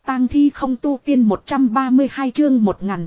tang thi không tu tiên 132 chương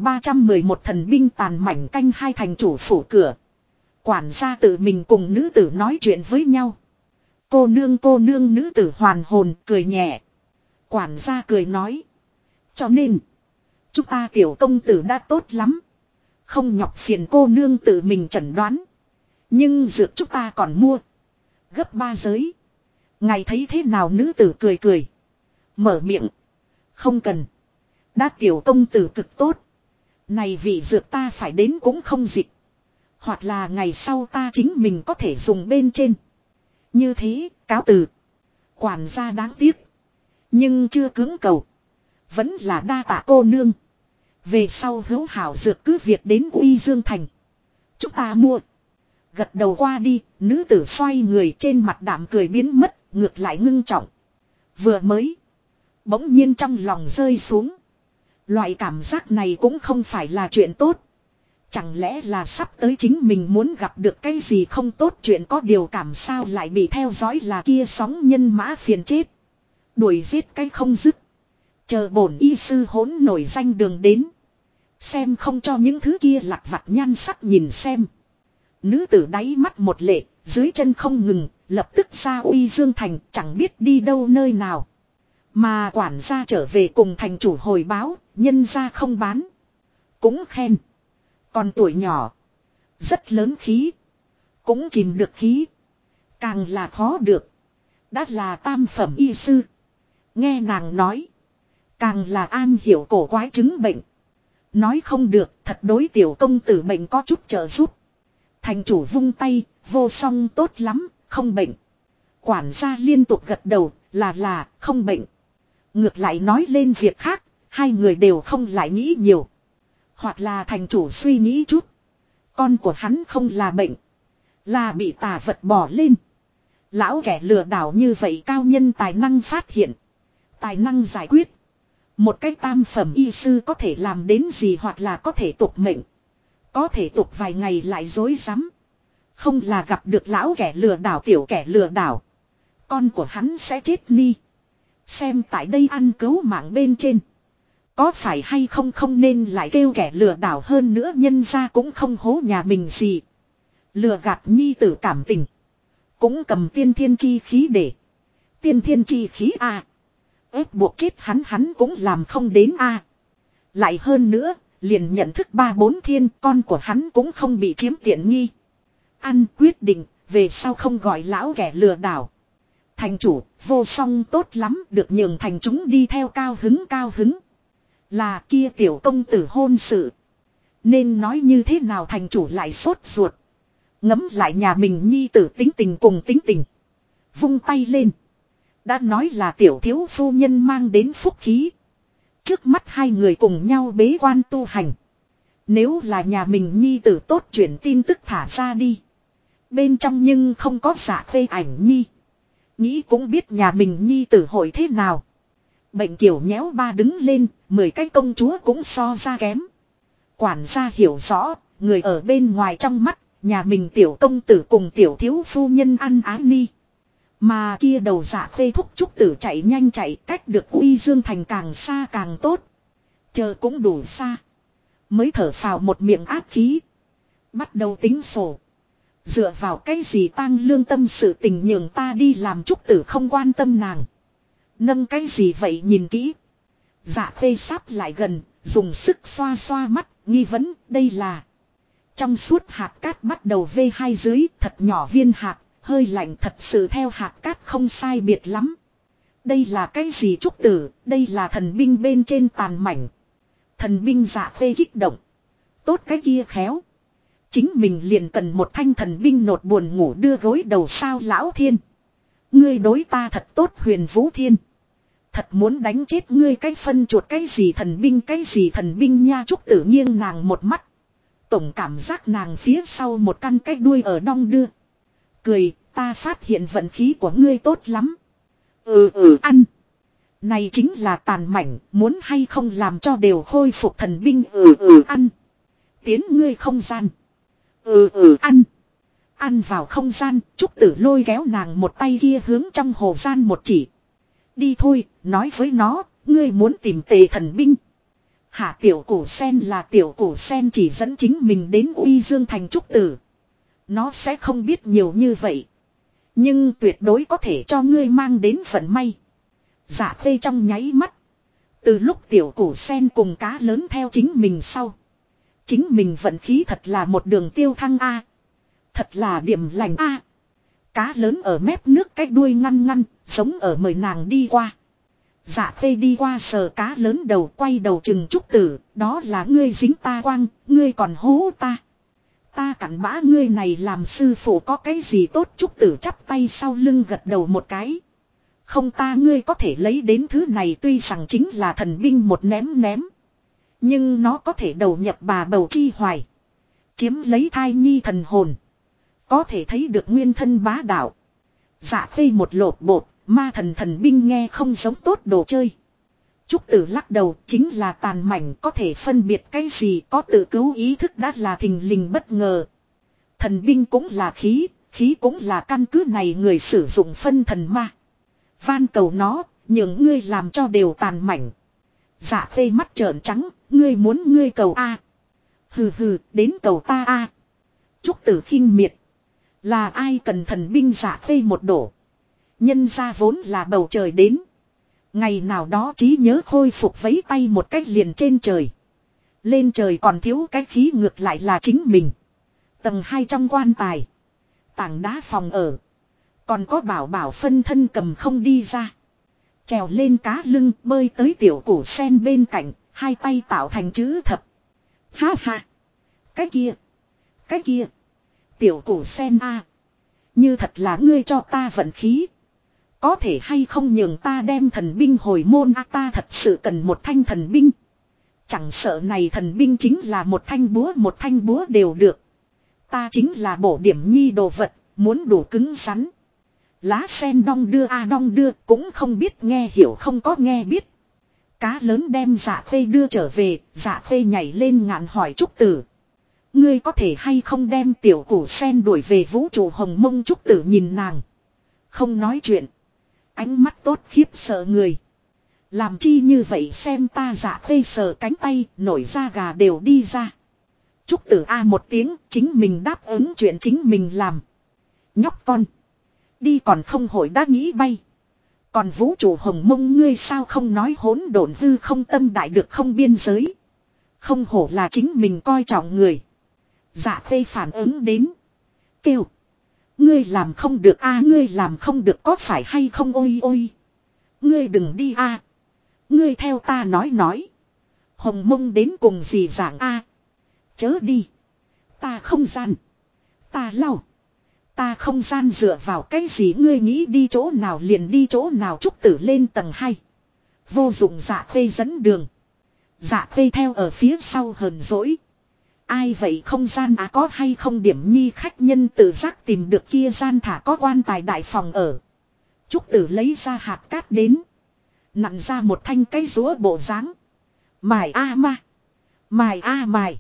1311 thần binh tàn mảnh canh hai thành chủ phủ cửa. Quản gia tự mình cùng nữ tử nói chuyện với nhau. Cô nương nữ tử hoàn hồn cười nhẹ. Quản gia cười nói. Cho nên, chúng ta tiểu công tử đã tốt lắm. Không nhọc phiền cô nương tự mình chẩn đoán. Nhưng dược chúng ta còn mua. Gấp 3 giới. Ngài thấy thế nào nữ tử cười cười. Mở miệng. Không cần. Đã tiểu công tử cực tốt. Này vị dược ta phải đến cũng không dịch. Hoặc là ngày sau ta chính mình có thể dùng bên trên. Như thế, cáo từ. Quản gia đáng tiếc. Nhưng chưa cưỡng cầu. Vẫn là đa tạ cô nương. Về sau hữu hảo dược cứ việc đến Uy Dương Thành. Chúng ta mua. Gật đầu qua đi, nữ tử xoay người trên mặt đạm cười biến mất, ngược lại ngưng trọng. Vừa mới. Bỗng nhiên trong lòng rơi xuống. Loại cảm giác này cũng không phải là chuyện tốt. Chẳng lẽ là sắp tới chính mình muốn gặp được cái gì không tốt, chuyện có điều cảm sao lại bị theo dõi là kia sóng nhân mã phiền chết. Đuổi giết cái không dứt. Chờ bổn y sư hỗn nổi danh đường đến. Xem không cho những thứ kia lặt vặt nhan sắc nhìn xem. Nữ tử đáy mắt một lệ, dưới chân không ngừng, lập tức ra Uy Dương Thành, chẳng biết đi đâu nơi nào. Mà quản gia trở về cùng thành chủ hồi báo, nhân gia không bán. Cũng khen. Còn tuổi nhỏ. Rất lớn khí. Cũng chìm được khí. Càng là khó được. Đã là tam phẩm y sư. Nghe nàng nói. Càng là an hiểu cổ quái chứng bệnh. Nói không được, thật đối tiểu công tử bệnh có chút trợ giúp. Thành chủ vung tay, vô song tốt lắm, không bệnh. Quản gia liên tục gật đầu, là, không bệnh. Ngược lại nói lên việc khác, hai người đều không lại nghĩ nhiều. Hoặc là thành chủ suy nghĩ chút. Con của hắn không là bệnh. Là bị tà vật bỏ lên. Lão kẻ lừa đảo như vậy cao nhân tài năng phát hiện. Tài năng giải quyết. Một cái tam phẩm y sư có thể làm đến gì, hoặc là có thể tục mệnh. Có thể tục vài ngày lại dối rắm. Không là gặp được lão kẻ lừa đảo, tiểu kẻ lừa đảo. Con của hắn sẽ chết ni. Xem tại đây ăn cứu mạng bên trên. Có phải hay không nên lại kêu kẻ lừa đảo, hơn nữa nhân ra cũng không hố nhà mình gì. Lừa gạt nhi tử cảm tình. Cũng cầm tiên thiên chi khí để. Tiên thiên chi khí a, ép buộc chết hắn cũng làm không đến a. Lại hơn nữa, liền nhận thức 3-4 thiên, con của hắn cũng không bị chiếm tiện nghi. Ăn quyết định, về sau không gọi lão kẻ lừa đảo. Thành chủ, vô song tốt lắm, được nhường thành chúng đi theo cao hứng. Là kia tiểu công tử hôn sự. Nên nói như thế nào thành chủ lại sốt ruột. Ngấm lại nhà mình nhi tử tính tình cùng tính tình. Vung tay lên. Đã nói là tiểu thiếu phu nhân mang đến phúc khí. Trước mắt hai người cùng nhau bế quan tu hành. Nếu là nhà mình nhi tử tốt, chuyển tin tức thả ra đi. Bên trong nhưng không có giả phê ảnh nhi. Nghĩ cũng biết nhà mình nhi tử hội thế nào. Bệnh kiểu nhéo ba đứng lên, 10 cái công chúa cũng so ra kém. Quản gia hiểu rõ, người ở bên ngoài trong mắt, nhà mình tiểu công tử cùng tiểu thiếu phu nhân ăn ái ni. Mà kia đầu giả phê thúc trúc tử chạy nhanh chạy, cách được Uy Dương Thành càng xa càng tốt. Chờ cũng đủ xa. Mới thở phào một miệng áp khí. Bắt đầu tính sổ. Dựa vào cái gì tăng lương tâm sự tình nhường ta đi làm trúc tử không quan tâm nàng. Nâng cái gì vậy nhìn kỹ. Dạ phê sáp lại gần, dùng sức xoa xoa mắt, nghi vấn đây là. Trong suốt hạt cát bắt đầu V2 dưới, thật nhỏ viên hạt, hơi lạnh thật sự theo hạt cát không sai biệt lắm. Đây là cái gì trúc tử, đây là thần binh bên trên tàn mảnh. Thần binh dạ phê kích động. Tốt cái kia khéo. Chính mình liền cần một thanh thần binh nột buồn ngủ đưa gối đầu sao lão thiên. Ngươi đối ta thật tốt Huyền Vũ Thiên. Thật muốn đánh chết ngươi cái phân chuột, cái gì thần binh nha. Trúc tử nghiêng nàng một mắt. Tổng cảm giác nàng phía sau một căn cái đuôi ở đong đưa. Cười, ta phát hiện vận khí của ngươi tốt lắm. Ăn. Này chính là tàn mảnh, muốn hay không làm cho đều khôi phục thần binh. Ăn. Tiến ngươi không gian. Ăn. Ăn vào không gian, Trúc tử lôi kéo nàng một tay kia hướng trong hồ gian một chỉ. Đi thôi, nói với nó, ngươi muốn tìm Tề thần binh. Hạ tiểu củ sen là tiểu củ sen chỉ dẫn chính mình đến Uy Dương thành trúc tử. Nó sẽ không biết nhiều như vậy. Nhưng tuyệt đối có thể cho ngươi mang đến vận may. Dạ Khê trong nháy mắt. Từ lúc tiểu củ sen cùng cá lớn theo chính mình sau. Chính mình vận khí thật là một đường tiêu thăng A. Thật là điểm lành A. Cá lớn ở mép nước cái đuôi ngăn ngăn, giống ở mời nàng đi qua. Dạ Khê đi qua sờ cá lớn đầu, quay đầu chừng trúc tử, đó là ngươi dính ta quăng, ngươi còn hố ta. Ta cặn bã ngươi này làm sư phụ có cái gì tốt, trúc tử chắp tay sau lưng gật đầu một cái. Không ta ngươi có thể lấy đến thứ này tuy rằng chính là thần binh một ném ném. Nhưng nó có thể đầu nhập bà bầu chi hoài. Chiếm lấy thai nhi thần hồn. Có thể thấy được nguyên thân bá đạo. Dạ Khê một lột bột, ma thần thần binh nghe không giống tốt đồ chơi. Trúc tử lắc đầu, chính là tàn mảnh, có thể phân biệt cái gì, có tự cứu ý thức đã là thình lình bất ngờ. Thần binh cũng là khí, khí cũng là căn cứ này người sử dụng phân thần ma. Van cầu nó, những ngươi làm cho đều tàn mảnh. Dạ Khê mắt trợn trắng, ngươi muốn ngươi cầu A. Hừ hừ, đến cầu ta A. Trúc tử khinh miệt. Là ai cần thần binh Dạ Khê một đổ. Nhân ra vốn là bầu trời đến. Ngày nào đó trí nhớ khôi phục vấy tay một cách liền trên trời. Lên trời còn thiếu cái khí ngược lại là chính mình. Tầng 2 trong quan tài. Tảng đá phòng ở. Còn có bảo bảo phân thân cầm không đi ra. Trèo lên cá lưng bơi tới tiểu củ sen bên cạnh. Hai tay tạo thành chữ thập. Ha ha. Cái kia. Cái kia. Tiểu củ sen a, như thật là ngươi cho ta vận khí. Có thể hay không nhường ta đem thần binh hồi môn a, ta thật sự cần một thanh thần binh. Chẳng sợ này thần binh chính là một thanh búa đều được. Ta chính là bổ điểm nhi đồ vật, muốn đủ cứng rắn. Lá sen đong đưa a đong đưa, cũng không biết nghe hiểu không có nghe biết. Cá lớn đem Dạ Khê đưa trở về, Dạ Khê nhảy lên ngạn hỏi trúc tử. Ngươi có thể hay không đem tiểu củ sen đuổi về vũ trụ hồng mông, trúc tử nhìn nàng. Không nói chuyện. Ánh mắt tốt khiếp sợ người. Làm chi như vậy xem ta. Dạ Khê sờ cánh tay, nổi da gà đều đi ra. Trúc tử a một tiếng, chính mình đáp ứng chuyện chính mình làm. Nhóc con. Đi còn không hội đã nghĩ bay. Còn vũ trụ hồng mông ngươi sao không nói hỗn độn hư không tâm đại được không biên giới. Không hổ là chính mình coi trọng người. Dạ Khê phản ứng đến. Kêu. Ngươi làm không được a, ngươi làm không được có phải hay không, ôi ôi. Ngươi đừng đi a. Ngươi theo ta nói. Hồng mông đến cùng gì dạng a. Chớ đi. Ta không gian. Ta lau. Ta không gian dựa vào cái gì, ngươi nghĩ đi chỗ nào liền đi chỗ nào. Trúc tử lên tầng 2. Vô dụng Dạ Khê dẫn đường. Dạ Khê theo ở phía sau hờn dỗi. Ai vậy không gian á, có hay không điểm nhi khách nhân tự giác tìm được kia gian thả có quan tài đại phòng ở. Trúc tử lấy ra hạt cát đến. Nặn ra một thanh cây rúa bộ dáng. Mài a ma. Mài a mài.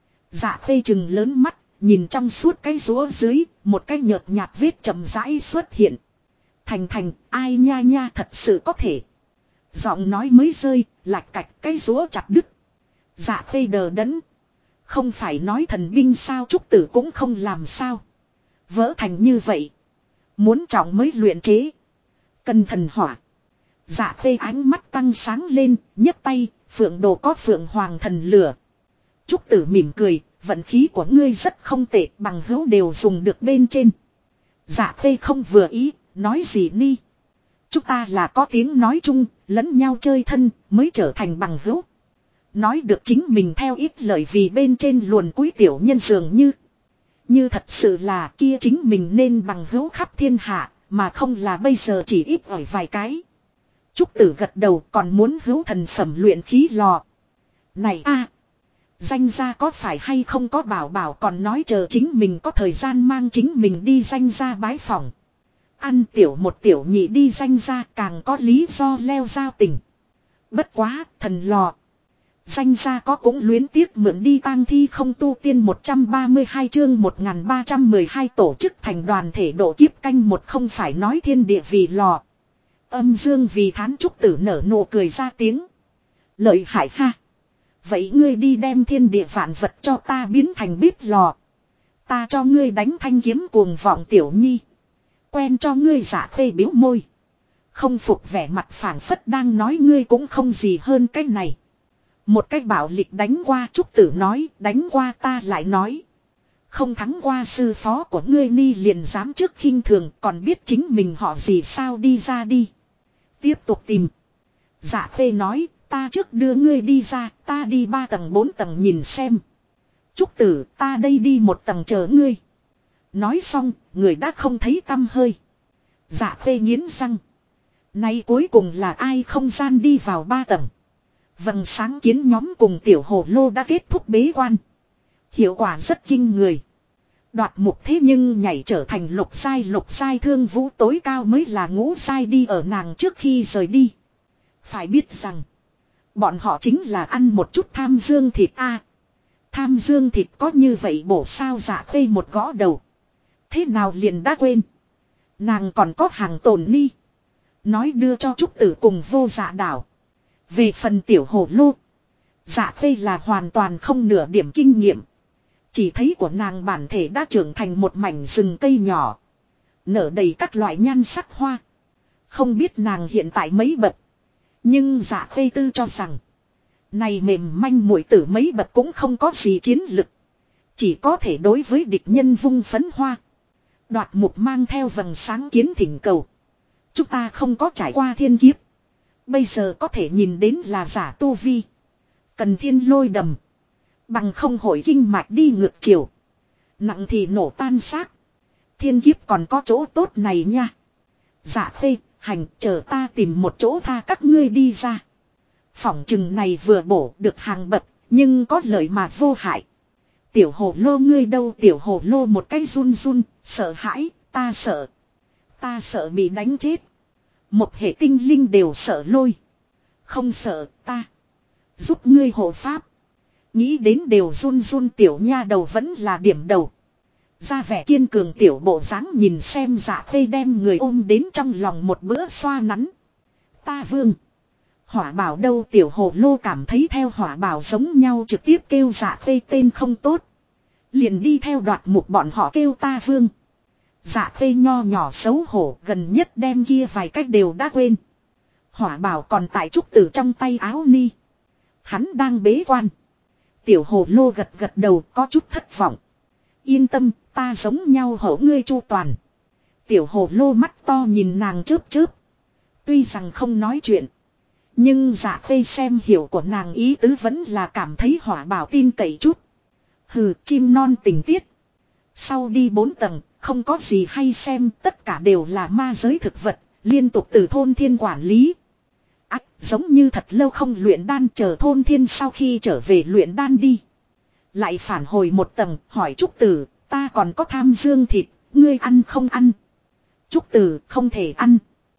Dạ Khê chừng lớn mắt, nhìn trong suốt cái rúa dưới, một cái nhợt nhạt vết chậm rãi xuất hiện. Thành, ai nha nha thật sự có thể. Giọng nói mới rơi, lạch cạch cái rúa chặt đứt. Dạ Khê đờ đẫn. Không phải nói thần binh sao, trúc tử cũng không làm sao. Vỡ thành như vậy. Muốn trọng mới luyện chế. Cần thần hỏa. Dạ Khê ánh mắt tăng sáng lên, nhấc tay, phượng đồ có phượng hoàng thần lửa. Trúc tử mỉm cười, vận khí của ngươi rất không tệ, bằng hữu đều dùng được bên trên. Dạ Khê không vừa ý, nói gì ni. Chúng ta là có tiếng nói chung, lẫn nhau chơi thân, mới trở thành bằng hữu. Nói được chính mình theo ít lời vì bên trên luồn cúi tiểu nhân dường như. Như thật sự là kia chính mình nên bằng hữu khắp thiên hạ, mà không là bây giờ chỉ ít ỏi vài cái. Trúc tử gật đầu, còn muốn hữu thần phẩm luyện khí lò. Này a, danh gia có phải hay không có bảo còn nói chờ chính mình có thời gian mang chính mình đi danh gia bái phỏng. Ăn tiểu một tiểu nhị đi danh gia càng có lý do leo giao tình. Bất quá, thần lò. Danh gia có cũng luyến tiếc mượn đi tang thi không tu tiên 132 chương 1312 tổ chức thành đoàn thể độ kiếp canh một, không phải nói thiên địa vì lò. Âm dương vì thán trúc tử nở nụ cười ra tiếng. Lợi hại ha. Vậy ngươi đi đem thiên địa vạn vật cho ta biến thành bếp lò. Ta cho ngươi đánh thanh kiếm cuồng vọng tiểu nhi. Quen cho ngươi giả khê biếu môi. Không phục vẻ mặt phảng phất đang nói ngươi cũng không gì hơn cái này. Một cái bảo lịch đánh qua trúc tử nói đánh qua ta lại nói. Không thắng qua sư phó của ngươi ni liền dám trước khinh thường còn biết chính mình họ gì sao đi ra đi. Tiếp tục tìm. Dạ khê nói ta trước đưa ngươi đi ra ta đi 3 tầng 4 tầng nhìn xem. Trúc tử ta đây đi 1 tầng chờ ngươi. Nói xong người đã không thấy tăm hơi. Dạ khê nghiến răng. Nay cuối cùng là ai không gian đi vào 3 tầng. Vầng sáng kiến nhóm cùng tiểu hồ lô đã kết thúc bế quan. Hiệu quả rất kinh người. Đoạt mục thế nhưng nhảy trở thành lục giai thương vũ tối cao mới là ngũ giai đi ở nàng trước khi rời đi. Phải biết rằng. Bọn họ chính là ăn một chút tham dương thịt a. Tham dương thịt có như vậy bổ sao dạ khê một gõ đầu. Thế nào liền đã quên. Nàng còn có hàng tồn ni. Nói đưa cho trúc tử cùng vô dạ đảo. Về phần tiểu hồ lô. Dạ khê là hoàn toàn không nửa điểm kinh nghiệm. Chỉ thấy của nàng bản thể đã trưởng thành một mảnh rừng cây nhỏ. Nở đầy các loại nhan sắc hoa. Không biết nàng hiện tại mấy bậc. Nhưng dạ khê tư cho rằng. Này mềm manh muội tử mấy bậc cũng không có gì chiến lực. Chỉ có thể đối với địch nhân vung phấn hoa. Đoạt mục mang theo vầng sáng kiến thỉnh cầu. Chúng ta không có trải qua thiên kiếp. Bây giờ có thể nhìn đến là giả tu vi. Cần thiên lôi đầm. Bằng không hội kinh mạch đi ngược chiều. Nặng thì nổ tan xác. Thiên kiếp còn có chỗ tốt này nha. Dạ khê, hành chờ ta tìm một chỗ tha các ngươi đi ra. Phỏng chừng này vừa bổ được hàng bậc, nhưng có lợi mà vô hại. Tiểu hồ lô ngươi đâu tiểu hồ lô một cái run run, sợ hãi, ta sợ. Ta sợ bị đánh chết. Một hệ tinh linh đều sợ lôi. Không sợ ta. Giúp ngươi hộ pháp. Nghĩ đến đều run run tiểu nha đầu vẫn là điểm đầu. Ra vẻ kiên cường tiểu bộ dáng nhìn xem dạ khê đem người ôm đến trong lòng một bữa xoa nắn. Ta vương. Hỏa bảo đâu tiểu hồ lô cảm thấy theo hỏa bảo giống nhau trực tiếp kêu dạ khê tên không tốt. Liền đi theo đoạt mục bọn họ kêu ta vương. Dạ khê nho nhỏ xấu hổ gần nhất đem kia vài cách đều đã quên. Hỏa bảo còn tại trúc tử trong tay áo ni. Hắn đang bế quan. Tiểu hồ lô gật gật đầu có chút thất vọng. Yên tâm ta giống nhau hổ ngươi chu toàn. Tiểu hồ lô mắt to nhìn nàng chớp chớp. Tuy rằng không nói chuyện. Nhưng dạ khê xem hiểu của nàng ý tứ vẫn là cảm thấy hỏa bảo tin cậy chút. Hừ chim non tình tiết. Sau đi 4 tầng không có gì hay xem tất cả đều là ma giới thực vật. Liên tục từ thôn thiên quản lý. Ách giống như thật lâu không luyện đan chờ thôn thiên sau khi trở về luyện đan đi. Lại phản hồi 1 tầng hỏi trúc tử ta còn có tham dương thịt ngươi ăn không ăn. Trúc tử không thể ăn.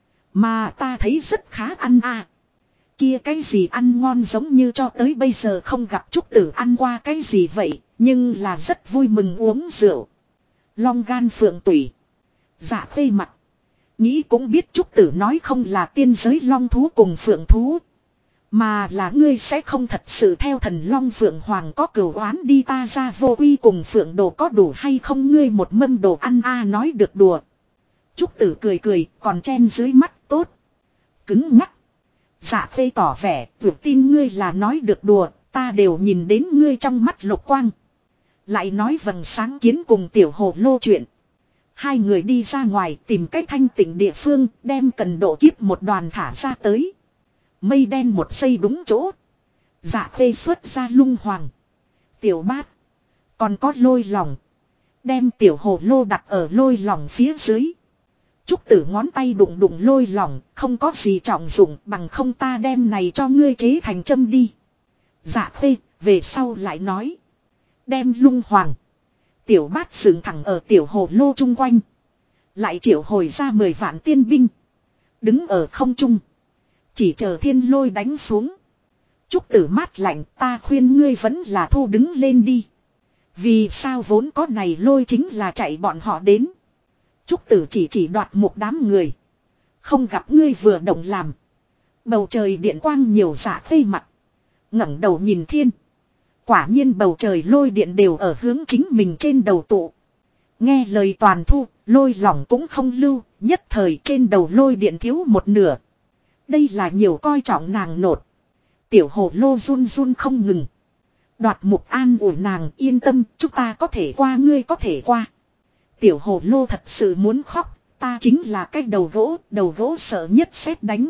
Mà ta thấy rất khá ăn à. Kia cái gì ăn ngon giống như cho tới bây giờ không gặp trúc tử ăn qua cái gì vậy. Nhưng là rất vui mừng uống rượu. Long gan phượng tủy. Dạ khê mặt. Nghĩ cũng biết trúc tử nói không là tiên giới long thú cùng phượng thú. Mà là ngươi sẽ không thật sự theo thần long phượng hoàng có cửu oán đi ta ra vô uy cùng phượng đồ có đủ hay không ngươi một mâm đồ ăn a nói được đùa. Trúc tử cười cười còn chen dưới mắt tốt. Cứng ngắc. Dạ khê tỏ vẻ tuyệt tin ngươi là nói được đùa ta đều nhìn đến ngươi trong mắt lục quang. Lại nói vầng sáng kiến cùng tiểu hồ lô chuyện. Hai người đi ra ngoài tìm cách thanh tịnh địa phương đem cần độ kiếp một đoàn thả ra tới. Mây đen một giây đúng chỗ. Dạ khê xuất ra lung hoàng. Tiểu bát. Còn có lôi lòng. Đem tiểu hồ lô đặt ở lôi lòng phía dưới. Trúc tử ngón tay đụng đụng lôi lòng. Không có gì trọng dụng bằng không ta đem này cho ngươi chế thành châm đi. Dạ khê về sau lại nói. Đem lung hoàng. Tiểu bát dựng thẳng ở tiểu hồ lô chung quanh. Lại triệu hồi ra 10 vạn tiên binh. Đứng ở không trung. Chỉ chờ thiên lôi đánh xuống. Trúc tử mát lạnh ta khuyên ngươi vẫn là thu đứng lên đi. Vì sao vốn có này lôi chính là chạy bọn họ đến. Trúc tử chỉ đoạt một đám người. Không gặp ngươi vừa động làm. Bầu trời điện quang nhiều dạ khê mặt. ngẩng đầu nhìn thiên. Quả nhiên bầu trời lôi điện đều ở hướng chính mình trên đầu tụ. Nghe lời toàn thu, lôi lỏng cũng không lưu, nhất thời trên đầu lôi điện thiếu một nửa. Đây là nhiều coi trọng nàng nột. Tiểu hồ lô run run không ngừng. Đoạt mục an ủi nàng yên tâm, chúng ta có thể qua ngươi có thể qua. Tiểu hồ lô thật sự muốn khóc, ta chính là cái đầu gỗ sợ nhất sét đánh.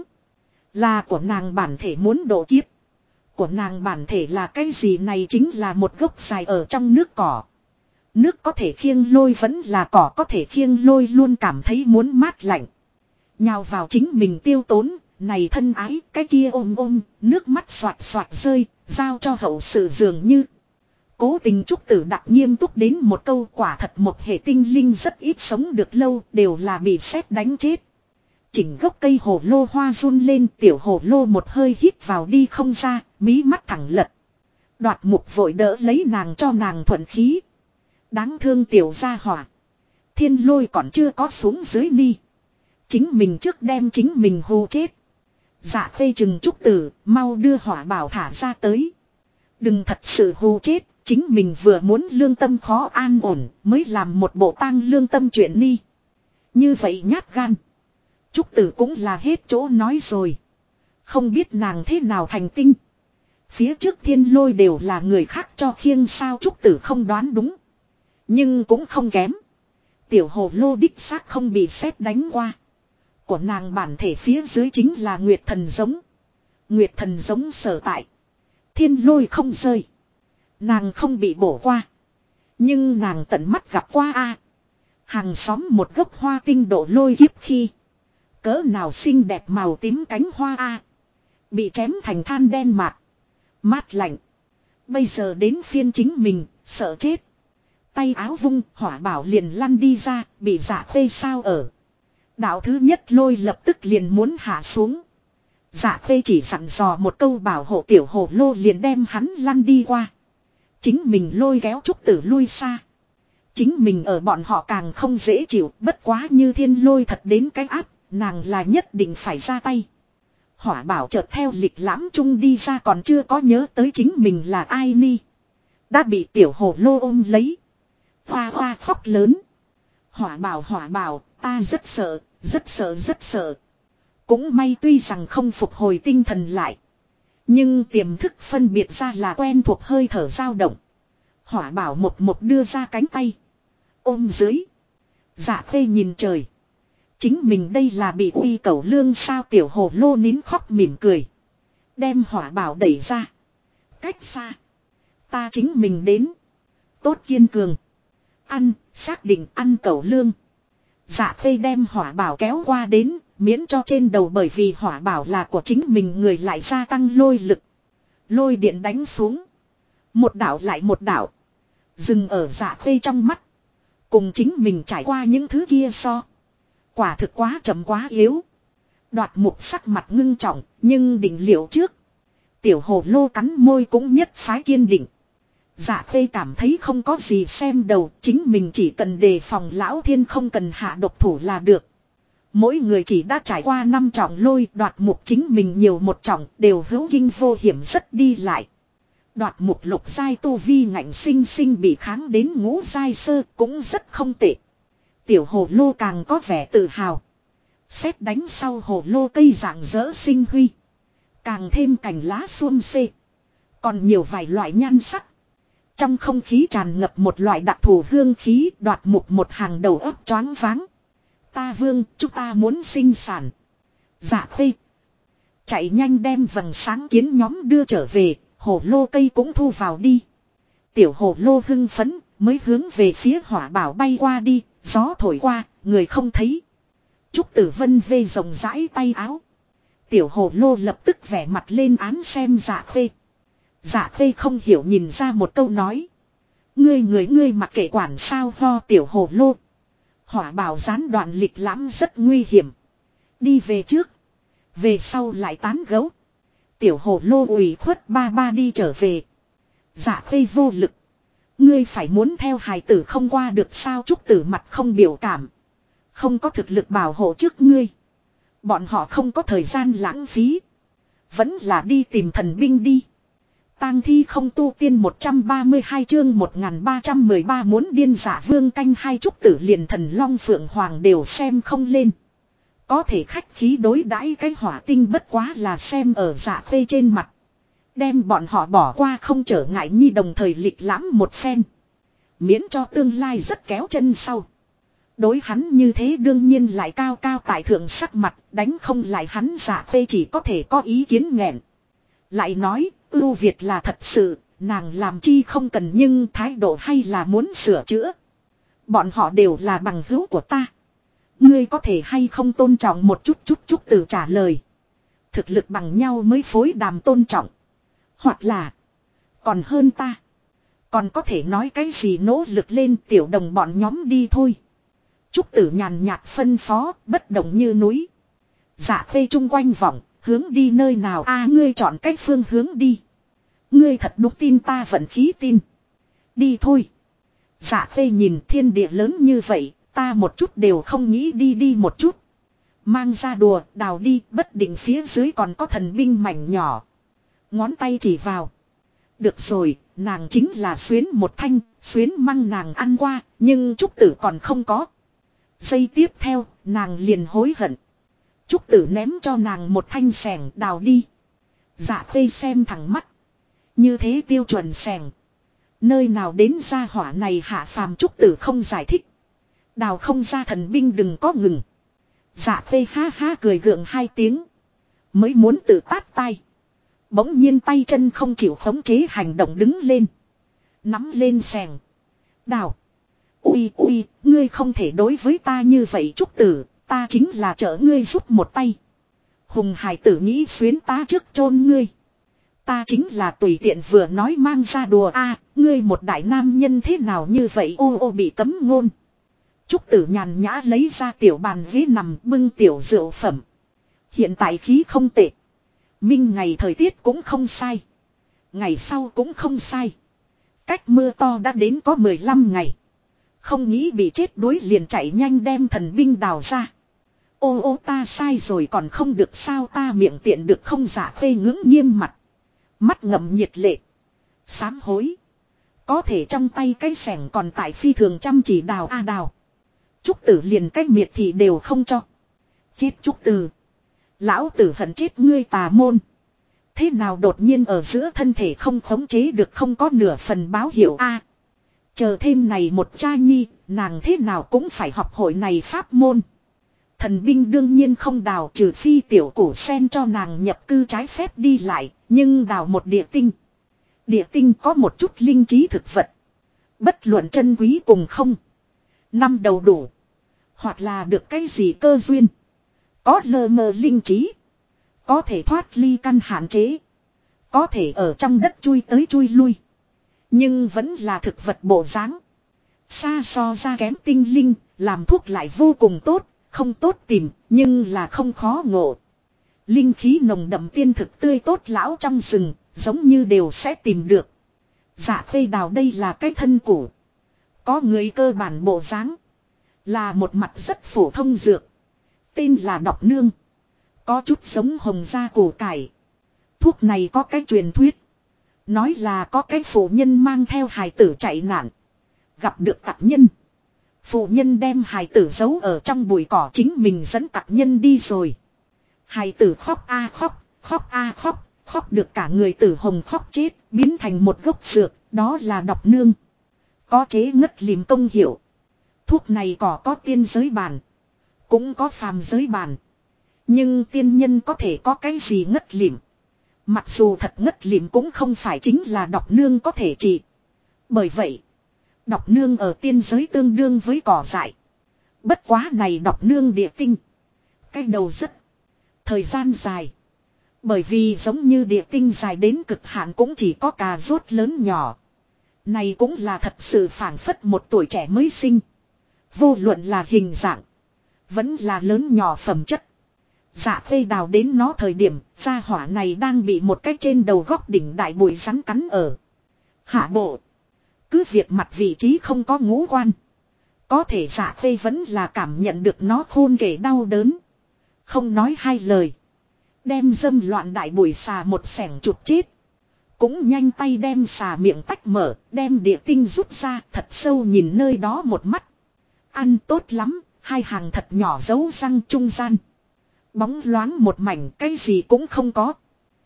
Là của nàng bản thể muốn độ kiếp. Của nàng bản thể là cái gì này chính là một gốc dài ở trong nước cỏ. Nước có thể khiêng lôi vẫn là cỏ có thể khiêng lôi luôn cảm thấy muốn mát lạnh. Nhào vào chính mình tiêu tốn, này thân ái, cái kia ôm, nước mắt xoạt xoạt rơi, giao cho hậu sự dường như. Cố tình trúc tử đặc nghiêm túc đến một câu quả thật một hệ tinh linh rất ít sống được lâu, đều là bị sét đánh chết. Chỉnh gốc cây hồ lô hoa run lên, tiểu hồ lô một hơi hít vào đi không ra, mí mắt thẳng lật. Đoạt mục vội đỡ lấy nàng cho nàng thuận khí. Đáng thương tiểu gia hỏa. Thiên lôi còn chưa có xuống dưới ni. Chính mình trước đem chính mình hù chết. Dạ phê chừng trúc tử, mau đưa hỏa bảo thả ra tới. Đừng thật sự hù chết, chính mình vừa muốn lương tâm khó an ổn, mới làm một bộ tang lương tâm chuyện ni. Như vậy nhát gan. Trúc tử cũng là hết chỗ nói rồi. Không biết nàng thế nào thành tinh. Phía trước thiên lôi đều là người khác cho khiêng sao trúc tử không đoán đúng. Nhưng cũng không kém. Tiểu hồ lô đích xác không bị sét đánh qua. Của nàng bản thể phía dưới chính là Nguyệt thần giống. Nguyệt thần giống sở tại. Thiên lôi không rơi. Nàng không bị bổ qua. Nhưng nàng tận mắt gặp qua a. Hàng xóm một gốc hoa tinh độ lôi kiếp khi. Cỡ nào xinh đẹp màu tím cánh hoa a. Bị chém thành than đen mạt. Mát lạnh. Bây giờ đến phiên chính mình, sợ chết. Tay áo vung, hỏa bảo liền lăn đi ra, bị dạ phê sao ở. Đạo thứ nhất lôi lập tức liền muốn hạ xuống. Dạ phê chỉ dặn dò một câu bảo hộ tiểu hồ lô liền đem hắn lăn đi qua. Chính mình lôi kéo trúc tử lui xa. Chính mình ở bọn họ càng không dễ chịu, bất quá như thiên lôi thật đến cái áp, nàng là nhất định phải ra tay. Hỏa bảo chợt theo lịch lãm chung đi ra còn chưa có nhớ tới chính mình là ai ni. Đã bị tiểu hồ lô ôm lấy. Hoa hoa khóc lớn. Hỏa bảo, ta rất sợ, rất sợ, rất sợ. Cũng may tuy rằng không phục hồi tinh thần lại. Nhưng tiềm thức phân biệt ra là quen thuộc hơi thở dao động. Hỏa bảo một đưa ra cánh tay. Ôm dưới. Dạ phê nhìn trời. Chính mình đây là bị uy cẩu lương sao tiểu hồ lô nín khóc mỉm cười. Đem hỏa bảo đẩy ra. Cách xa. Ta chính mình đến. Tốt kiên cường. Ăn, xác định ăn cẩu lương. Dạ phê đem hỏa bảo kéo qua đến, miễn cho trên đầu bởi vì hỏa bảo là của chính mình người lại gia tăng lôi lực. Lôi điện đánh xuống. Một đảo lại một đảo. Dừng ở dạ phê trong mắt. Cùng chính mình trải qua những thứ kia so. Quả thực quá chậm quá yếu. Đoạt mục sắc mặt ngưng trọng, nhưng định liệu trước. Tiểu hồ lô cắn môi cũng nhất phái kiên định. Dạ phê cảm thấy không có gì xem đầu, chính mình chỉ cần đề phòng lão thiên không cần hạ độc thủ là được. Mỗi người chỉ đã trải qua 5 trọng lôi, đoạt mục chính mình nhiều một trọng, đều hữu kinh vô hiểm rất đi lại. Đoạt mục lục giai tu vi ngạnh sinh sinh bị kháng đến ngũ giai sơ cũng rất không tệ. Tiểu hồ lô càng có vẻ tự hào. Xét đánh sau hồ lô cây dạng dỡ sinh huy. Càng thêm cành lá xuông xê. Còn nhiều vài loại nhan sắc. Trong không khí tràn ngập một loại đặc thù hương khí đoạt mục một hàng đầu óc choáng váng. Ta vương, chúng ta muốn sinh sản. Dạ phê. Chạy nhanh đem vầng sáng kiến nhóm đưa trở về, hồ lô cây cũng thu vào đi. Tiểu hồ lô hưng phấn, mới hướng về phía hỏa bảo bay qua đi, gió thổi qua, người không thấy. Trúc Tử Vân vê rộng rãi tay áo. Tiểu hồ lô lập tức vẻ mặt lên án xem dạ phê. Dạ phê không hiểu nhìn ra một câu nói. Ngươi mặc kệ quản sao ho tiểu hồ lô. Hỏa bảo gián đoạn lịch lãm rất nguy hiểm. Đi về trước. Về sau lại tán gấu. Tiểu hồ lô ủy khuất ba đi trở về. Dạ phê vô lực. Ngươi phải muốn theo hài tử không qua được sao Trúc Tử mặt không biểu cảm. Không có thực lực bảo hộ trước ngươi. Bọn họ không có thời gian lãng phí. Vẫn là đi tìm thần binh đi. Tang thi không tu tiên 132 chương 1313 muốn điên giả vương canh hai trúc tử liền thần long phượng hoàng đều xem không lên. Có thể khách khí đối đãi cái hỏa tinh bất quá là xem ở dạ phê trên mặt. Đem bọn họ bỏ qua không trở ngại nhi đồng thời lịch lãm một phen. Miễn cho tương lai rất kéo chân sau. Đối hắn như thế đương nhiên lại cao cao tại thượng sắc mặt đánh không lại hắn dạ phê chỉ có thể có ý kiến nghẹn. Lại nói ưu việt là thật sự, nàng làm chi không cần nhưng thái độ hay là muốn sửa chữa. Bọn họ đều là bằng hữu của ta. Ngươi có thể hay không tôn trọng một chút Trúc Tử trả lời. Thực lực bằng nhau mới phối đàm tôn trọng. Hoặc là còn hơn ta. Còn có thể nói cái gì nỗ lực lên tiểu đồng bọn nhóm đi thôi. Trúc Tử nhàn nhạt phân phó bất động như núi. Dạ phê chung quanh vọng. Hướng đi nơi nào ngươi chọn cách phương hướng đi. Ngươi thật đúng tin ta vận khí tin. Đi thôi. Dạ phê nhìn thiên địa lớn như vậy. Ta một chút đều không nghĩ đi một chút. Mang ra đùa đào đi bất định phía dưới còn có thần binh mảnh nhỏ. Ngón tay chỉ vào. Được rồi, nàng chính là xuyến một thanh, xuyến măng nàng ăn qua, nhưng Trúc Tử còn không có. Giây tiếp theo, nàng liền hối hận. Trúc Tử ném cho nàng một thanh xẻng đào đi. Dạ phê xem thẳng mắt. Như thế tiêu chuẩn xẻng. Nơi nào đến ra hỏa này hạ phàm Trúc Tử không giải thích. Đào không ra thần binh đừng có ngừng. Dạ phê ha ha cười gượng hai tiếng. Mới muốn tự tát tai. Bỗng nhiên tay chân không chịu khống chế hành động đứng lên. Nắm lên xẻng. Đào. Ui, ngươi không thể đối với ta như vậy Trúc Tử. Ta chính là trợ ngươi giúp một tay. Hùng hải tử nghĩ xuyến ta trước chôn ngươi. Ta chính là tùy tiện vừa nói mang ra đùa ngươi một đại nam nhân thế nào như vậy ô bị cấm ngôn. Trúc Tử nhàn nhã lấy ra tiểu bàn ghế nằm bưng tiểu rượu phẩm. Hiện tại khí không tệ. Minh ngày thời tiết cũng không sai. Ngày sau cũng không sai. Cách mưa to đã đến có 15 ngày. Không nghĩ bị chết đuối liền chạy nhanh đem thần binh đào ra. Ô ta sai rồi còn không được sao ta miệng tiện được không giả phê ngưỡng nghiêm mặt. Mắt ngậm nhiệt lệ. Sám hối. Có thể trong tay cái sẻng còn tại phi thường chăm chỉ đào đào. Trúc Tử liền cách miệt thì đều không cho. Chết Trúc Tử. Lão tử hận chết ngươi tà môn. Thế nào đột nhiên ở giữa thân thể không khống chế được không có nửa phần báo hiệu chờ thêm này một cha nhi, nàng thế nào cũng phải học hội này pháp môn. Thần binh đương nhiên không đào trừ phi tiểu củ sen cho nàng nhập cư trái phép đi lại, nhưng đào một địa tinh. Địa tinh có một chút linh trí thực vật. Bất luận chân quý cùng không. Năm đầu đủ. Hoặc là được cái gì cơ duyên. Có lơ mơ linh trí. Có thể thoát ly căn hạn chế. Có thể ở trong đất chui tới chui lui. Nhưng vẫn là thực vật bộ dáng. Xa so ra kém tinh linh, làm thuốc lại vô cùng tốt, không tốt tìm, nhưng là không khó ngộ. Linh khí nồng đậm tiên thực tươi tốt lão trong rừng, giống như đều sẽ tìm được. Dạ phê đào đây là cái thân củ. Có người cơ bản bộ dáng. Là một mặt rất phổ thông dược. Tên là độc nương. Có chút giống hồng da củ cải. Thuốc này có cái truyền thuyết. Nói là có cái phụ nhân mang theo hài tử chạy nạn. Gặp được tặc nhân. Phụ nhân đem hài tử giấu ở trong bụi cỏ chính mình dẫn tặc nhân đi rồi. Hài tử khóc khóc được cả người tử hồng khóc chết, biến thành một gốc dược, đó là độc nương. Có chế ngất lìm công hiệu. Thuốc này có tiên giới bản. Cũng có phàm giới bản. Nhưng tiên nhân có thể có cái gì ngất lìm. Mặc dù thật ngất lìm cũng không phải chính là độc nương có thể trị. Bởi vậy, độc nương ở tiên giới tương đương với cỏ dại. Bất quá này độc nương địa tinh. Cái đầu rất thời gian dài. Bởi vì giống như địa tinh dài đến cực hạn cũng chỉ có cà rốt lớn nhỏ. Này cũng là thật sự phảng phất một tuổi trẻ mới sinh. Vô luận là hình dạng. Vẫn là lớn nhỏ phẩm chất. Dạ phê đào đến nó thời điểm, gia hỏa này đang bị một cái trên đầu góc đỉnh đại bụi rắn cắn ở. Hạ bộ. Cứ việc mặt vị trí không có ngũ quan. Có thể dạ phê vẫn là cảm nhận được nó khôn kể đau đớn. Không nói hai lời. Đem dâm loạn đại bụi xà một xẻng chụp chết. Cũng nhanh tay đem xà miệng tách mở, đem địa tinh rút ra thật sâu nhìn nơi đó một mắt. Ăn tốt lắm, hai hàng thật nhỏ dấu răng trung gian. Bóng loáng một mảnh, cái gì cũng không có.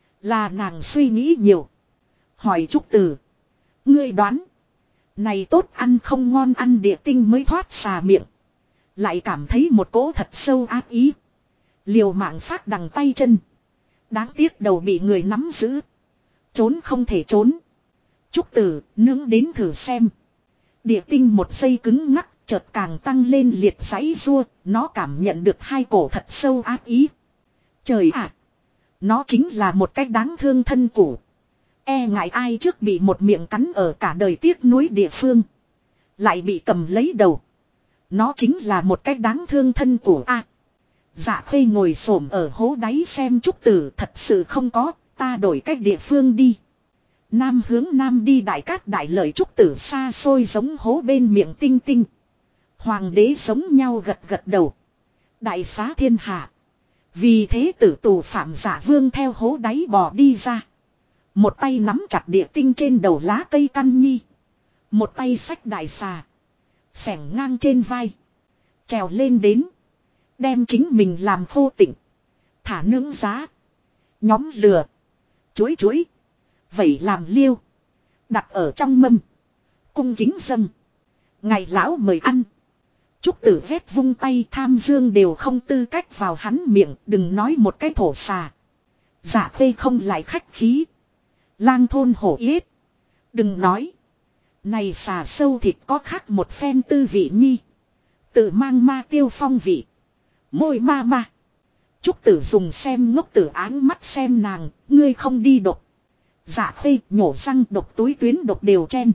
Là nàng suy nghĩ nhiều. Hỏi Trúc Tử. Ngươi đoán. Này tốt ăn không ngon ăn địa tinh mới thoát xà miệng. Lại cảm thấy một cỗ thật sâu ác ý. Liều mạng phát đằng tay chân. Đáng tiếc đầu bị người nắm giữ. Trốn không thể trốn. Trúc Tử nướng đến thử xem. Địa tinh một giây cứng ngắc. Chợt càng tăng lên liệt giãy rua. Nó cảm nhận được hai cổ thật sâu ác ý. Trời ạ. Nó chính là một cách đáng thương thân củ. E ngại ai trước bị một miệng cắn ở cả đời tiếc nuối địa phương. Lại bị cầm lấy đầu. Nó chính là một cách đáng thương thân củ a. Dạ Khê ngồi xổm ở hố đáy xem Trúc Tử thật sự không có. Ta đổi cách địa phương đi. Nam hướng nam đi đại cát đại lợi Trúc Tử xa xôi giống hố bên miệng tinh tinh. Hoàng đế giống nhau gật gật đầu. Đại xá thiên hạ. Vì thế tử tù phạm Dạ Vương theo hố đáy bò đi ra. Một tay nắm chặt địa tinh trên đầu lá cây căn nhi. Một tay xách đại xà. Xẻng ngang trên vai. Trèo lên đến. Đem chính mình làm khô tịnh. Thả nướng giá. Nhóm lửa. Chuối chuối. Vẩy làm liêu. Đặt ở trong mâm. Cung kính dâng. Ngày lão mời ăn. Trúc Tử vét vung tay tham dương đều không tư cách vào hắn miệng. Đừng nói một cái thổ xà. Dạ Khê không lại khách khí. Lang thôn hổ yết. Đừng nói. Này xà sâu thịt có khác một phen tư vị nhi. Tự mang ma tiêu phong vị. Môi ma ma. Trúc Tử dùng xem ngốc tử áng mắt xem nàng. Ngươi không đi độc. Dạ Khê nhổ răng độc túi tuyến độc đều chen.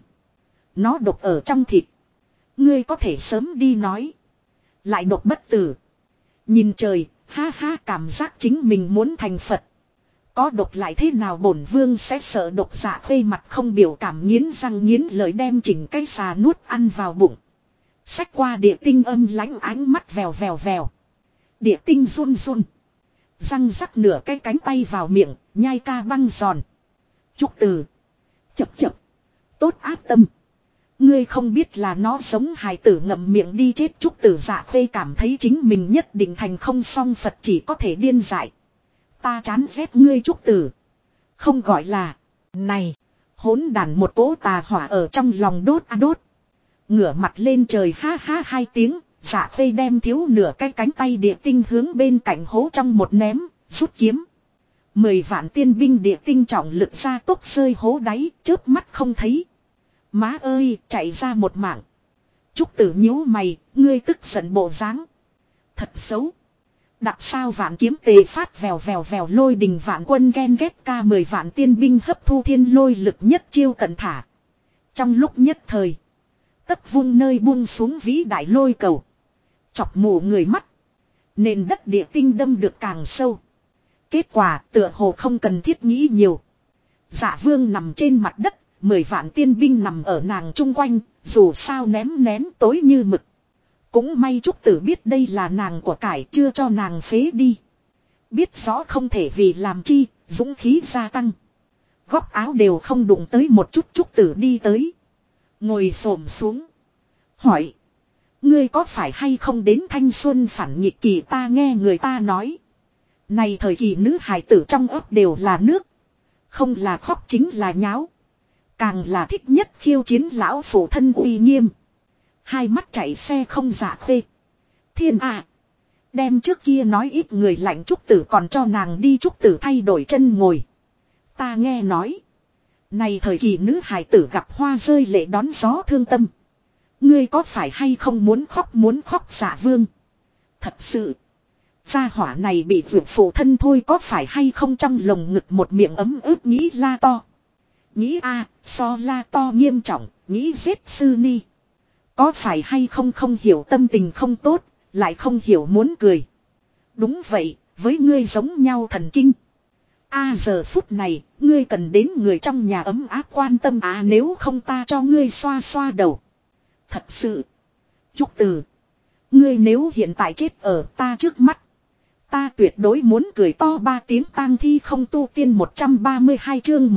Nó độc ở trong thịt. Ngươi có thể sớm đi nói. Lại độc bất tử. Nhìn trời. Ha ha cảm giác chính mình muốn thành Phật. Có độc lại thế nào bổn vương sẽ sợ độc. Dạ Khê mặt không biểu cảm nghiến răng nghiến lợi đem chỉnh cái xà nuốt ăn vào bụng. Xách qua địa tinh âm lãnh ánh mắt vèo vèo vèo. Địa tinh run run. Răng rắc nửa cái cánh tay vào miệng, nhai ca băng giòn. Trúc Tử. Chập chập. Tốt ác tâm. Ngươi không biết là nó sống hài tử ngậm miệng đi chết. Trúc Tử Dạ Khê cảm thấy chính mình nhất định thành không xong Phật chỉ có thể điên dại. Ta chán ghét ngươi Trúc Tử. Không gọi là. Này. Hỗn đàn một cỗ tà hỏa ở trong lòng đốt a đốt. Ngửa mặt lên trời ha ha hai tiếng. Dạ Khê đem thiếu nửa cái cánh tay địa tinh hướng bên cạnh hố trong một ném. Rút kiếm. 10 vạn tiên binh địa tinh trọng lực ra tốc rơi hố đáy. Chớp mắt không thấy. Má ơi chạy ra một mảng. Trúc Tử nhíu mày. Ngươi tức giận bộ dáng. Thật xấu. Đặc sao vạn kiếm tề phát vèo vèo vèo lôi đình vạn quân ghen ghét ca 10 vạn tiên binh hấp thu thiên lôi lực nhất chiêu cận thả. Trong lúc nhất thời. Tất vung nơi buông xuống vĩ đại lôi cầu. Chọc mù người mắt. Nền đất địa tinh đâm được càng sâu. Kết quả tựa hồ không cần thiết nghĩ nhiều. Dạ Vương nằm trên mặt đất. 10 vạn tiên binh nằm ở nàng chung quanh. Dù sao ném nén tối như mực. Cũng may Trúc Tử biết đây là nàng của cải chưa cho nàng phế đi. Biết rõ không thể vì làm chi, dũng khí gia tăng. Góc áo đều không đụng tới một chút. Trúc Tử đi tới. Ngồi xổm xuống. Hỏi. Ngươi có phải hay không đến thanh xuân phản nghịch kỳ ta nghe người ta nói. Này thời kỳ nữ hài tử trong ấp đều là nước. Không là khóc chính là nháo. Càng là thích nhất khiêu chiến lão phụ thân uy nghiêm. Hai mắt chạy xe không Dạ Khê. Thiên à. Đem trước kia nói ít người lạnh Trúc Tử còn cho nàng đi Trúc Tử thay đổi chân ngồi. Ta nghe nói. Này thời kỳ nữ hài tử gặp hoa rơi lệ đón gió thương tâm. Ngươi có phải hay không muốn khóc Dạ Vương. Thật sự. Gia hỏa này bị vượt phụ thân thôi có phải hay không trong lồng ngực một miệng ấm ướt nghĩ la to. Nghĩ a so la to nghiêm trọng, nghĩ giết sư ni. Có phải hay không không hiểu tâm tình không tốt, lại không hiểu muốn cười. Đúng vậy, với ngươi giống nhau thần kinh. Giờ phút này, ngươi cần đến người trong nhà ấm áp quan tâm nếu không ta cho ngươi xoa xoa đầu. Thật sự. Trúc Tử. Ngươi nếu hiện tại chết ở ta trước mắt. Ta tuyệt đối muốn cười to 3 tiếng tang thi không tu tiên 132 chương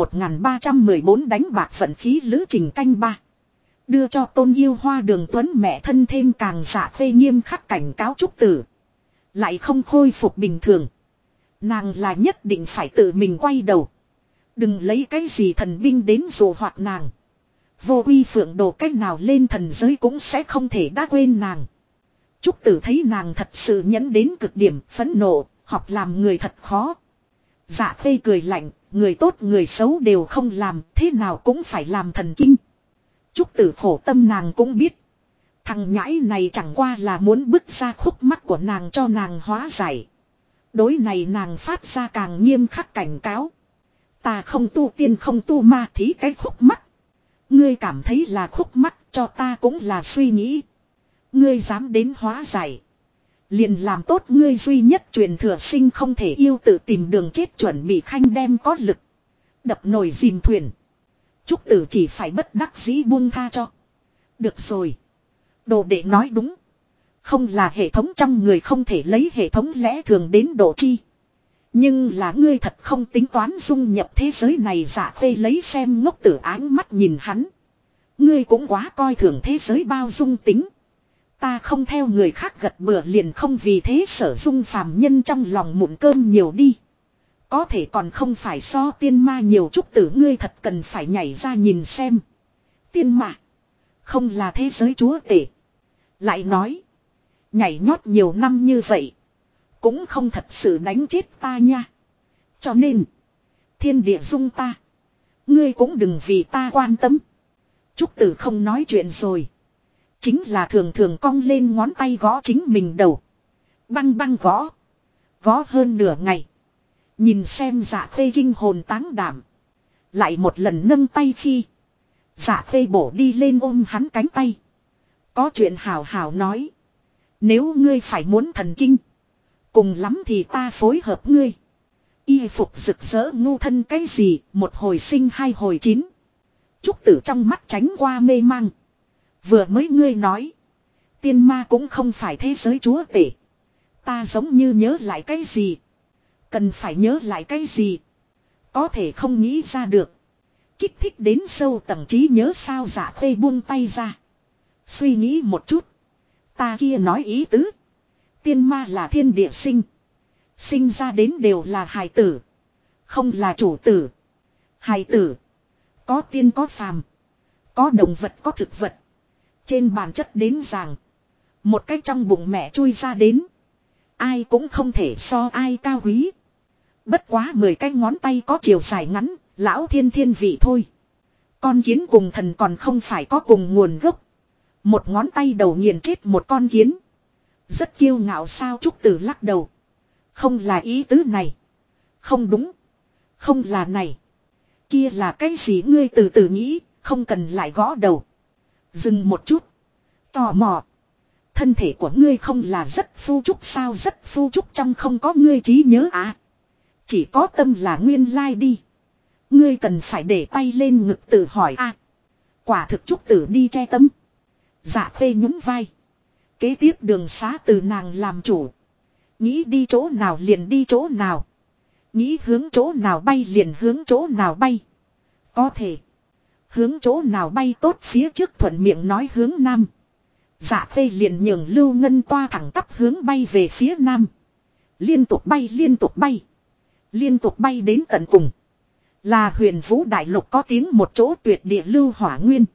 1314 đánh bạc vận khí lữ trình canh 3. Đưa cho Tôn Yêu Hoa Đường Tuấn mẹ thân thêm càng dạ phê nghiêm khắc cảnh cáo Trúc Tử. Lại không khôi phục bình thường. Nàng là nhất định phải tự mình quay đầu. Đừng lấy cái gì thần binh đến dụ hoặc nàng. Vô uy phượng đồ cách nào lên thần giới cũng sẽ không thể đã quên nàng. Trúc Tử thấy nàng thật sự nhẫn đến cực điểm, phẫn nộ, học làm người thật khó. Dạ phê cười lạnh, người tốt người xấu đều không làm, thế nào cũng phải làm thần kinh. Trúc Tử khổ tâm nàng cũng biết. Thằng nhãi này chẳng qua là muốn bứt ra khúc mắc của nàng cho nàng hóa giải. Đối này nàng phát ra càng nghiêm khắc cảnh cáo. Ta không tu tiên không tu ma thí cái khúc mắc. Ngươi cảm thấy là khúc mắc cho ta cũng là suy nghĩ. Ngươi dám đến hóa giải. Liền làm tốt ngươi duy nhất truyền thừa sinh không thể yêu tự tìm đường chết chuẩn bị khanh đem có lực. Đập nồi dìm thuyền. Trúc Tử chỉ phải bất đắc dĩ buông tha cho. Được rồi. Đồ đệ nói đúng. Không là hệ thống trong người không thể lấy hệ thống lẽ thường đến độ chi. Nhưng là ngươi thật không tính toán dung nhập thế giới này. Dạ phê lấy xem ngốc tử áng mắt nhìn hắn. Ngươi cũng quá coi thường thế giới bao dung tính. Ta không theo người khác gật bừa liền không vì thế sở dung phàm nhân trong lòng mụn cơm nhiều đi. Có thể còn không phải so tiên ma nhiều. Trúc Tử ngươi thật cần phải nhảy ra nhìn xem. Tiên ma. Không là thế giới chúa tể. Lại nói. Nhảy nhót nhiều năm như vậy. Cũng không thật sự đánh chết ta nha. Cho nên. Thiên địa dung ta. Ngươi cũng đừng vì ta quan tâm. Trúc Tử không nói chuyện rồi. Chính là thường thường cong lên ngón tay gõ chính mình đầu. Băng băng gõ. Gõ hơn nửa ngày. Nhìn xem Dạ phê kinh hồn táng đảm. Lại một lần nâng tay khi. Dạ phê bổ đi lên ôm hắn cánh tay. Có chuyện hào hào nói. Nếu ngươi phải muốn thần kinh. Cùng lắm thì ta phối hợp ngươi. Y phục rực rỡ ngu thân cái gì. Một hồi sinh hai hồi chín. Trúc Tử trong mắt tránh qua mê mang. Vừa mới ngươi nói. Tiên ma cũng không phải thế giới chúa tể. Ta giống như nhớ lại cái gì. Cần phải nhớ lại cái gì. Có thể không nghĩ ra được. Kích thích đến sâu tầng trí nhớ sao. Dạ phê buông tay ra. Suy nghĩ một chút. Ta kia nói ý tứ. Tiên ma là thiên địa sinh. Sinh ra đến đều là hài tử. Không là chủ tử. Hài tử. Có tiên có phàm. Có động vật có thực vật. Trên bản chất đến rằng. Một cách trong bụng mẹ chui ra đến. Ai cũng không thể so ai cao quý. Bất quá 10 cái ngón tay có chiều dài ngắn. Lão thiên thiên vị thôi. Con kiến cùng thần còn không phải có cùng nguồn gốc. Một ngón tay đầu nghiền chết một con kiến. Rất kiêu ngạo sao. Trúc Tử lắc đầu. Không là ý tứ này. Không đúng. Không là này. Kia là cái gì ngươi từ từ nghĩ. Không cần lại gõ đầu. Dừng một chút. Tò mò. Thân thể của ngươi không là rất phu trúc sao. Rất phu trúc trong không có ngươi trí nhớ à. Chỉ có tâm là nguyên lai đi. Ngươi cần phải để tay lên ngực tự hỏi à. Quả thực Trúc Tử đi che tấm. Dạ phê nhún vai. Kế tiếp đường xá từ nàng làm chủ. Nghĩ đi chỗ nào liền đi chỗ nào. Nghĩ hướng chỗ nào bay liền hướng chỗ nào bay. Có thể. Hướng chỗ nào bay tốt phía trước thuận miệng nói hướng nam. Dạ phê liền nhường Lưu Ngân toa thẳng tắp hướng bay về phía nam. Liên tục bay liên tục bay. Liên tục bay đến tận cùng. Là Huyền Vũ Đại Lục có tiếng một chỗ tuyệt địa lưu hỏa nguyên.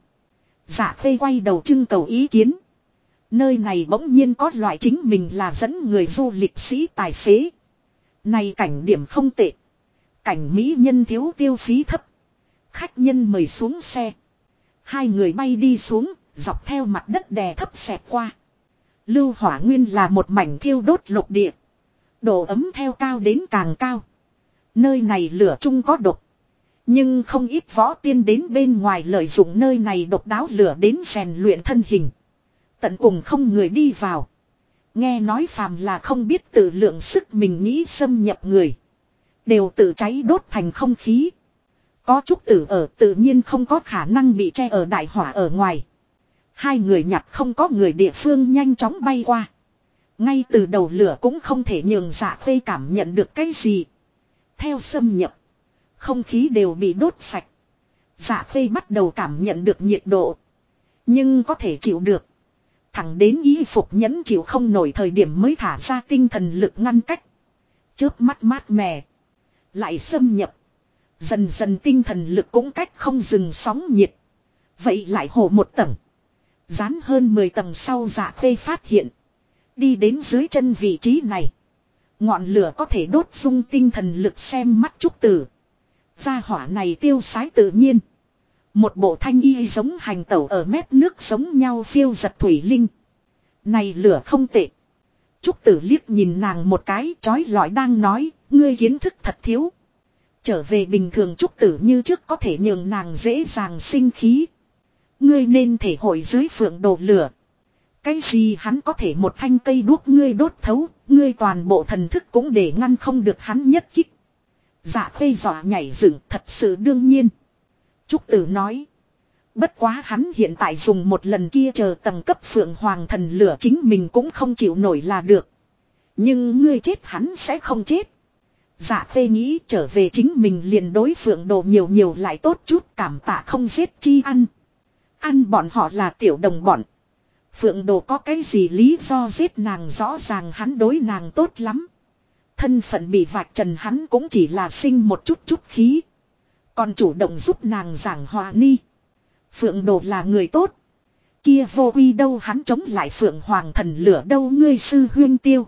Dạ phê quay đầu trưng cầu ý kiến. Nơi này bỗng nhiên có loại chính mình là dẫn người du lịch sĩ tài xế. Này cảnh điểm không tệ. Cảnh mỹ nhân thiếu tiêu phí thấp. Khách nhân mời xuống xe. Hai người bay đi xuống, dọc theo mặt đất đè thấp xẹt qua. Lưu hỏa nguyên là một mảnh thiêu đốt lục địa. Độ ấm theo cao đến càng cao. Nơi này lửa chung có độc. Nhưng không ít võ tiên đến bên ngoài lợi dụng nơi này độc đáo lửa đến rèn luyện thân hình. Tận cùng không người đi vào. Nghe nói phàm là không biết tự lượng sức mình nghĩ xâm nhập người. Đều tự cháy đốt thành không khí. Có Trúc Tử ở tự nhiên không có khả năng bị che ở đại hỏa ở ngoài. Hai người nhặt không có người địa phương nhanh chóng bay qua. Ngay từ đầu lửa cũng không thể nhường Dạ Khê cảm nhận được cái gì. Theo xâm nhập, không khí đều bị đốt sạch. Dạ Khê bắt đầu cảm nhận được nhiệt độ, nhưng có thể chịu được. Thẳng đến y phục nhẫn chịu không nổi thời điểm mới thả ra tinh thần lực ngăn cách. Chớp mắt mát mẻ, lại xâm nhập. Dần dần tinh thần lực cũng cách không dừng sóng nhiệt. Vậy lại hổ một tầng. Dán hơn 10 tầng sau Dạ Khê phát hiện. Đi đến dưới chân vị trí này. Ngọn lửa có thể đốt dung tinh thần lực xem mắt Trúc Tử. Gia hỏa này tiêu sái tự nhiên. Một bộ thanh y giống hành tẩu ở mép nước giống nhau phiêu giật thủy linh. Này lửa không tệ. Trúc Tử liếc nhìn nàng một cái chói lọi đang nói, ngươi kiến thức thật thiếu. Trở về bình thường Trúc Tử như trước có thể nhường nàng dễ dàng sinh khí. Ngươi nên thể hội dưới phượng đồ lửa. Cái gì hắn có thể một thanh cây đuốc ngươi đốt thấu, ngươi toàn bộ thần thức cũng để ngăn không được hắn nhất kích. Dạ Khê dọa nhảy dựng thật sự đương nhiên. Trúc Tử nói. Bất quá hắn hiện tại dùng một lần kia chờ tầng cấp phượng hoàng thần lửa chính mình cũng không chịu nổi là được. Nhưng ngươi chết hắn sẽ không chết. Dạ Khê nghĩ trở về chính mình liền đối phượng đồ nhiều nhiều lại tốt chút cảm tạ không giết chi ăn. Ăn bọn họ là tiểu đồng bọn. Phượng đồ có cái gì lý do giết nàng rõ ràng hắn đối nàng tốt lắm. Thân phận bị vạch trần hắn cũng chỉ là sinh một chút khí. Còn chủ động giúp nàng giảng hòa ni. Phượng đồ là người tốt. Kia vô uy đâu hắn chống lại phượng hoàng thần lửa đâu ngươi sư huyên Tiêu.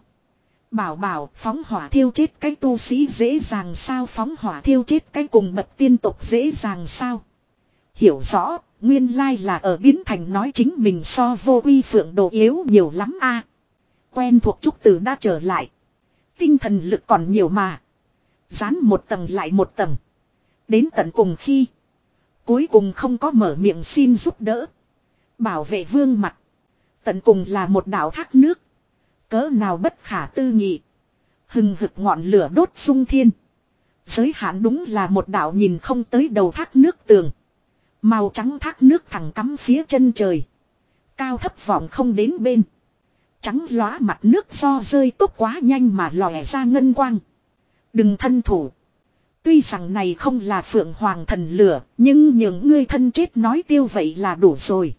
Bảo phóng hỏa thiêu chết cái tu sĩ dễ dàng sao phóng hỏa thiêu chết cái cùng bậc tiên tục dễ dàng sao. Hiểu rõ, nguyên lai là ở biến thành nói chính mình so vô uy phượng đồ yếu nhiều lắm a. Quen thuộc Trúc Tử đã trở lại. Tinh thần lực còn nhiều mà. Dán một tầng lại một tầng. Đến tận cùng khi. Cuối cùng không có mở miệng xin giúp đỡ. Bảo vệ vương mặt. Tận cùng là một đảo thác nước. Cỡ nào bất khả tư nghị. Hừng hực ngọn lửa đốt sung thiên. Giới hạn đúng là một đảo nhìn không tới đầu thác nước tường. Màu trắng thác nước thẳng cắm phía chân trời. Cao thấp vọng không đến bên. Trắng lóa mặt nước do rơi tốc quá nhanh mà lòe ra ngân quang. Đừng thân thủ. Tuy rằng này không là phượng hoàng thần lửa, nhưng những ngươi thân chết nói tiêu vậy là đủ rồi.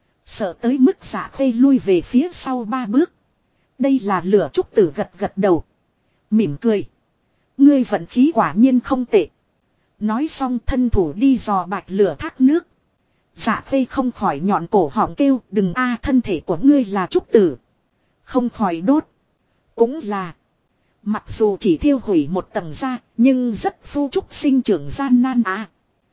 Sợ tới mức Dạ Khê lui về phía sau 3 bước. Đây là lửa. Trúc Tử gật gật đầu. Mỉm cười. Ngươi vận khí quả nhiên không tệ. Nói xong thân thủ đi dò bạch lửa thác nước. Dạ Khê không khỏi nhọn cổ họng kêu đừng a thân thể của ngươi là Trúc Tử. Không khỏi đốt. Cũng là. Mặc dù chỉ thiêu hủy một tầng ra, nhưng rất phu trúc sinh trưởng gian nan à.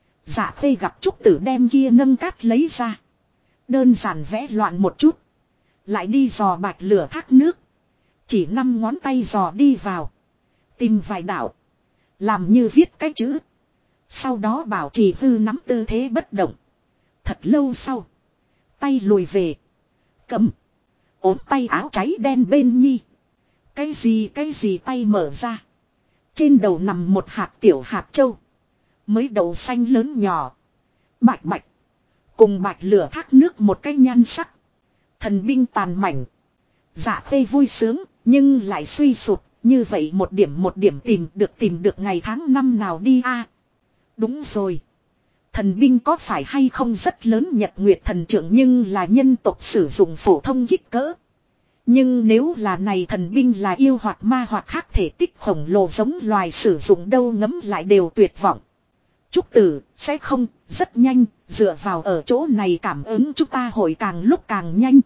Dạ Khê gặp Trúc Tử đem kia nâng cát lấy ra. Đơn giản vẽ loạn một chút. Lại đi dò bạch lửa thác nước. Chỉ 5 ngón tay dò đi vào. Tìm vài đạo. Làm như viết cái chữ. Sau đó bảo trì hư nắm tư thế bất động. Thật lâu sau. Tay lùi về. Cầm. Ốm tay áo cháy đen bên nhi. Cái gì tay mở ra. Trên đầu nằm một hạt tiểu hạt châu. Mới đầu xanh lớn nhỏ. Bạch bạch. Cùng bạch lửa thác nước một cái nhan sắc. Thần binh tàn mảnh. Dạ Khê vui sướng. Nhưng lại suy sụp. Như vậy một điểm tìm được ngày tháng năm nào đi a. Đúng rồi. Thần binh có phải hay không rất lớn nhật nguyệt thần trưởng nhưng là nhân tộc sử dụng phổ thông kích cỡ. Nhưng nếu là này thần binh là yêu hoặc ma hoặc khác thể tích khổng lồ giống loài sử dụng đâu ngấm lại đều tuyệt vọng. Trúc Tử sẽ không rất nhanh dựa vào ở chỗ này cảm ứng chúng ta hội càng lúc càng nhanh.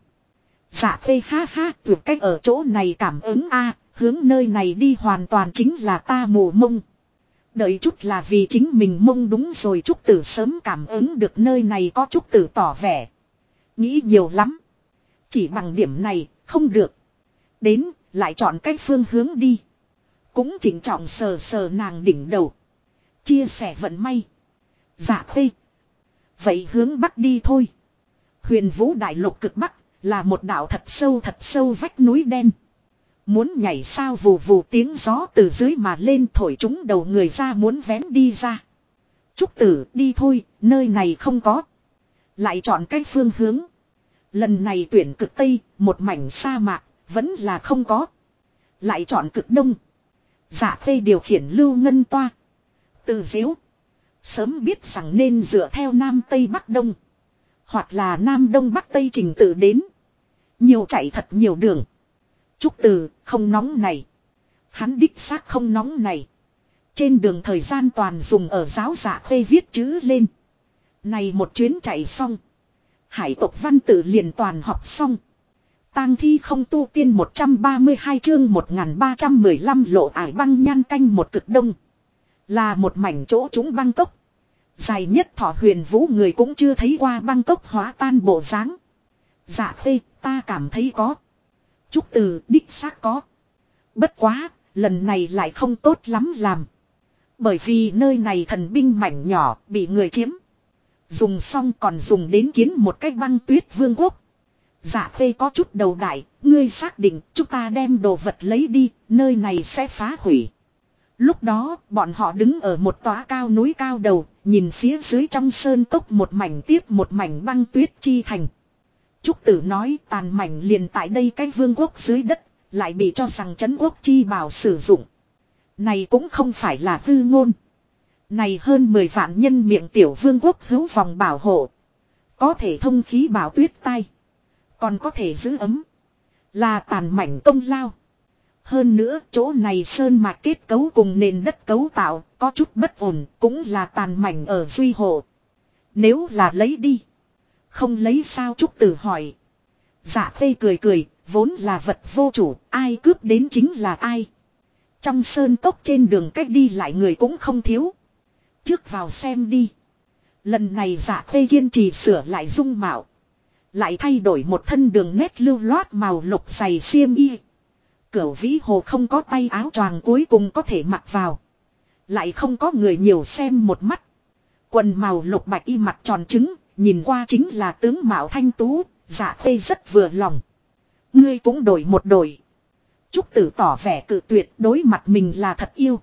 Dạ Khê ha ha tuyệt cách ở chỗ này cảm ứng a hướng nơi này đi hoàn toàn chính là ta mù mông. Đợi chút là vì chính mình mông đúng rồi Trúc Tử sớm cảm ứng được nơi này có Trúc Tử tỏ vẻ. Nghĩ nhiều lắm. Chỉ bằng điểm này không được. Đến lại chọn cách phương hướng đi. Cũng chỉnh trọng sờ sờ nàng đỉnh đầu. Chia sẻ vận may. Dạ Khê. Vậy hướng bắc đi thôi. Huyền Vũ Đại Lục cực bắc là một đảo thật sâu vách núi đen. Muốn nhảy sao vù vù tiếng gió từ dưới mà lên thổi chúng đầu người ra muốn vén đi ra. Trúc Tử đi thôi, nơi này không có. Lại chọn cách phương hướng. Lần này tuyển cực Tây, một mảnh sa mạc, Vẫn là không có. Lại chọn cực đông. Dạ Khê điều khiển Lưu Ngân Toa. Từ Diếu. Sớm biết rằng nên dựa theo Nam Tây Bắc Đông. Hoặc là Nam Đông Bắc Tây trình tự đến. Nhiều chạy thật nhiều đường. Trúc Từ không nóng này. Hắn đích xác không nóng này. Trên đường thời gian toàn dùng ở giáo Dạ Khê viết chữ lên. Này một chuyến chạy xong. Hải tộc văn tự liền toàn học xong. Tang thi không tu tiên 132 chương 1315 lộ ải băng nhan canh một cực đông. Là một mảnh chỗ trũng băng cốc. Dài nhất Thọ Huyền Vũ người cũng chưa thấy qua băng cốc hóa tan bộ dáng. Dạ Khê, ta cảm thấy có. Trúc Từ đích xác có. Bất quá, lần này lại không tốt lắm làm. Bởi vì nơi này thần binh mảnh nhỏ bị người chiếm. Dùng xong còn dùng đến kiến một cái băng tuyết vương quốc. Dạ Khê có chút đầu đại, ngươi xác định chúng ta đem đồ vật lấy đi, nơi này sẽ phá hủy. Lúc đó, bọn họ đứng ở một tòa cao núi cao đầu, nhìn phía dưới trong sơn cốc một mảnh tiếp một mảnh băng tuyết chi thành. Trúc Tử nói tàn mảnh liền tại đây cái vương quốc dưới đất, lại bị cho rằng trấn quốc chi bảo sử dụng. Này cũng không phải là hư ngôn. Này hơn 10 vạn nhân miệng tiểu vương quốc hữu vòng bảo hộ. Có thể thông khí bảo tuyết tai. Còn có thể giữ ấm. Là tàn mảnh công lao. Hơn nữa chỗ này sơn mạch kết cấu cùng nền đất cấu tạo có chút bất ổn cũng là tàn mảnh ở duy hộ. Nếu là lấy đi. Không lấy sao Trúc Tử hỏi. Dạ Khê cười cười, vốn là vật vô chủ, ai cướp đến chính là ai. Trong sơn cốc trên đường cách đi lại người cũng không thiếu. Trước vào xem đi. Lần này Dạ Khê kiên trì sửa lại dung mạo. Lại thay đổi một thân đường nét lưu loát màu lục dày xiêm y. Cửu Vĩ Hồ không có tay áo choàng cuối cùng có thể mặc vào. Lại không có người nhiều xem một mắt. Quần màu lục bạch y mặt tròn trứng, nhìn qua chính là tướng mạo thanh tú, Dạ Khê rất vừa lòng. Ngươi cũng đổi một đổi. Trúc Tử tỏ vẻ cự tuyệt, đối mặt mình là thật yêu.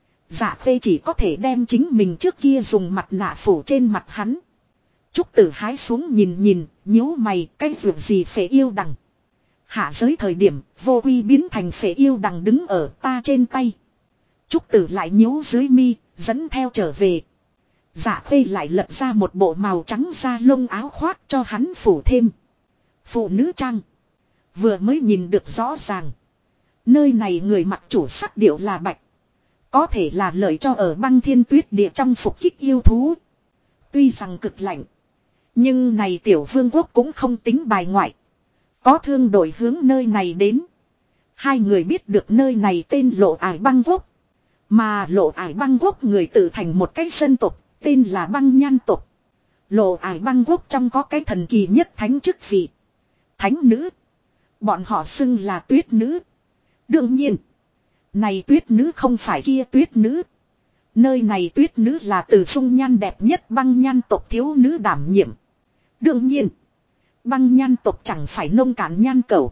Dạ Khê chỉ có thể đem chính mình trước kia dùng mặt nạ phủ trên mặt hắn. Trúc Tử hái xuống nhìn, nhíu mày, cái việc gì phệ yêu đằng. Hạ giới thời điểm, vô quy biến thành phệ yêu đằng đứng ở ta trên tay. Trúc Tử lại nhíu dưới mi, dẫn theo trở về. Dạ Khê lại lật ra một bộ màu trắng da lông áo khoác cho hắn phủ thêm. Phụ nữ trang. Vừa mới nhìn được rõ ràng. Nơi này người mặc chủ sắc điệu là bạch. Có thể là lợi cho ở băng thiên tuyết địa trong phục kích yêu thú. Tuy rằng cực lạnh. Nhưng này tiểu vương quốc cũng không tính bài ngoại. Có thương đội hướng nơi này đến. Hai người biết được nơi này tên Lộ Ải Băng Quốc. Mà Lộ Ải Băng Quốc người tự thành một cái dân tộc, tên là Băng Nhan tộc. Lộ Ải Băng Quốc trong có cái thần kỳ nhất thánh chức vị. Thánh nữ. Bọn họ xưng là tuyết nữ. Đương nhiên. Này tuyết nữ không phải kia tuyết nữ. Nơi này tuyết nữ là từ dung nhan đẹp nhất Băng Nhan tộc thiếu nữ đảm nhiệm. Đương nhiên. Băng Nhan tộc chẳng phải nông cạn nhan cẩu.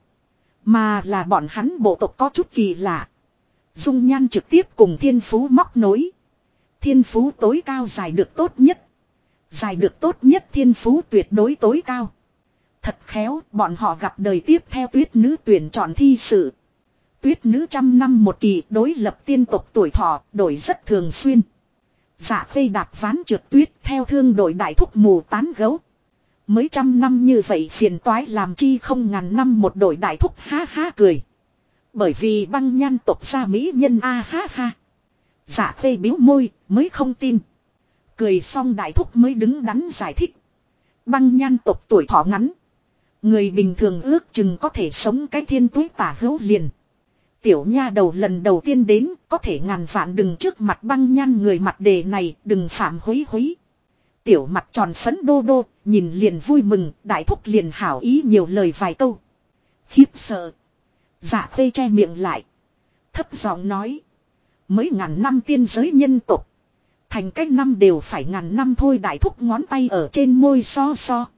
Mà là bọn hắn bộ tộc có chút kỳ lạ. Dung nhan trực tiếp cùng thiên phú móc nối. Thiên phú tối cao giải được tốt nhất. Giải được tốt nhất thiên phú tuyệt đối tối cao. Thật khéo bọn họ gặp đời tiếp theo tuyết nữ tuyển chọn thi sự. Tuyết nữ 100 năm một kỳ đối lập tiên tộc tuổi thọ đổi rất thường xuyên. Dạ Khê đạp ván trượt tuyết theo thương đội đại thúc mù tán gấu. Mới 100 năm như vậy phiền toái làm chi không ngàn năm một đội đại thúc ha ha cười. Bởi vì Băng Nhan tộc gia mỹ nhân a ha ha. Dạ Khê biếu môi mới không tin. Cười xong đại thúc mới đứng đắn giải thích. Băng Nhan tộc tuổi thọ ngắn. Người bình thường ước chừng có thể sống cái thiên tuế tả hữu liền. Tiểu nha đầu lần đầu tiên đến có thể ngàn vạn đừng trước mặt Băng Nhan người mặt đề này đừng phạm húy húy. Tiểu mặt tròn phấn đô đô, nhìn liền vui mừng, đại thúc liền hảo ý nhiều lời vài câu. Khiếp sợ. Dạ Khê che miệng lại. Thấp giọng nói. Mới ngàn năm tiên giới nhân tộc. Thành cách năm đều phải ngàn năm thôi đại thúc ngón tay ở trên môi so so.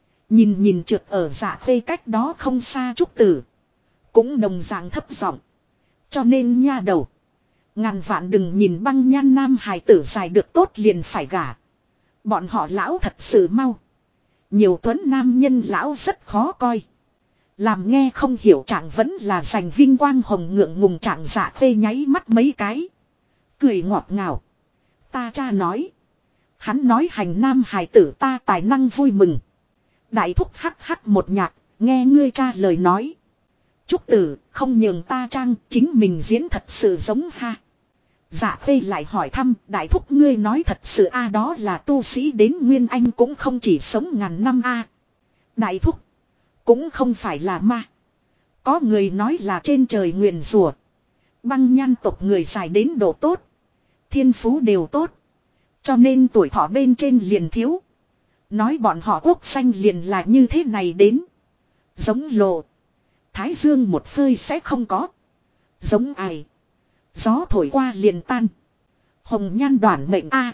Nhìn trượt ở Dạ Khê cách đó không xa Trúc Tử. Cũng đồng dạng thấp giọng. Cho nên nha đầu. Ngàn vạn đừng nhìn Băng Nhan nam hài tử dài được tốt liền phải gả. Bọn họ lão thật sự mau. Nhiều tuấn nam nhân lão rất khó coi. Làm nghe không hiểu trạng vẫn là giành vinh quang hồng ngượng ngùng trạng Dạ Khê nháy mắt mấy cái. Cười ngọt ngào. Ta cha nói. Hắn nói hành nam hài tử ta tài năng vui mừng. Đại thúc hắc hắc một nhạc, nghe ngươi cha lời nói. Trúc tử, không nhường ta trang, chính mình diễn thật sự giống ha. Dạ Khê lại hỏi thăm, đại thúc ngươi nói thật sự a đó là tu sĩ đến Nguyên Anh cũng không chỉ sống ngàn năm a. Đại thúc, cũng không phải là ma. Có người nói là trên trời nguyền rủa. Băng nhan tộc người dài đến độ tốt. Thiên phú đều tốt. Cho nên tuổi thọ bên trên liền thiếu. Nói bọn họ quốc xanh liền là như thế này đến. Giống lộ. Thái dương một phơi sẽ không có. Giống ai. Gió thổi qua liền tan. Hồng nhan đoản mệnh a.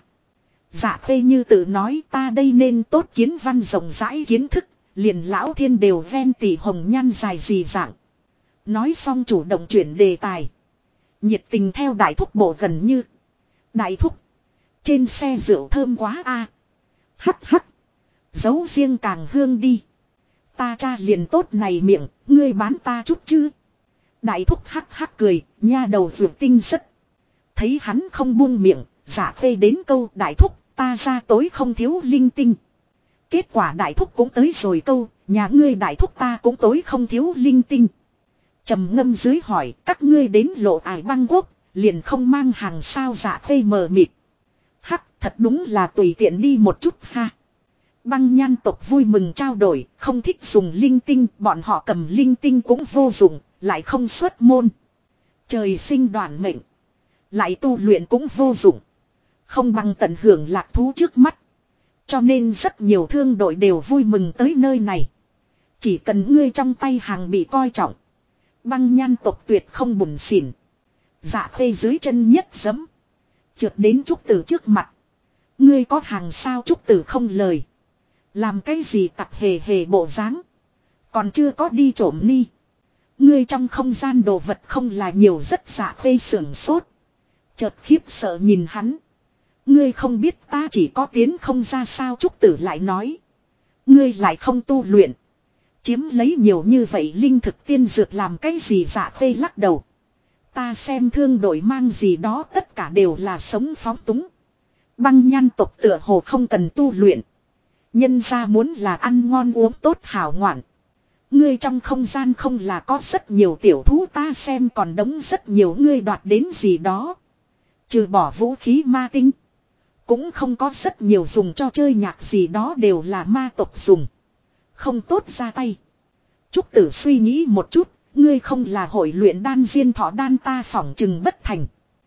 Dạ Khê như tự nói ta đây nên tốt kiến văn rộng rãi kiến thức. Liền lão thiên đều ven tỉ hồng nhan dài gì dạng. Nói xong chủ động chuyển đề tài. Nhiệt tình theo đại thúc bộ gần như. Đại thúc. Trên xe rượu thơm quá a. Hắc hắc. Giấu riêng càng hương đi. Ta cha liền tốt này miệng, ngươi bán ta chút chứ. Đại thúc hắc hắc cười, nha đầu vượt tinh rất. Thấy hắn không buông miệng, Dạ Khê đến câu đại thúc, ta ra tối không thiếu linh tinh. Kết quả đại thúc cũng tới rồi câu, nhà ngươi đại thúc ta cũng tối không thiếu linh tinh. Trầm ngâm dưới hỏi, các ngươi đến lộ ải băng quốc, liền không mang hàng sao. Dạ Khê mờ mịt. Hắc, thật đúng là tùy tiện đi một chút ha. Băng nhan tộc vui mừng trao đổi, không thích dùng linh tinh, bọn họ cầm linh tinh cũng vô dụng, lại không xuất môn. Trời sinh đoản mệnh, lại tu luyện cũng vô dụng. Không bằng tận hưởng lạc thú trước mắt. Cho nên rất nhiều thương đội đều vui mừng tới nơi này. Chỉ cần ngươi trong tay hàng bị coi trọng. Băng nhan tộc tuyệt không bùn xỉn. Dạ Khê dưới chân nhất giẫm. Trượt đến Trúc Tử trước mặt. Ngươi có hàng sao? Trúc Tử không lời. Làm cái gì tặc hề hề bộ dáng. Còn chưa có đi trộm ni. Ngươi trong không gian đồ vật không là nhiều rất. Dạ Khê sưởng sốt. Chợt khiếp sợ nhìn hắn. Ngươi không biết ta chỉ có tiến không ra sao? Trúc Tử lại nói. Ngươi lại không tu luyện. Chiếm lấy nhiều như vậy linh thực tiên dược làm cái gì? Dạ Khê lắc đầu. Ta xem thương đội mang gì đó tất cả đều là sống phóng túng. Băng nhan tộc tựa hồ không cần tu luyện. Nhân ra muốn là ăn ngon uống tốt hảo ngoạn. Ngươi trong không gian không là có rất nhiều tiểu thú ta xem còn đống rất nhiều ngươi đoạt đến gì đó. Trừ bỏ vũ khí ma tinh. Cũng không có rất nhiều dùng cho chơi nhạc gì đó đều là ma tộc dùng. Không tốt ra tay. Trúc Tử suy nghĩ một chút. Ngươi không là hội luyện đan diên thọ đan ta phỏng chừng bất thành.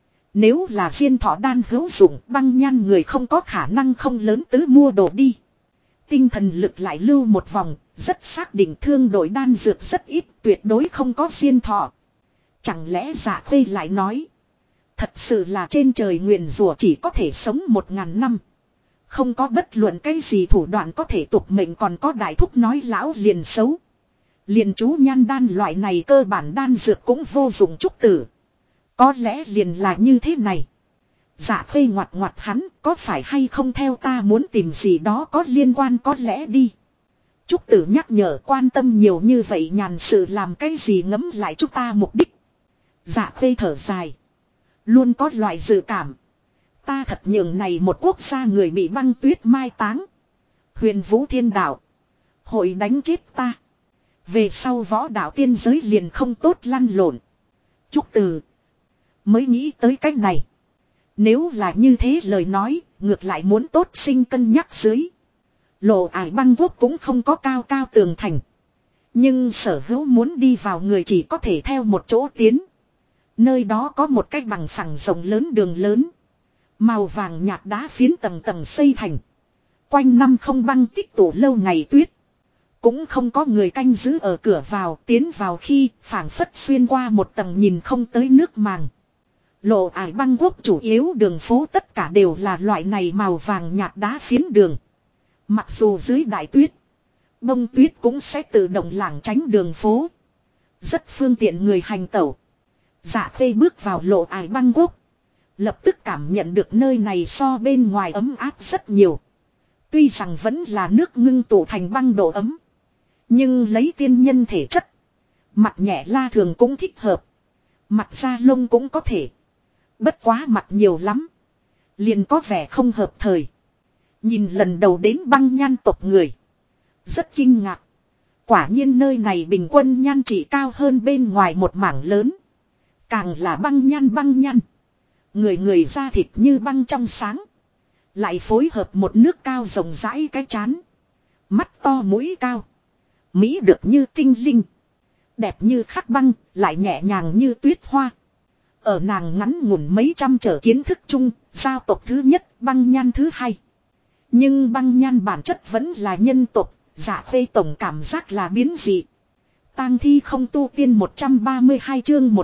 Nếu là diên thọ đan hữu dụng băng nhan người không có khả năng không lớn tứ mua đồ đi. Tinh thần lực lại lưu một vòng, rất xác định thương đội đan dược rất ít, tuyệt đối không có diên thọ. Chẳng lẽ Dạ Khê lại nói. Thật sự là trên trời nguyền rủa chỉ có thể sống 1000 năm. Không có bất luận cái gì thủ đoạn có thể tục mệnh còn có đại thúc nói lão liền xấu. Liền chú nhan đan loại này cơ bản đan dược cũng vô dụng. Trúc Tử. Có lẽ liền là như thế này. Dạ Khê ngoặt ngoặt hắn có phải hay không theo ta muốn tìm gì đó có liên quan có lẽ đi. Trúc Tử nhắc nhở quan tâm nhiều như vậy nhàn sự làm cái gì ngấm lại chúng ta mục đích. Dạ Khê thở dài. Luôn có loại dự cảm. Ta thật nhường này một quốc gia người bị băng tuyết mai táng. Huyền Vũ Thiên Đạo. Hội đánh chết ta. Về sau võ đạo tiên giới liền không tốt lăn lộn. Trúc Tử. Mới nghĩ tới cách này. Nếu là như thế lời nói, ngược lại muốn tốt sinh cân nhắc dưới. Lộ ải băng quốc cũng không có cao cao tường thành. Nhưng sở hữu muốn đi vào người chỉ có thể theo một chỗ tiến. Nơi đó có một cái bằng phẳng rộng lớn đường lớn. Màu vàng nhạt đá phiến tầng tầng xây thành. Quanh năm không băng tích tụ lâu ngày tuyết. Cũng không có người canh giữ ở cửa vào, tiến vào khi phảng phất xuyên qua một tầng nhìn không tới nước màng. Lộ ải băng quốc chủ yếu đường phố tất cả đều là loại này màu vàng nhạt đá phiến đường. Mặc dù dưới đại tuyết, bông tuyết cũng sẽ tự động lảng tránh đường phố. Rất phương tiện người hành tẩu. Dạ Khê bước vào lộ ải băng quốc. Lập tức cảm nhận được nơi này so bên ngoài ấm áp rất nhiều. Tuy rằng vẫn là nước ngưng tụ thành băng độ ấm. Nhưng lấy tiên nhân thể chất. Mặt nhẹ la thường cũng thích hợp. Mặt da lông cũng có thể. Bất quá mặt nhiều lắm. Liền có vẻ không hợp thời. Nhìn lần đầu đến băng nhan tộc người. Rất kinh ngạc. Quả nhiên nơi này bình quân nhan chỉ cao hơn bên ngoài một mảng lớn. Càng là băng nhan. Người người da thịt như băng trong sáng. Lại phối hợp một nước cao rộng rãi cái chán. Mắt to mũi cao. Mỹ được như tinh linh. Đẹp như khắc băng, lại nhẹ nhàng như tuyết hoa. Ở nàng ngắn ngủn mấy trăm trở kiến thức chung, giao tộc thứ nhất, băng nhan thứ hai. Nhưng băng nhan bản chất vẫn là nhân tộc, Dạ Khê tổng cảm giác là biến dị. Tang thi không tu tiên 132 chương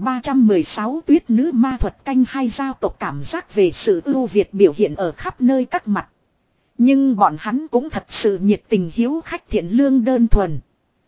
1316 tuyết nữ ma thuật canh hai giao tộc cảm giác về sự ưu việt biểu hiện ở khắp nơi các mặt. Nhưng bọn hắn cũng thật sự nhiệt tình hiếu khách thiện lương đơn thuần.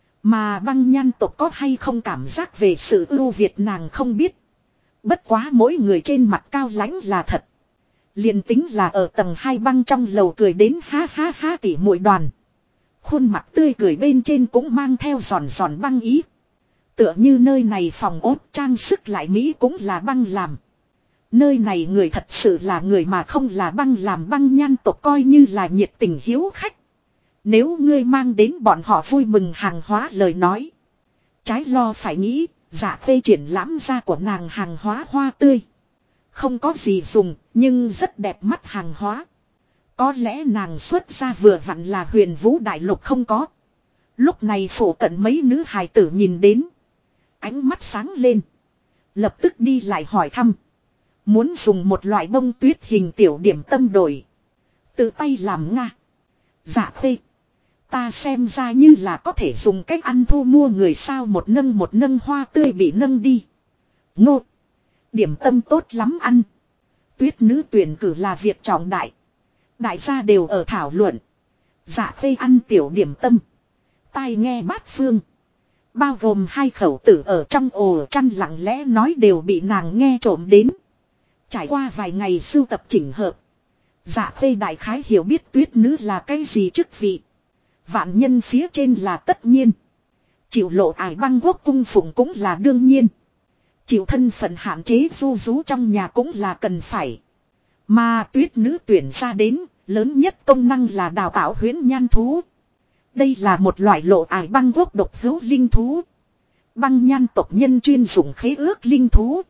Mà băng nhan tộc có hay không cảm giác về sự ưu việt nàng không biết. Bất quá mỗi người trên mặt cao lãnh là thật. Liền tính là ở tầng 2 băng trong lầu cười đến ha ha ha tỉ muội đoàn. Khuôn mặt tươi cười bên trên cũng mang theo giòn giòn băng ý. Tựa như nơi này phòng ốt trang sức lại Mỹ cũng là băng làm. Nơi này người thật sự là người mà không là băng làm băng nhan tộc coi như là nhiệt tình hiếu khách. Nếu ngươi mang đến bọn họ vui mừng hàng hóa lời nói. Trái lo phải nghĩ, Dạ Khê triển lãm ra của nàng hàng hóa hoa tươi. Không có gì dùng, nhưng rất đẹp mắt hàng hóa. Có lẽ nàng xuất ra vừa vặn là Huyền Vũ Đại Lục không có. Lúc này phổ cận mấy nữ hài tử nhìn đến. Ánh mắt sáng lên. Lập tức đi lại hỏi thăm. Muốn dùng một loại bông tuyết hình tiểu điểm tâm đổi. Tự tay làm Nga. Dạ Khê. Ta xem ra như là có thể dùng cách ăn thu mua người sao một nâng hoa tươi bị nâng đi. Ngô. Điểm tâm tốt lắm ăn. Tuyết nữ tuyển cử là việc trọng đại. Đại gia đều ở thảo luận. Dạ Khê ăn tiểu điểm tâm. Tai nghe bát phương. Bao gồm hai khẩu tử ở trong ổ chăn lặng lẽ nói đều bị nàng nghe trộm đến. Trải qua vài ngày sưu tập chỉnh hợp. Dạ Khê đại khái hiểu biết tuyết nữ là cái gì chức vị. Vạn nhân phía trên là tất nhiên. Chịu lộ ải băng quốc cung phụng cũng là đương nhiên. Chịu thân phận hạn chế du rú trong nhà cũng là cần phải. Mà tuyết nữ tuyển ra đến, lớn nhất công năng là đào tạo huyễn nhan thú. Đây là một loại lộ ải băng quốc độc hữu linh thú. Băng nhan tộc nhân chuyên dụng khế ước linh thú.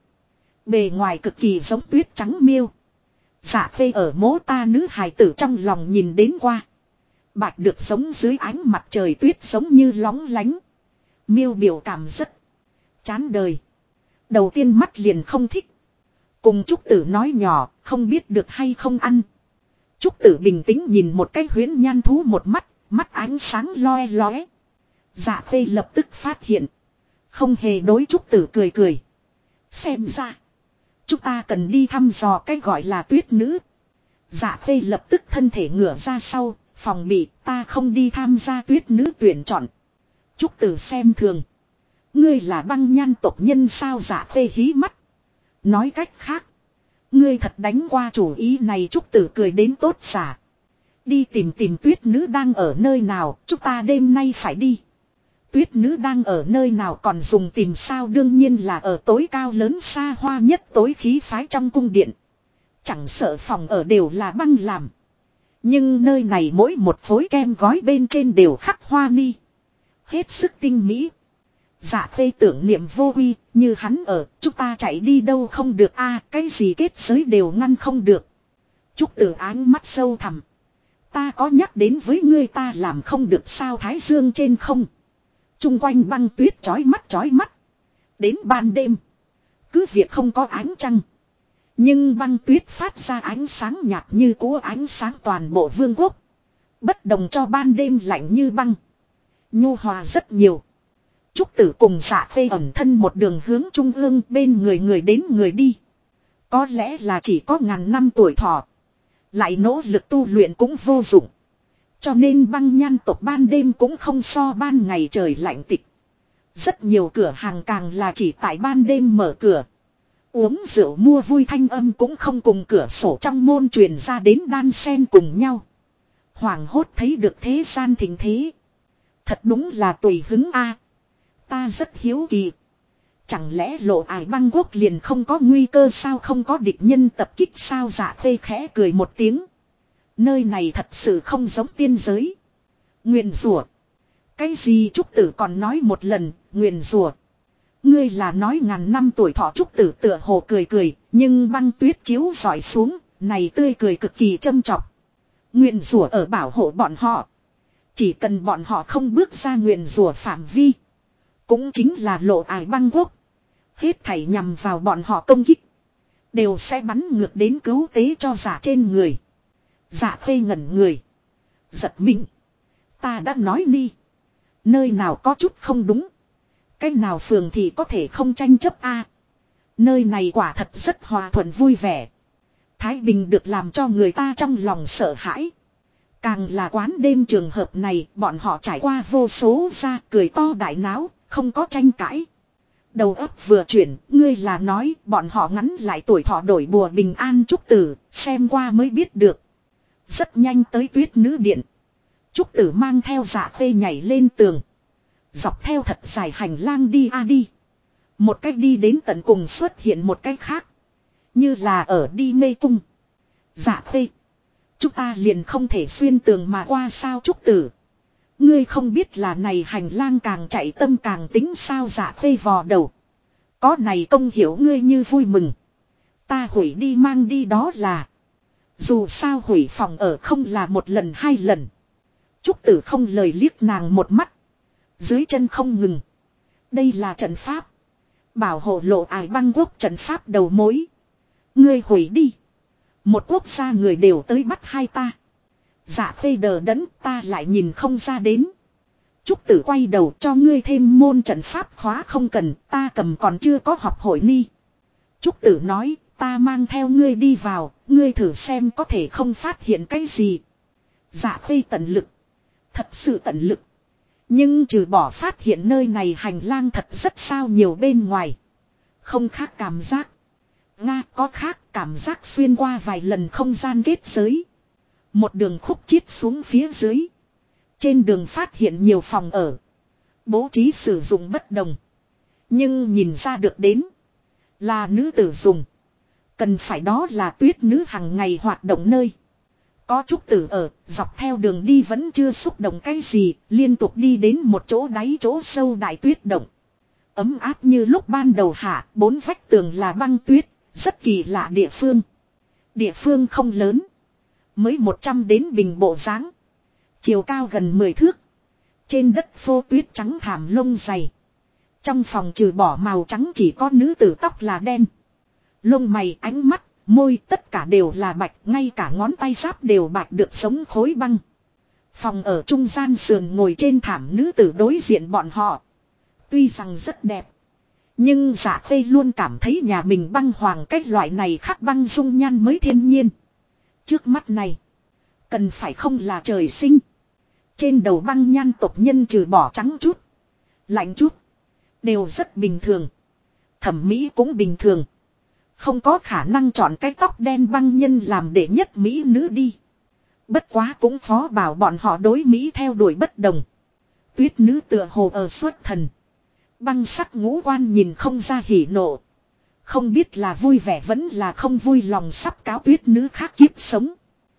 Bề ngoài cực kỳ giống tuyết trắng miêu. Dạ Khê ở mố ta nữ hài tử trong lòng nhìn đến qua. Bạch được sống dưới ánh mặt trời tuyết giống như lóng lánh. Miêu biểu cảm rất chán đời. Đầu tiên mắt liền không thích. Cùng Trúc Tử nói nhỏ, không biết được hay không ăn. Trúc Tử bình tĩnh nhìn một cái huyễn nhan thú một mắt, mắt ánh sáng loe lóe. Dạ Khê lập tức phát hiện. Không hề đối Trúc Tử cười cười. Xem ra. Chúng ta cần đi thăm dò cái gọi là tuyết nữ. Dạ Khê lập tức thân thể ngửa ra sau, phòng bị ta không đi tham gia tuyết nữ tuyển chọn. Trúc Tử xem thường. Ngươi là băng nhan tộc nhân sao Dạ Khê hí mắt. Nói cách khác. Ngươi thật đánh qua chủ ý này Trúc Tử cười đến tốt xả. Đi tìm tuyết nữ đang ở nơi nào, chúng ta đêm nay phải đi. Tuyết nữ đang ở nơi nào còn dùng tìm sao đương nhiên là ở tối cao lớn xa hoa nhất tối khí phái trong cung điện. Chẳng sợ phòng ở đều là băng làm. Nhưng nơi này mỗi một phối kem gói bên trên đều khắc hoa ni. Hết sức tinh mỹ. Dạ Khê tưởng niệm vô uy, như hắn ở, chúng ta chạy đi đâu không được a cái gì kết giới đều ngăn không được. Trúc Tử ánh mắt sâu thẳm. Ta có nhắc đến với ngươi ta làm không được sao thái dương trên không. Trung quanh băng tuyết chói mắt. Đến ban đêm. Cứ việc không có ánh trăng. Nhưng băng tuyết phát ra ánh sáng nhạt như của ánh sáng toàn bộ vương quốc. Bất đồng cho ban đêm lạnh như băng. Nhu hòa rất nhiều. Trúc Tử cùng Dạ Khê ẩn thân một đường hướng trung ương bên người đến người đi. Có lẽ là chỉ có ngàn năm tuổi thọ. Lại nỗ lực tu luyện cũng vô dụng. Cho nên băng nhan tộc ban đêm cũng không so ban ngày trời lạnh tịch. Rất nhiều cửa hàng càng là chỉ tại ban đêm mở cửa. Uống rượu mua vui thanh âm cũng không cùng cửa sổ trong môn truyền ra đến đan sen cùng nhau. Hoàng hốt thấy được thế gian thịnh thế. Thật đúng là tùy hứng a. Ta rất hiếu kỳ. Chẳng lẽ Lộ Ải Băng Quốc liền không có nguy cơ sao, không có địch nhân tập kích sao? Dạ Khê khẽ cười một tiếng. Nơi này thật sự không giống tiên giới. Nguyền rủa. Cái gì? Trúc Tử còn nói một lần, nguyền rủa. Ngươi là nói ngàn năm tuổi thọ? Trúc Tử tựa hồ cười cười, nhưng băng tuyết chiếu rọi xuống, này tươi cười cực kỳ châm chọc. Nguyền rủa ở bảo hộ bọn họ. Chỉ cần bọn họ không bước ra nguyền rủa phạm vi, cũng chính là Lộ Ải Băng Quốc. Hết thảy nhằm vào bọn họ công kích, đều sẽ bắn ngược đến cứu tế cho giả trên người. Dạ Khê ngẩn người. Giật mình. Ta đã nói đi. Nơi nào có chút không đúng. Cách nào phường thì có thể không tranh chấp a. Nơi này quả thật rất hòa thuận vui vẻ. Thái bình được làm cho người ta trong lòng sợ hãi. Càng là quán đêm trường hợp này, bọn họ trải qua vô số ra cười to đại náo, không có tranh cãi. Đầu óc vừa chuyển, ngươi là nói bọn họ ngắn lại tuổi thọ đổi bùa bình an. Trúc Tử, xem qua mới biết được. Rất nhanh tới Tuyết Nữ Điện. Trúc Tử mang theo Dạ Khê nhảy lên tường. Dọc theo thật dài hành lang đi đi. Một cách đi đến tận cùng xuất hiện một cách khác. Như là ở đi mê cung. Dạ Khê, chúng ta liền không thể xuyên tường mà qua sao? Trúc Tử, ngươi không biết là này hành lang càng chạy tâm càng tính sao? Dạ Khê vò đầu. Có này công hiểu ngươi như vui mừng. Ta hủy đi mang đi đó là. Dù sao hủy phòng ở không là một lần hai lần. Trúc Tử không lời liếc nàng một mắt. Dưới chân không ngừng. Đây là trận pháp. Bảo hộ Lộ Ải Băng Quốc trận pháp đầu mối. Ngươi hủy đi. Một quốc gia người đều tới bắt hai ta. Dạ Khê đờ đẫn, ta lại nhìn không ra đến. Trúc Tử quay đầu, cho ngươi thêm môn trận pháp khóa không cần, ta cầm còn chưa có học hội ni. Trúc Tử nói, ta mang theo ngươi đi vào, ngươi thử xem có thể không phát hiện cái gì. Dạ Khê tận lực. Thật sự tận lực. Nhưng trừ bỏ phát hiện nơi này hành lang thật rất sao nhiều bên ngoài. Không khác cảm giác. Nga có khác, cảm giác xuyên qua vài lần không gian kết giới. Một đường khúc chiết xuống phía dưới. Trên đường phát hiện nhiều phòng ở. Bố trí sử dụng bất đồng. Nhưng nhìn ra được đến. Là nữ tử dùng. Cần phải đó là Tuyết Nữ hàng ngày hoạt động nơi. Có Trúc Tử ở, dọc theo đường đi vẫn chưa xúc động cái gì, liên tục đi đến một chỗ đáy chỗ sâu đại tuyết động. Ấm áp như lúc ban đầu hạ, bốn vách tường là băng tuyết, rất kỳ lạ địa phương. Địa phương không lớn. Mới 100 đến bình bộ dáng. Chiều cao gần 10 thước. Trên đất phô tuyết trắng thảm lông dày. Trong phòng trừ bỏ màu trắng chỉ có nữ tử tóc là đen. Lông mày, ánh mắt, môi tất cả đều là bạch, ngay cả ngón tay giáp đều bạch được giống khối băng. Phòng ở trung gian sườn ngồi trên thảm nữ tử đối diện bọn họ. Tuy rằng rất đẹp. Nhưng Dạ Khê luôn cảm thấy nhà mình băng hoàng cách loại này khắc băng dung nhan mới thiên nhiên. Trước mắt này. Cần phải không là trời sinh. Trên đầu băng nhan tộc nhân trừ bỏ trắng chút. Lạnh chút. Đều rất bình thường. Thẩm mỹ cũng bình thường. Không có khả năng chọn cái tóc đen băng nhân làm đệ nhất mỹ nữ đi. Bất quá cũng khó bảo bọn họ đối mỹ theo đuổi bất đồng. Tuyết Nữ tựa hồ ở xuất thần. Băng sắc ngũ quan nhìn không ra hỉ nộ. Không biết là vui vẻ vẫn là không vui lòng sắp cáo Tuyết Nữ khác kiếp sống.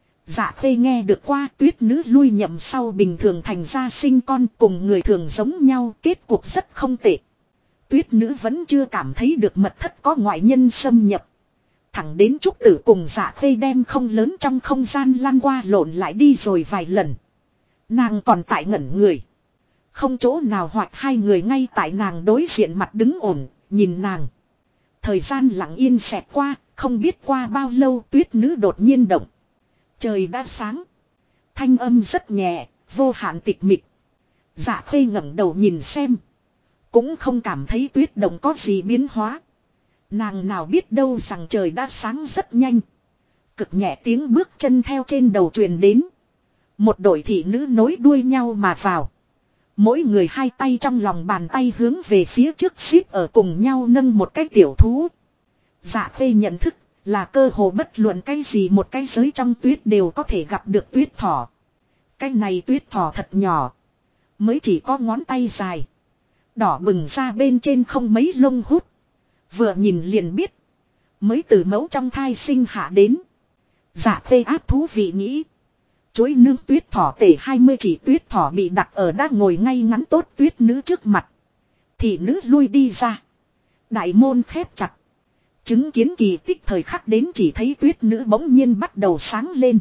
Dạ Khê nghe được qua Tuyết Nữ lui nhậm sau bình thường thành ra sinh con cùng người thường giống nhau, kết cục rất không tệ. Tuyết Nữ vẫn chưa cảm thấy được mật thất có ngoại nhân xâm nhập. Thẳng đến Trúc Tử cùng Dạ Khê đem không lớn trong không gian lăn qua lộn lại đi rồi vài lần. Nàng còn tại ngẩn người. Không chỗ nào hoặc hai người ngay tại nàng đối diện mặt đứng ổn, nhìn nàng. Thời gian lặng yên xẹt qua, không biết qua bao lâu Tuyết Nữ đột nhiên động. Trời đã sáng. Thanh âm rất nhẹ, vô hạn tịch mịch. Dạ Khê ngẩng đầu nhìn xem. Cũng không cảm thấy tuyết động có gì biến hóa. Nàng nào biết đâu rằng trời đã sáng rất nhanh. Cực nhẹ tiếng bước chân theo trên đầu truyền đến. Một đội thị nữ nối đuôi nhau mà vào. Mỗi người hai tay trong lòng bàn tay hướng về phía trước xếp ở cùng nhau nâng một cái tiểu thú. Dạ Khê nhận thức là cơ hồ bất luận cái gì một cái giới trong tuyết đều có thể gặp được tuyết thỏ. Cái này tuyết thỏ thật nhỏ. Mới chỉ có ngón tay dài. Đỏ bừng ra bên trên không mấy lông hút. Vừa nhìn liền biết. Mới từ mẫu trong thai sinh hạ đến. Dạ phê áp thú vị nghĩ. Chuối nướng tuyết thỏ tể 20 chỉ tuyết thỏ bị đặt ở đã ngồi ngay ngắn tốt tuyết nữ trước mặt. Thị nữ lui đi ra. Đại môn khép chặt. Chứng kiến kỳ tích thời khắc đến chỉ thấy tuyết nữ bỗng nhiên bắt đầu sáng lên.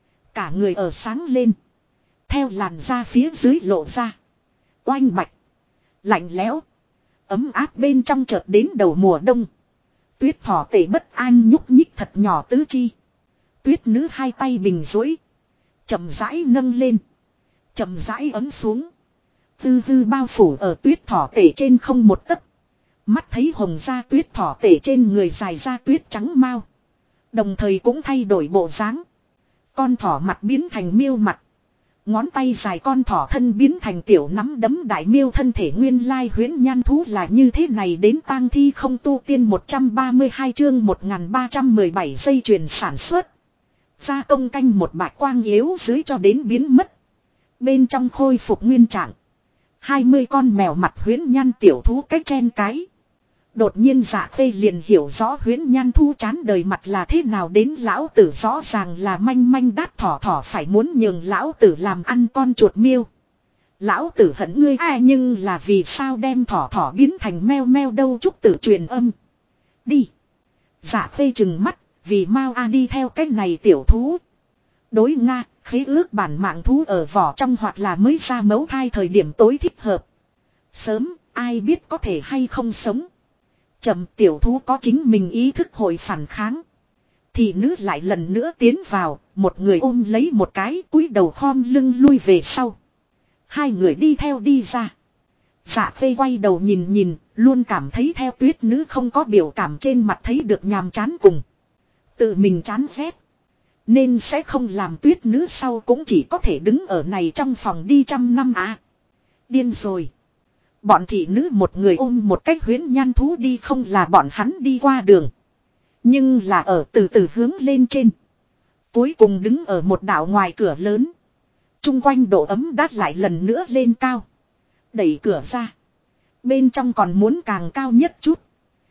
Cả người ở sáng lên. Theo làn da phía dưới lộ ra. Oanh bạch. Lạnh lẽo. Ấm áp bên trong chợt đến đầu mùa đông. Tuyết thỏ tể bất an nhúc nhích thật nhỏ tứ chi. Tuyết nữ hai tay bình duỗi, chậm rãi nâng lên. Chậm rãi ấm xuống. Tư tư bao phủ ở tuyết thỏ tể trên không một tấc. Mắt thấy hồng da tuyết thỏ tể trên người dài ra tuyết trắng mau. Đồng thời cũng thay đổi bộ dáng. Con thỏ mặt biến thành miêu mặt. Ngón tay dài con thỏ thân biến thành tiểu nắm đấm đại miêu thân thể nguyên lai huyễn nhan thú là như thế này đến tang thi không tu tiên 132 chương 1317 dây chuyền sản xuất. Gia công canh một bạch quang yếu dưới cho đến biến mất. Bên trong khôi phục nguyên trạng. 20 con mèo mặt huyễn nhan tiểu thú cách chen cái. Đột nhiên Dạ Khê liền hiểu rõ huyễn nhan thu chán đời mặt là thế nào đến lão tử rõ ràng là manh manh đát thỏ thỏ phải muốn nhường lão tử làm ăn con chuột miêu. Lão tử hận ngươi nhưng là vì sao đem thỏ thỏ biến thành meo meo đâu Trúc Tử truyền âm. Đi. Dạ Khê trừng mắt vì mau đi theo cách này tiểu thú. Đối Nga, khế ước bản mạng thú ở vỏ trong hoặc là mới ra mẫu thai thời điểm tối thích hợp. Sớm, ai biết có thể hay không sống. Chậm tiểu thú có chính mình ý thức hồi phản kháng. Thị nữ lại lần nữa tiến vào, một người ôm lấy một cái cúi đầu khom lưng lui về sau. Hai người đi theo đi ra. Dạ Phê quay đầu nhìn nhìn, luôn cảm thấy theo tuyết nữ không có biểu cảm trên mặt thấy được nhàm chán cùng. Tự mình chán ghét. Nên sẽ không làm tuyết nữ sau cũng chỉ có thể đứng ở này trong phòng đi trăm năm Điên rồi. Bọn thị nữ một người ôm một cách huyễn nhan thú đi không là bọn hắn đi qua đường. Nhưng là ở từ từ hướng lên trên. Cuối cùng đứng ở một đảo ngoài cửa lớn. Trung quanh độ ấm đát lại lần nữa lên cao. Đẩy cửa ra. Bên trong còn muốn càng cao nhất chút.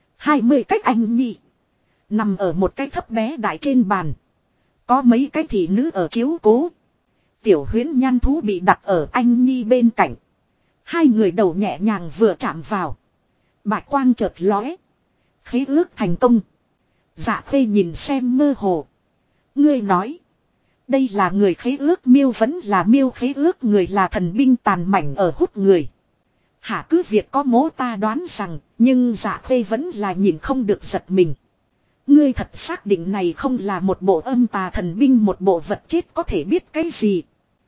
20 cách anh nhi. Nằm ở một cái thấp bé đại trên bàn. Có mấy cái thị nữ ở chiếu cố. Tiểu huyễn nhan thú bị đặt ở anh nhi bên cạnh. Hai người đầu nhẹ nhàng vừa chạm vào. Bạch quang chợt lóe. Khế ước thành công. Dạ Khê nhìn xem mơ hồ. Ngươi nói. Đây là người khế ước miêu vẫn là miêu khế ước người là thần binh tàn mảnh ở hút người. Hả cứ việc có mố ta đoán rằng. Nhưng Dạ Khê vẫn là nhìn không được giật mình. Ngươi thật xác định này không là một bộ âm tà thần binh một bộ vật chết có thể biết cái gì.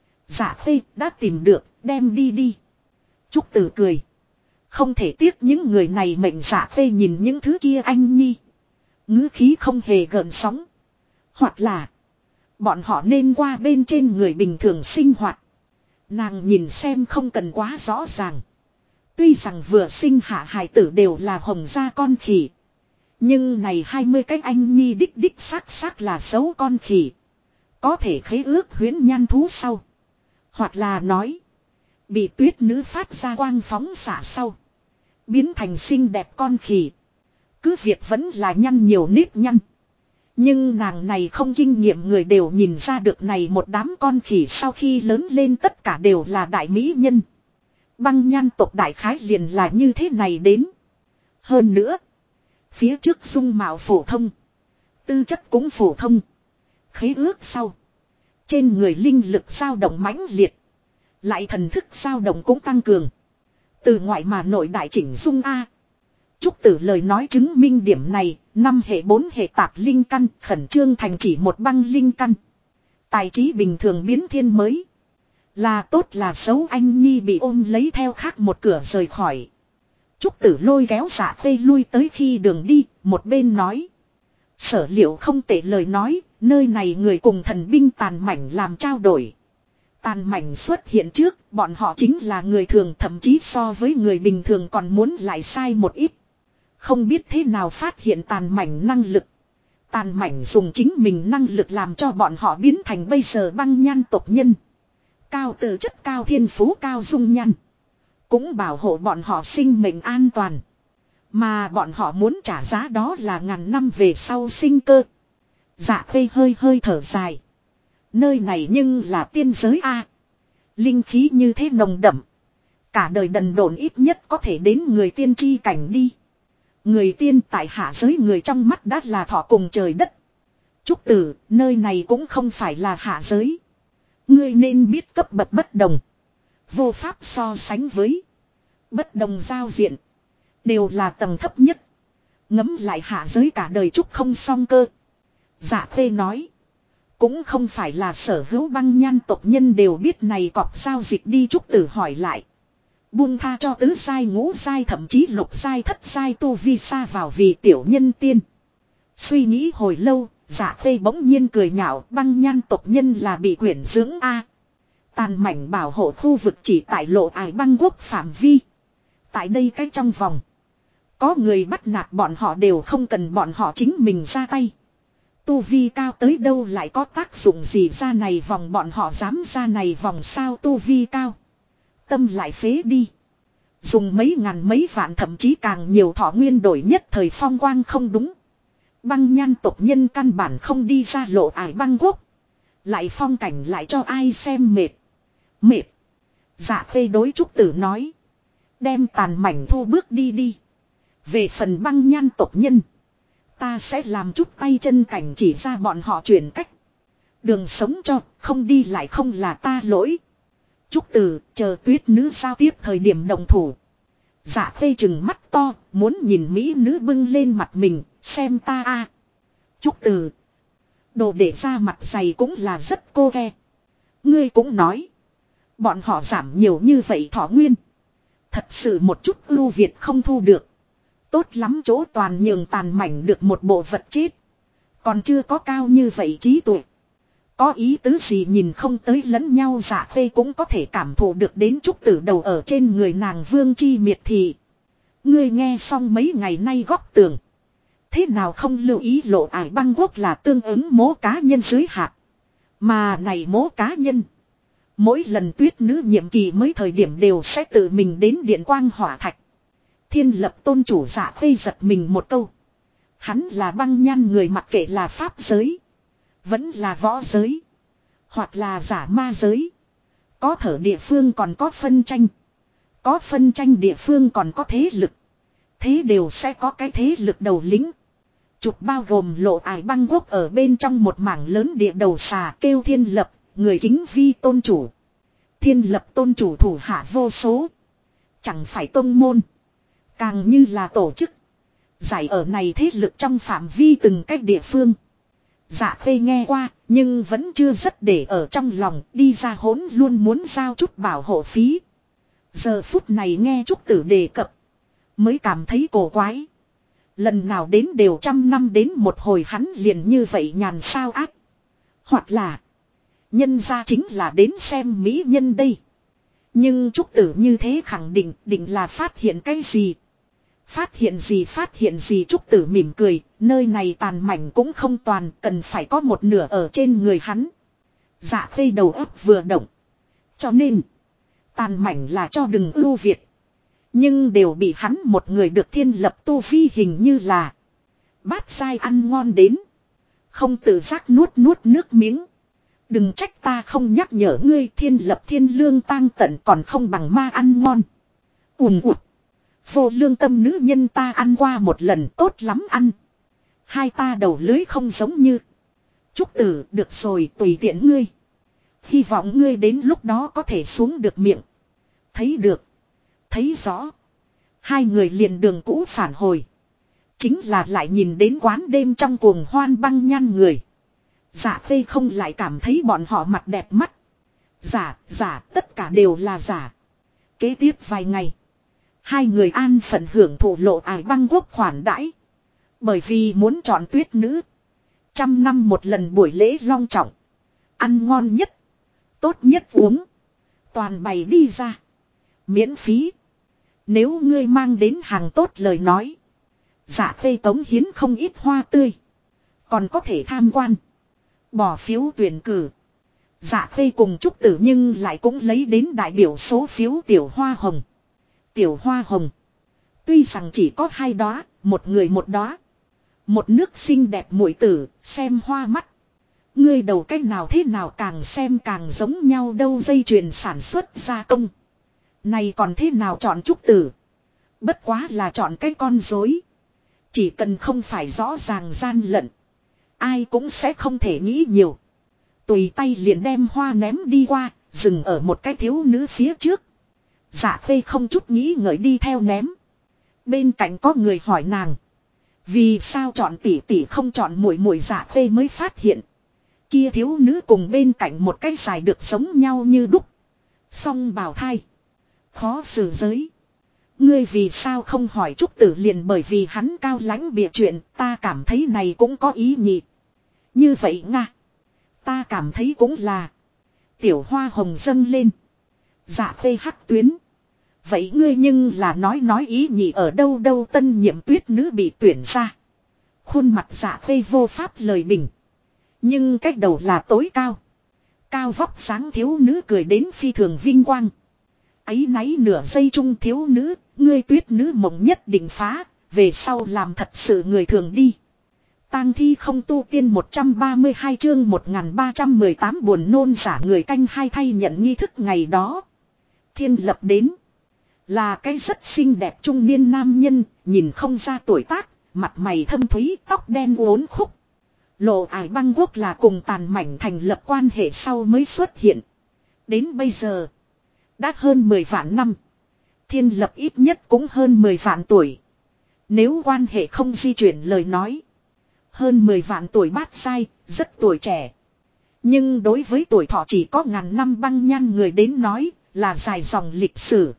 Dạ Khê đã tìm được đem đi đi. Trúc Tử cười. Không thể tiếc những người này mệnh Dạ Khê nhìn những thứ kia anh nhi. Ngữ khí không hề gợn sóng. Hoặc là. Bọn họ nên qua bên trên người bình thường sinh hoạt. Nàng nhìn xem không cần quá rõ ràng. Tuy rằng vừa sinh hạ hài tử đều là hồng gia con khỉ. Nhưng này 20 cái anh nhi đích đích xác là xấu con khỉ. Có thể khế ước huyễn nhan thú sau. Hoặc là nói. Bị tuyết nữ phát ra quang phóng xạ sau. Biến thành xinh đẹp con khỉ. Cứ việc vẫn là nhăn nhiều nếp nhăn. Nhưng nàng này không kinh nghiệm người đều nhìn ra được này một đám con khỉ sau khi lớn lên tất cả đều là đại mỹ nhân. Băng nhan tộc đại khái liền là như thế này đến. Hơn nữa. Phía trước dung mạo phổ thông. Tư chất cũng phổ thông. Khế ước sau. Trên người linh lực dao động mãnh liệt. Lại thần thức dao động cũng tăng cường. Từ ngoại mà nội đại chỉnh dung Trúc Tử lời nói chứng minh điểm này. 5 hệ 4 hệ tạp linh căn khẩn trương thành chỉ một băng linh căn. Tài trí bình thường biến thiên mới. Là tốt là xấu anh nhi bị ôm lấy theo khác một cửa rời khỏi. Trúc Tử lôi kéo Dạ Khê lui tới khi đường đi, một bên nói. Sở liệu không tệ lời nói, nơi này người cùng thần binh tàn mảnh làm trao đổi. Tàn mảnh xuất hiện trước, bọn họ chính là người thường thậm chí so với người bình thường còn muốn lại sai một ít. Không biết thế nào phát hiện tàn mảnh năng lực. Tàn mảnh dùng chính mình năng lực làm cho bọn họ biến thành bây giờ băng nhan tộc nhân. Cao tư chất, cao thiên phú, cao dung nhan. Cũng bảo hộ bọn họ sinh mệnh an toàn. Mà bọn họ muốn trả giá đó là ngàn năm về sau sinh cơ. Dạ Khê hơi hơi thở dài. Nơi này nhưng là tiên giới a. Linh khí như thế nồng đậm. Cả đời đần độn ít nhất có thể đến người tiên tri cảnh đi. Người tiên tại hạ giới người trong mắt đã là thọ cùng trời đất. Trúc Tử, nơi này cũng không phải là hạ giới. Ngươi nên biết cấp bậc bất đồng. Vô pháp so sánh với. Bất đồng giao diện. Đều là tầng thấp nhất. Ngấm lại hạ giới cả đời Trúc không song cơ. Dạ Khê nói. Cũng không phải là sở hữu băng nhan tộc nhân đều biết này cọc giao dịch đi. Trúc Tử hỏi lại. Buông tha cho tứ giai ngũ giai thậm chí lục giai thất giai tu vi xa vào vì tiểu nhân tiên. Suy nghĩ hồi lâu, Dạ Khê bỗng nhiên cười nhạo, băng nhan tộc nhân là bị quyển dưỡng a. Tàn mảnh bảo hộ khu vực chỉ tại lộ ải băng quốc phạm vi. Tại đây cái trong vòng. Có người bắt nạt bọn họ đều không cần bọn họ chính mình ra tay. Tu vi cao tới đâu lại có tác dụng gì ra này vòng bọn họ dám ra này vòng sao tu vi cao. Tâm lại phế đi. Dùng mấy ngàn mấy vạn thậm chí càng nhiều thọ nguyên đổi nhất thời phong quang không đúng. Băng nhan tộc nhân căn bản không đi ra lộ ải băng quốc. Lại phong cảnh lại cho ai xem mệt. Mệt. Dạ Khê đối Trúc Tử nói. Đem tàn mảnh thu bước đi đi. Về phần băng nhan tộc nhân. Ta sẽ làm chút tay chân cảnh chỉ ra bọn họ chuyển cách. Đường sống cho, không đi lại không là ta lỗi. Trúc Tử, chờ tuyết nữ giao tiếp thời điểm đồng thủ. Dạ Khê chừng mắt to, muốn nhìn mỹ nữ bưng lên mặt mình, xem ta a. Trúc Tử. Đồ để ra mặt dày cũng là rất cô ghe. Ngươi cũng nói. Bọn họ giảm nhiều như vậy thọ nguyên. Thật sự một chút ưu việt không thu được. Tốt lắm chỗ toàn nhường tàn mảnh được một bộ vật chết. Còn chưa có cao như vậy trí tuệ. Có ý tứ gì nhìn không tới lẫn nhau. Dạ Khê cũng có thể cảm thụ được đến Trúc Tử đầu ở trên người nàng vương chi miệt thị. Ngươi nghe xong mấy ngày nay góc tường. Thế nào không lưu ý lộ ải băng quốc là tương ứng mố cá nhân dưới hạt. Mà này mố cá nhân. Mỗi lần tuyết nữ nhiệm kỳ mới thời điểm đều sẽ tự mình đến điện quang hỏa thạch. Thiên lập tôn chủ Dạ Khê giật mình một câu. Hắn là băng nhan người mặc kệ là pháp giới. Vẫn là võ giới. Hoặc là giả ma giới. Có thở địa phương còn có phân tranh. Có phân tranh địa phương còn có thế lực. Thế đều sẽ có cái thế lực đầu lĩnh. Chụp bao gồm lộ ải băng quốc ở bên trong một mảng lớn địa đầu xà kêu thiên lập, người kính vi tôn chủ. Thiên lập tôn chủ thủ hạ vô số. Chẳng phải tôn môn. Càng như là tổ chức. Giải ở này thế lực trong phạm vi từng cách địa phương. Dạ Khê nghe qua, nhưng vẫn chưa rất để ở trong lòng, đi ra hỗn luôn muốn giao chút bảo hộ phí. Giờ phút này nghe Trúc Tử đề cập, mới cảm thấy cổ quái. Lần nào đến đều 100 năm đến một hồi hắn liền như vậy nhàn sao ác. Hoặc là, nhân ra chính là đến xem mỹ nhân đây. Nhưng Trúc Tử như thế khẳng định là phát hiện cái gì. Phát hiện gì Trúc Tử mỉm cười, nơi này tàn mảnh cũng không toàn, cần phải có một nửa ở trên người hắn. Dạ Khê đầu óc vừa động. Cho nên, tàn mảnh là cho đừng ưu việt. Nhưng đều bị hắn một người được thiên lập tu vi hình như là bát sai ăn ngon đến. Không tự giác nuốt nước miếng. Đừng trách ta không nhắc nhở ngươi thiên lập thiên lương tang tận còn không bằng ma ăn ngon. Ùm ụt. Vô lương tâm nữ nhân ta ăn qua một lần tốt lắm ăn. Hai ta đầu lưới không giống như. Trúc Tử được rồi tùy tiện ngươi. Hy vọng ngươi đến lúc đó có thể xuống được miệng. Thấy được. Thấy rõ. Hai người liền đường cũ phản hồi. Chính là lại nhìn đến quán đêm trong cuồng hoan băng nhan người. Dạ Khê không lại cảm thấy bọn họ mặt đẹp mắt. Giả tất cả đều là giả. Kế tiếp vài ngày. Hai người an phận hưởng thụ lộ ải băng quốc khoản đãi. Bởi vì muốn chọn tuyết nữ. 100 năm một lần buổi lễ long trọng. Ăn ngon nhất. Tốt nhất uống. Toàn bày đi ra. Miễn phí. Nếu ngươi mang đến hàng tốt lời nói. Dạ Khê cống hiến không ít hoa tươi. Còn có thể tham quan. Bỏ phiếu tuyển cử. Dạ Khê cùng Trúc Tử nhưng lại cũng lấy đến đại biểu số phiếu tiểu hoa hồng. Tiểu hoa hồng. Tuy rằng chỉ có 2 đóa, một người một đóa. Một nước xinh đẹp muội tử, xem hoa mắt. Ngươi đầu cách nào thế nào càng xem càng giống nhau đâu, dây chuyền sản xuất gia công. Này còn thế nào chọn Trúc Tử. Bất quá là chọn cái con rối. Chỉ cần không phải rõ ràng gian lận. Ai cũng sẽ không thể nghĩ nhiều. Tùy tay liền đem hoa ném đi qua, dừng ở một cái thiếu nữ phía trước. Dạ Khê không chút nghĩ ngợi đi theo ném. Bên cạnh có người hỏi nàng. Vì sao chọn tỷ tỷ không chọn muội muội, Dạ Khê mới phát hiện. Kia thiếu nữ cùng bên cạnh một cái dài được giống nhau như đúc. Song bào thai. Khó xử giới. Ngươi vì sao không hỏi Trúc Tử, liền bởi vì hắn cao lãnh bịa chuyện, ta cảm thấy này cũng có ý nhị. Như vậy nga. Ta cảm thấy cũng là. Tiểu hoa hồng dâng lên. Dạ Khê hắc tuyến. Vậy ngươi nhưng là nói ý nhị ở đâu đâu, tân nhiệm tuyết nữ bị tuyển ra. Khuôn mặt Dạ Khê vô pháp lời bình. Nhưng cách đầu là tối cao. Cao vóc sáng thiếu nữ cười đến phi thường vinh quang. Ấy náy nửa giây chung, thiếu nữ, ngươi tuyết nữ mộng nhất định phá, về sau làm thật sự người thường đi. Tang thi không tu tiên 132 chương 1318 buồn nôn giả người canh hai thay nhận nghi thức ngày đó. Thiên Lập đến. Là cái rất xinh đẹp trung niên nam nhân, nhìn không ra tuổi tác, mặt mày thâm thúy, tóc đen uốn khúc. Lộ Ải Băng Quốc là cùng Tàn Mảnh thành lập quan hệ sau mới xuất hiện. Đến bây giờ, đã hơn 10 vạn năm. Thiên Lập ít nhất cũng hơn 10 vạn tuổi. Nếu quan hệ không di chuyển lời nói, hơn 10 vạn tuổi bát sai, rất tuổi trẻ. Nhưng đối với tuổi thọ chỉ có ngàn năm băng nhan người đến nói, là dài dòng lịch sử.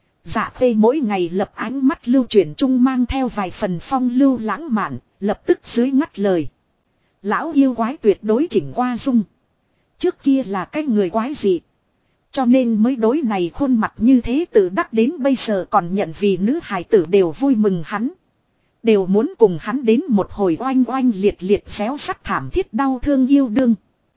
Dạ Khê mỗi ngày lập ánh mắt lưu chuyển chung mang theo vài phần phong lưu lãng mạn, lập tức dưới ngắt lời. Lão yêu quái tuyệt đối chỉnh qua dung. Trước kia là cái người quái dị. Cho nên mới đối này khuôn mặt như thế, tự đắc đến bây giờ còn nhận vì nữ hài tử đều vui mừng hắn. Đều muốn cùng hắn đến một hồi oanh oanh liệt liệt xéo sắc thảm thiết đau thương yêu đương.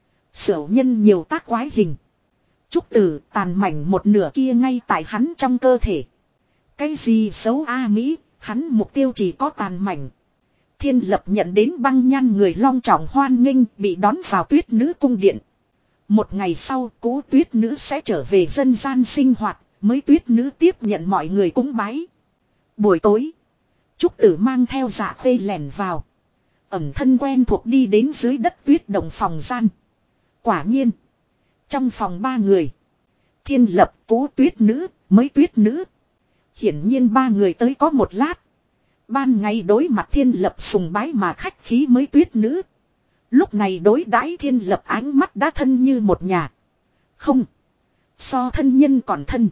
Sửu nhân nhiều tác quái hình. Trúc Tử tàn mảnh một nửa kia ngay tại hắn trong cơ thể. Cái gì xấu a Mỹ, hắn mục tiêu chỉ có tàn mảnh. Thiên Lập nhận đến băng nhan người long trọng hoan nghênh, bị đón vào tuyết nữ cung điện. Một ngày sau, cố tuyết nữ sẽ trở về dân gian sinh hoạt, mới tuyết nữ tiếp nhận mọi người cúng bái. Buổi tối, Trúc Tử mang theo Dạ Khê lẻn vào. Ẩm thân quen thuộc đi đến dưới đất tuyết động phòng gian. Quả nhiên, trong phòng 3 người. Thiên Lập, cố tuyết nữ, mới tuyết nữ. Hiển nhiên 3 người tới có một lát. Ban ngày đối mặt Thiên Lập sùng bái mà khách khí mới tuyết nữ. Lúc này đối đãi Thiên Lập ánh mắt đã thân như một nhà. Không. So thân nhân còn thân.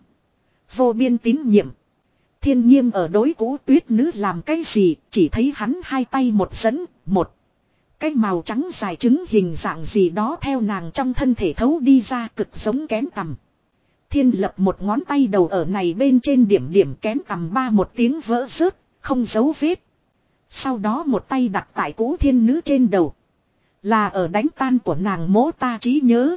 Vô biên tín nhiệm. Thiên Nghiêm ở đối cố tuyết nữ làm cái gì, chỉ thấy hắn hai tay một dẫn, một. Cái màu trắng dài trứng hình dạng gì đó theo nàng trong thân thể thấu đi ra, cực giống kén tằm. Thiên Lập một ngón tay đầu ở này bên trên điểm điểm kén tằm ba một tiếng vỡ rớt, không dấu vết. Sau đó một tay đặt tại cố thiên nữ trên đầu. Là ở đánh tan của nàng mố ta trí nhớ.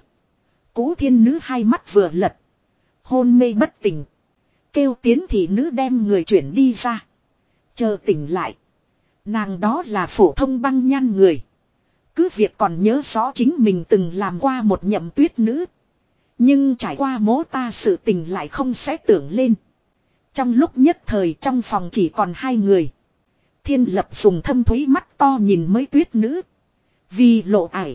Cố thiên nữ hai mắt vừa lật. Hôn mê bất tỉnh. Kêu tiến thị nữ đem người chuyển đi ra. Chờ tỉnh lại. Nàng đó là phổ thông băng nhan người. Cứ việc còn nhớ rõ chính mình từng làm qua một nhậm tuyết nữ. Nhưng trải qua mố ta sự tình lại không sẽ tưởng lên. Trong lúc nhất thời trong phòng chỉ còn 2 người. Thiên Lập dùng thâm thúy mắt to nhìn mới tuyết nữ. Vì Lộ Ải.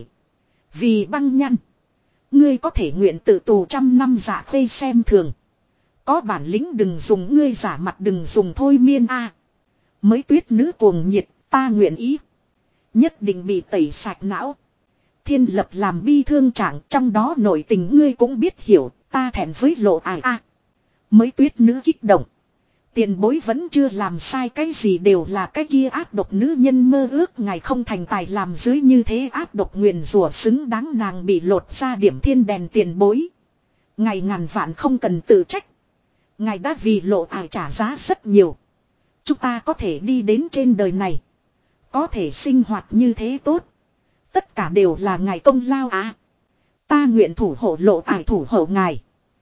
Vì băng nhăn. Ngươi có thể nguyện tự tù 100 năm Dạ Khê xem thường. Có bản lĩnh đừng dùng ngươi giả mặt, đừng dùng thôi miên a. Mới tuyết nữ cuồng nhiệt, ta nguyện ý. Nhất định bị tẩy sạch não. Thiên Lập làm bi thương trạng, trong đó nội tình ngươi cũng biết hiểu, ta thẹn với Lộ Ải a. Mới tuyết nữ kích động. Tiền bối vẫn chưa làm sai cái gì, đều là cái kia ác độc nữ nhân mơ ước ngài không thành tài làm dưới như thế ác độc nguyền rủa, xứng đáng nàng bị lột ra điểm thiên đèn tiền bối. Ngài ngàn vạn không cần tự trách. Ngài đã vì Lộ Ải trả giá rất nhiều. Chúng ta có thể đi đến trên đời này. Có thể sinh hoạt như thế tốt. Tất cả đều là ngài công lao à. Ta nguyện thủ hộ lộ ải thủ hộ ngài.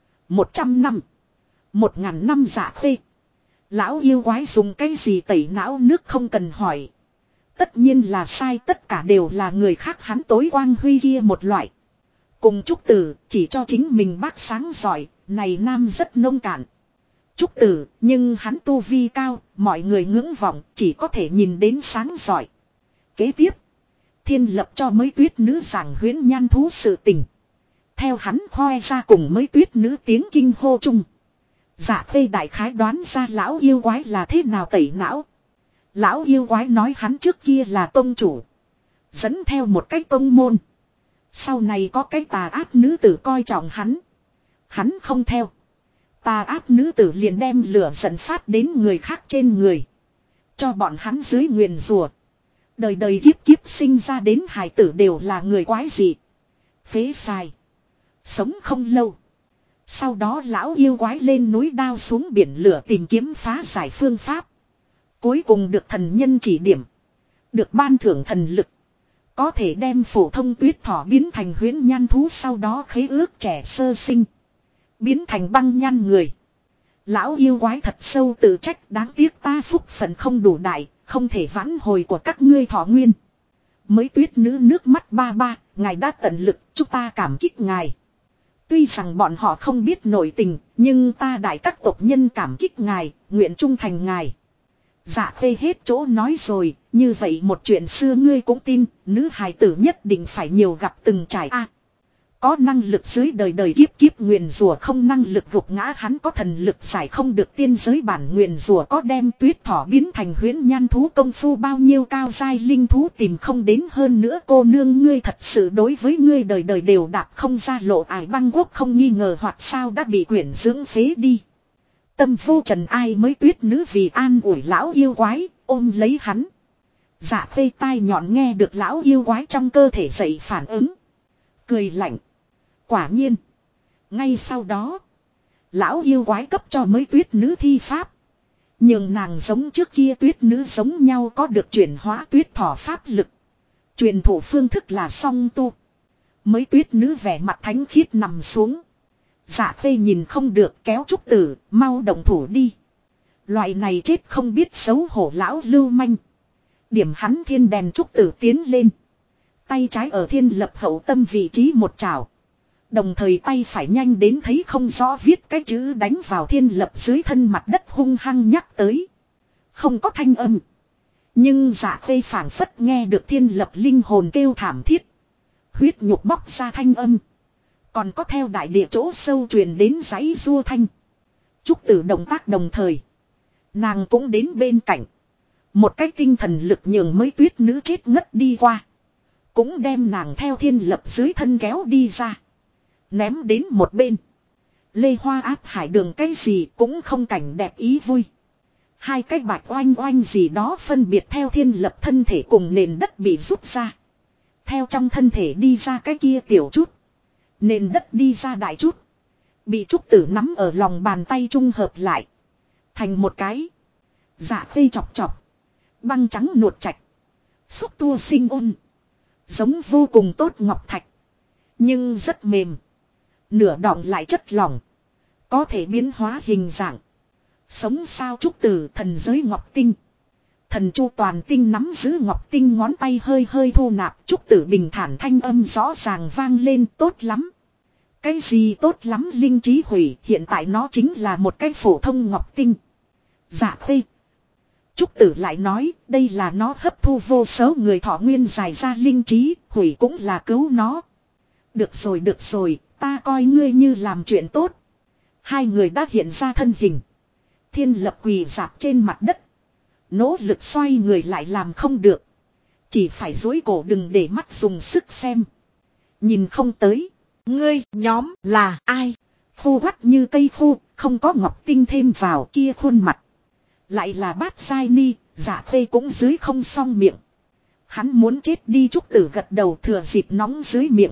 100 năm. 1000 năm Dạ Khê. Lão yêu quái dùng cái gì tẩy não nước không cần hỏi. Tất nhiên là sai, tất cả đều là người khác hắn tối quang huy kia một loại. Cùng Trúc Tử chỉ cho chính mình bác sáng giỏi, này nam rất nông cạn. Trúc Tử, nhưng hắn tu vi cao, mọi người ngưỡng vọng, chỉ có thể nhìn đến sáng giỏi. Kế tiếp, Thiên Lập cho mấy tuyết nữ giảng huyễn nhan thú sự tình. Theo hắn khoe ra cùng mấy tuyết nữ tiếng kinh hô chung. Dạ Khê đại khái đoán ra lão yêu quái là thế nào tẩy não. Lão yêu quái nói hắn trước kia là tông chủ. Dẫn theo một cái tông môn. Sau này có cái tà ác nữ tử coi trọng hắn. Hắn không theo. Tà ác nữ tử liền đem lửa giận phát đến người khác trên người. Cho bọn hắn dưới nguyền rủa. Đời đời kiếp kiếp sinh ra đến hài tử đều là người quái dị. Phế sai. Sống không lâu. Sau đó lão yêu quái lên núi đao xuống biển lửa tìm kiếm phá giải phương pháp. Cuối cùng được thần nhân chỉ điểm. Được ban thưởng thần lực. Có thể đem phổ thông tuyết thỏ biến thành huyễn nhan thú, sau đó khế ước trẻ sơ sinh. Biến thành băng nhan người. Lão yêu quái thật sâu tự trách, đáng tiếc ta phúc phận không đủ đại, không thể vãn hồi của các ngươi thọ nguyên. Mấy tuyết nữ nước mắt ba ba, ngài đã tận lực, chúng ta cảm kích ngài. Tuy rằng bọn họ không biết nội tình, nhưng ta đại các tộc nhân cảm kích ngài, nguyện trung thành ngài. Dạ Khê hết chỗ nói rồi, như vậy một chuyện xưa ngươi cũng tin, nữ hài tử nhất định phải nhiều gặp từng trải a. Có năng lực dưới đời đời kiếp kiếp nguyền rủa, không năng lực gục ngã hắn có thần lực giải không được tiên giới bản nguyền rủa, có đem tuyết thỏ biến thành huyễn nhan thú công phu bao nhiêu cao giai linh thú tìm không đến hơn nữa. Cô nương ngươi thật sự đối với ngươi đời đời đều đạp không ra lộ ải băng quốc không nghi ngờ, hoặc sao đã bị quyển dưỡng phế đi. Tâm vô trần ai mới tuyết nữ vì an ủi lão yêu quái, ôm lấy hắn. Dạ Khê tai nhọn nghe được lão yêu quái trong cơ thể dậy phản ứng. Cười lạnh. Quả nhiên. Ngay sau đó. Lão yêu quái cấp cho mấy tuyết nữ thi pháp. Nhưng nàng giống trước kia tuyết nữ giống nhau có được chuyển hóa tuyết thỏ pháp lực. Truyền thủ phương thức là song tu. Mấy tuyết nữ vẻ mặt thánh khiết nằm xuống. Dạ Khê nhìn không được kéo Trúc Tử, mau động thủ đi. Loại này chết không biết xấu hổ lão lưu manh. Điểm hắn thiên đèn Trúc Tử tiến lên. Tay trái ở Thiên Lập hậu tâm vị trí một chảo. Đồng thời tay phải nhanh đến thấy không rõ viết cái chữ đánh vào Thiên Lập dưới thân mặt đất hung hăng nhắc tới. Không có thanh âm. Nhưng Dạ Khê phảng phất nghe được Thiên Lập linh hồn kêu thảm thiết. Huyết nhục bóc ra thanh âm. Còn có theo đại địa chỗ sâu truyền đến giấy rua thanh. Trúc Tử động tác đồng thời. Nàng cũng đến bên cạnh. Một cái tinh thần lực nhường mấy tuyết nữ chết ngất đi qua. Cũng đem nàng theo Thiên Lập dưới thân kéo đi ra. Ném đến một bên. Lê Hoa áp hải đường cái gì cũng không cảnh đẹp ý vui. Hai cái bạch oanh oanh gì đó phân biệt theo Thiên Lập thân thể cùng nền đất bị rút ra. Theo trong thân thể đi ra cái kia tiểu chút. Nền đất đi ra đại chút. Bị Trúc Tử nắm ở lòng bàn tay trung hợp lại. Thành một cái. Dạ Khê chọc chọc. Băng trắng nuột chạch. Xúc tua sinh ôn. Giống vô cùng tốt ngọc thạch. Nhưng rất mềm. Nửa đọng lại chất lỏng. Có thể biến hóa hình dạng. Sống sao Trúc Tử thần giới ngọc tinh. Thần Chu Toàn Tinh nắm giữ ngọc tinh ngón tay hơi hơi thu nạp. Trúc Tử bình thản thanh âm rõ ràng vang lên, tốt lắm. Cái gì tốt lắm linh trí hủy, hiện tại nó chính là một cái phổ thông ngọc tinh. Dạ Khê. Trúc Tử lại nói, đây là nó hấp thu vô số người thọ nguyên dài ra linh trí, hủy cũng là cứu nó. Được rồi, ta coi ngươi như làm chuyện tốt. Hai người đã hiện ra thân hình. Thiên Lập quỳ rạp trên mặt đất. Nỗ lực xoay người lại làm không được. Chỉ phải duỗi cổ đừng để mắt dùng sức xem. Nhìn không tới. Ngươi nhóm là ai? Khô quắt như cây khô, không có ngọc tinh thêm vào kia khuôn mặt. Lại là Bát Giai Ni, Dạ Khê cũng dưới không xong miệng. Hắn muốn chết đi. Trúc Tử gật đầu thừa dịp nóng dưới miệng.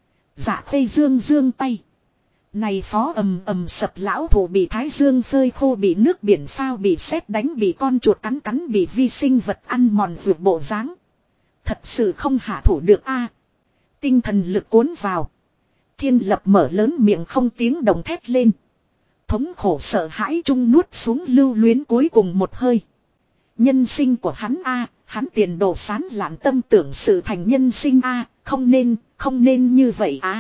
Dạ Khê dương tay. Này phó ầm sập lão thụ bị thái dương phơi khô, bị nước biển phao, bị sét đánh, bị con chuột cắn, bị vi sinh vật ăn mòn vượt bộ dáng. Thật sự không hạ thủ được a. Tinh thần lực cuốn vào. Thiên Lập mở lớn miệng không tiếng động thét lên. Thống khổ sợ hãi chung nuốt xuống lưu luyến cuối cùng một hơi. Nhân sinh của hắn a, hắn tiền đồ sán lạn tâm tưởng sự thành nhân sinh a, không nên như vậy a.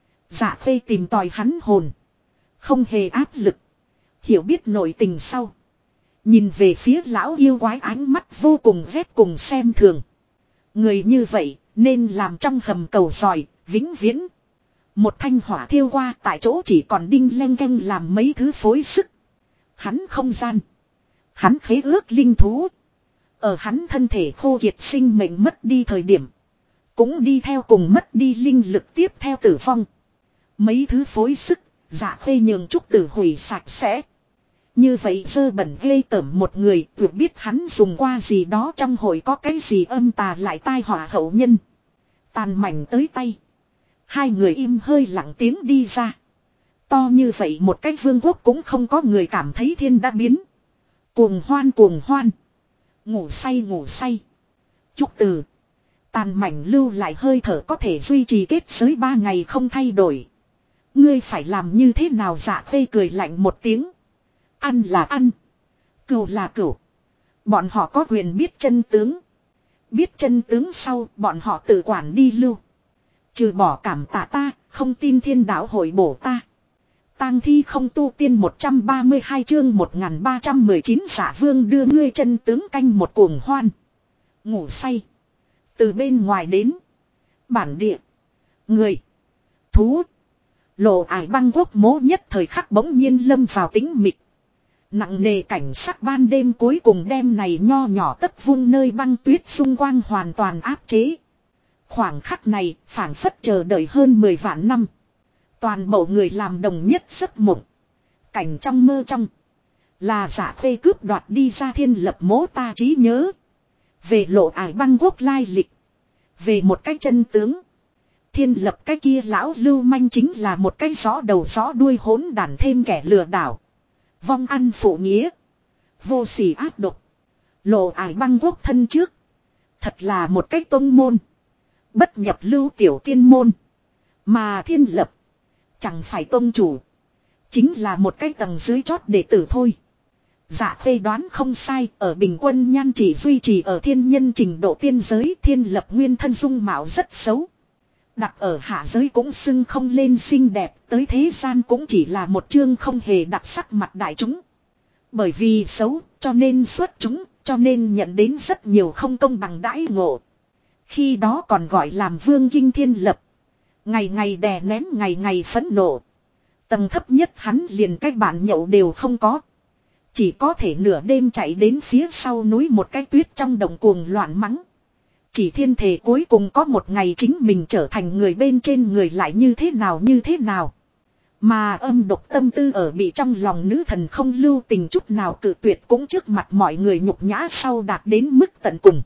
Dạ Khê tìm tòi hắn hồn. Không hề áp lực. Hiểu biết nội tình sau. Nhìn về phía lão yêu quái ánh mắt vô cùng ghét cùng xem thường. Người như vậy nên làm trong hầm cầu giỏi, vĩnh viễn. Một thanh hỏa thiêu qua tại chỗ chỉ còn đinh leng keng làm mấy thứ phối sức. Hắn không gian. Hắn khế ước linh thú. Ở hắn thân thể khô kiệt sinh mệnh mất đi thời điểm. Cũng đi theo cùng mất đi linh lực tiếp theo tử vong. Mấy thứ phối sức, Dạ Khê nhường Trúc Tử hủy sạch sẽ. Như vậy dơ bẩn ghê tởm một người, vừa biết hắn dùng qua gì đó trong hội có cái gì âm tà lại tai họa hậu nhân. Tàn mảnh tới tay. Hai người im hơi lặng tiếng đi ra. To như vậy một cái vương quốc cũng không có người cảm thấy thiên đã biến. Cuồng hoan. Ngủ say. Trúc Tử. Tàn mảnh lưu lại hơi thở có thể duy trì kết giới 3 ngày không thay đổi. Ngươi phải làm như thế nào? Dạ Khê cười lạnh một tiếng. Ăn là ăn. Cừu là cừu. Bọn họ có quyền biết chân tướng. Biết chân tướng sau bọn họ tự quản đi lưu. Trừ bỏ cảm tạ ta, không tin thiên đạo hội bổ ta. Tang thi không tu tiên 132 chương 1319 Dạ Vương đưa ngươi chân tướng canh một cuồng hoan. Ngủ say. Từ bên ngoài đến. Bản địa. Người. Thú. Lộ ải băng quốc mố nhất thời khắc bỗng nhiên lâm vào tĩnh mịch. Nặng nề cảnh sắc ban đêm cuối cùng đêm này nho nhỏ tất vung nơi băng tuyết xung quanh hoàn toàn áp chế. Khoảng khắc này phảng phất chờ đợi hơn 10 vạn năm. Toàn bộ người làm đồng nhất giấc mộng. Cảnh trong mơ trong. Là Dạ Khê cướp đoạt đi ra Thiên Lập mố ta trí nhớ. Về lộ ải băng quốc lai lịch. Về một cái chân tướng. Thiên Lập cái kia lão lưu manh chính là một cái gió đầu gió đuôi hỗn đản thêm kẻ lừa đảo. Vong ăn phụ nghĩa. Vô sỉ ác độc. Lộ ải băng quốc thân trước. Thật là một cái tông môn. Bất nhập lưu tiểu tiên môn. Mà Thiên Lập. Chẳng phải tông chủ. Chính là một cái tầng dưới chót đệ tử thôi. Dạ Khê đoán không sai. Ở bình quân nhan chỉ duy trì ở thiên nhân trình độ tiên giới. Thiên Lập nguyên thân dung mạo rất xấu. Đặt ở hạ giới cũng xưng không lên xinh đẹp. Tới thế gian cũng chỉ là một chương không hề đặc sắc mặt đại chúng. Bởi vì xấu cho nên xuất chúng. Cho nên nhận đến rất nhiều không công bằng đãi ngộ. Khi đó còn gọi làm vương kinh Thiên Lập. Ngày ngày đè nén ngày ngày phẫn nộ. Tầng thấp nhất hắn liền cái bản nhậu đều không có. Chỉ có thể nửa đêm chạy đến phía sau núi một cái tuyết trong đồng cuồng loạn mắng. Chỉ thiên thể cuối cùng có một ngày chính mình trở thành người bên trên người lại như thế nào. Mà âm độc tâm tư ở bị trong lòng nữ thần không lưu tình chút nào cự tuyệt cũng trước mặt mọi người nhục nhã sau đạt đến mức tận cùng.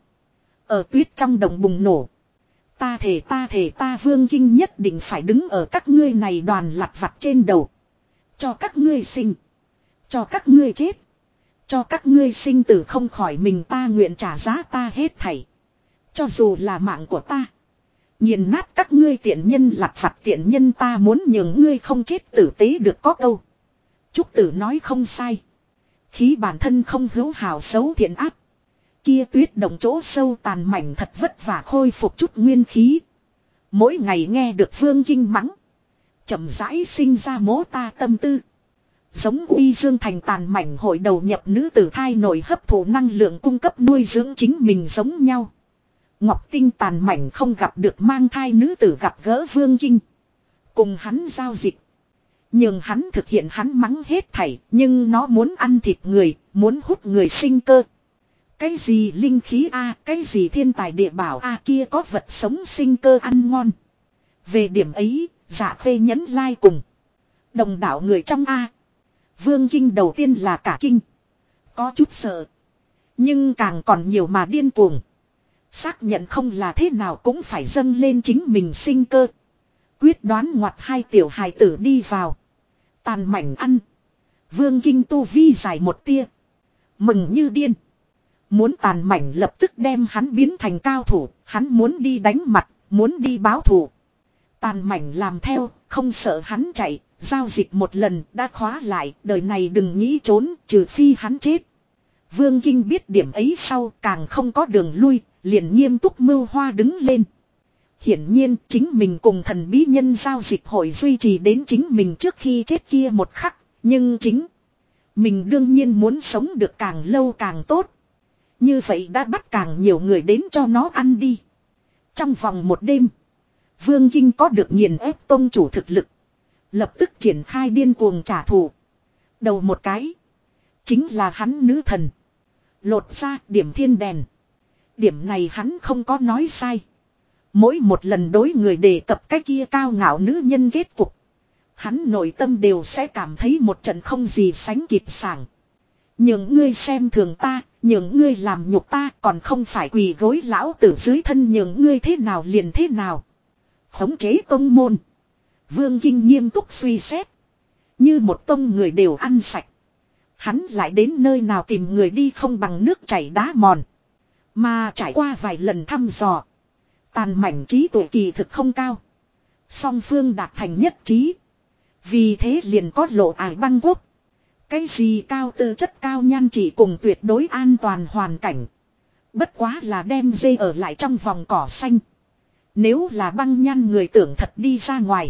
Ở tuyết trong đồng bùng nổ. Ta thể ta vương kinh nhất định phải đứng ở các ngươi này đoàn lặt vặt trên đầu. Cho các ngươi sinh. Cho các ngươi chết. Cho các ngươi sinh tử không khỏi mình ta nguyện trả giá ta hết thảy. Cho dù là mạng của ta. Nghiền nát các ngươi tiện nhân lặt vặt tiện nhân ta muốn nhường ngươi không chết tử tế được có câu. Trúc Tử nói không sai. Khí bản thân không hữu hảo xấu thiện ác. Kia tuyết động chỗ sâu tàn mảnh thật vất vả khôi phục chút nguyên khí. Mỗi ngày nghe được vương kinh mắng. Chậm rãi sinh ra mố ta tâm tư. Giống uy dương thành tàn mảnh hội đầu nhập nữ tử thai nổi hấp thụ năng lượng cung cấp nuôi dưỡng chính mình giống nhau. Ngọc Tinh tàn mảnh không gặp được mang thai nữ tử gặp gỡ vương kinh. Cùng hắn giao dịch. Nhưng hắn thực hiện hắn mắng hết thảy. Nhưng nó muốn ăn thịt người. Muốn hút người sinh cơ. Cái gì linh khí a, cái gì thiên tài địa bảo a, kia có vật sống sinh cơ ăn ngon. Về điểm ấy, Dạ Khê nhấn lai cùng. Đồng đảo người trong a. Vương kinh đầu tiên là cả kinh. Có chút sợ. Nhưng càng còn nhiều mà điên cuồng. Xác nhận không là thế nào cũng phải dâng lên chính mình sinh cơ. Quyết đoán ngoặt hai tiểu hài tử đi vào. Tàn mảnh ăn. Vương kinh tu vi dài một tia. Mừng như điên. Muốn tàn mảnh lập tức đem hắn biến thành cao thủ. Hắn muốn đi đánh mặt. Muốn đi báo thù. Tàn mảnh làm theo. Không sợ hắn chạy, giao dịch một lần đã khóa lại, đời này đừng nghĩ trốn, trừ phi hắn chết. Vương Kinh biết điểm ấy sau càng không có đường lui, liền nghiêm túc mưu hoa đứng lên. Hiển nhiên chính mình cùng thần bí nhân giao dịch hội duy trì đến chính mình trước khi chết kia một khắc, nhưng chính mình đương nhiên muốn sống được càng lâu càng tốt. Như vậy đã bắt càng nhiều người đến cho nó ăn đi. Trong vòng một đêm, Vương Kinh có được nghiền ép tông chủ thực lực. Lập tức triển khai điên cuồng trả thù. Đầu một cái, chính là hắn nữ thần. Lột ra điểm thiên đèn. Điểm này hắn không có nói sai. Mỗi một lần đối người đề cập cái kia cao ngạo nữ nhân kết cục, hắn nội tâm đều sẽ cảm thấy một trận không gì sánh kịp sảng. Những ngươi xem thường ta, những ngươi làm nhục ta, còn không phải quỳ gối lão tử dưới thân, những ngươi thế nào liền thế nào. Khống chế tông môn. Vương Kinh nghiêm túc suy xét. Như một tông người đều ăn sạch, hắn lại đến nơi nào tìm người đi không bằng nước chảy đá mòn. Mà trải qua vài lần thăm dò, Tàn Mảnh trí tuệ kỳ thực không cao. Song phương đạt thành nhất trí. Vì thế liền có Lộ Ải Băng Quốc. Cái gì cao tư chất cao nhan chỉ cùng tuyệt đối an toàn hoàn cảnh. Bất quá là đem dê ở lại trong vòng cỏ xanh. Nếu là băng nhan người tưởng thật đi ra ngoài,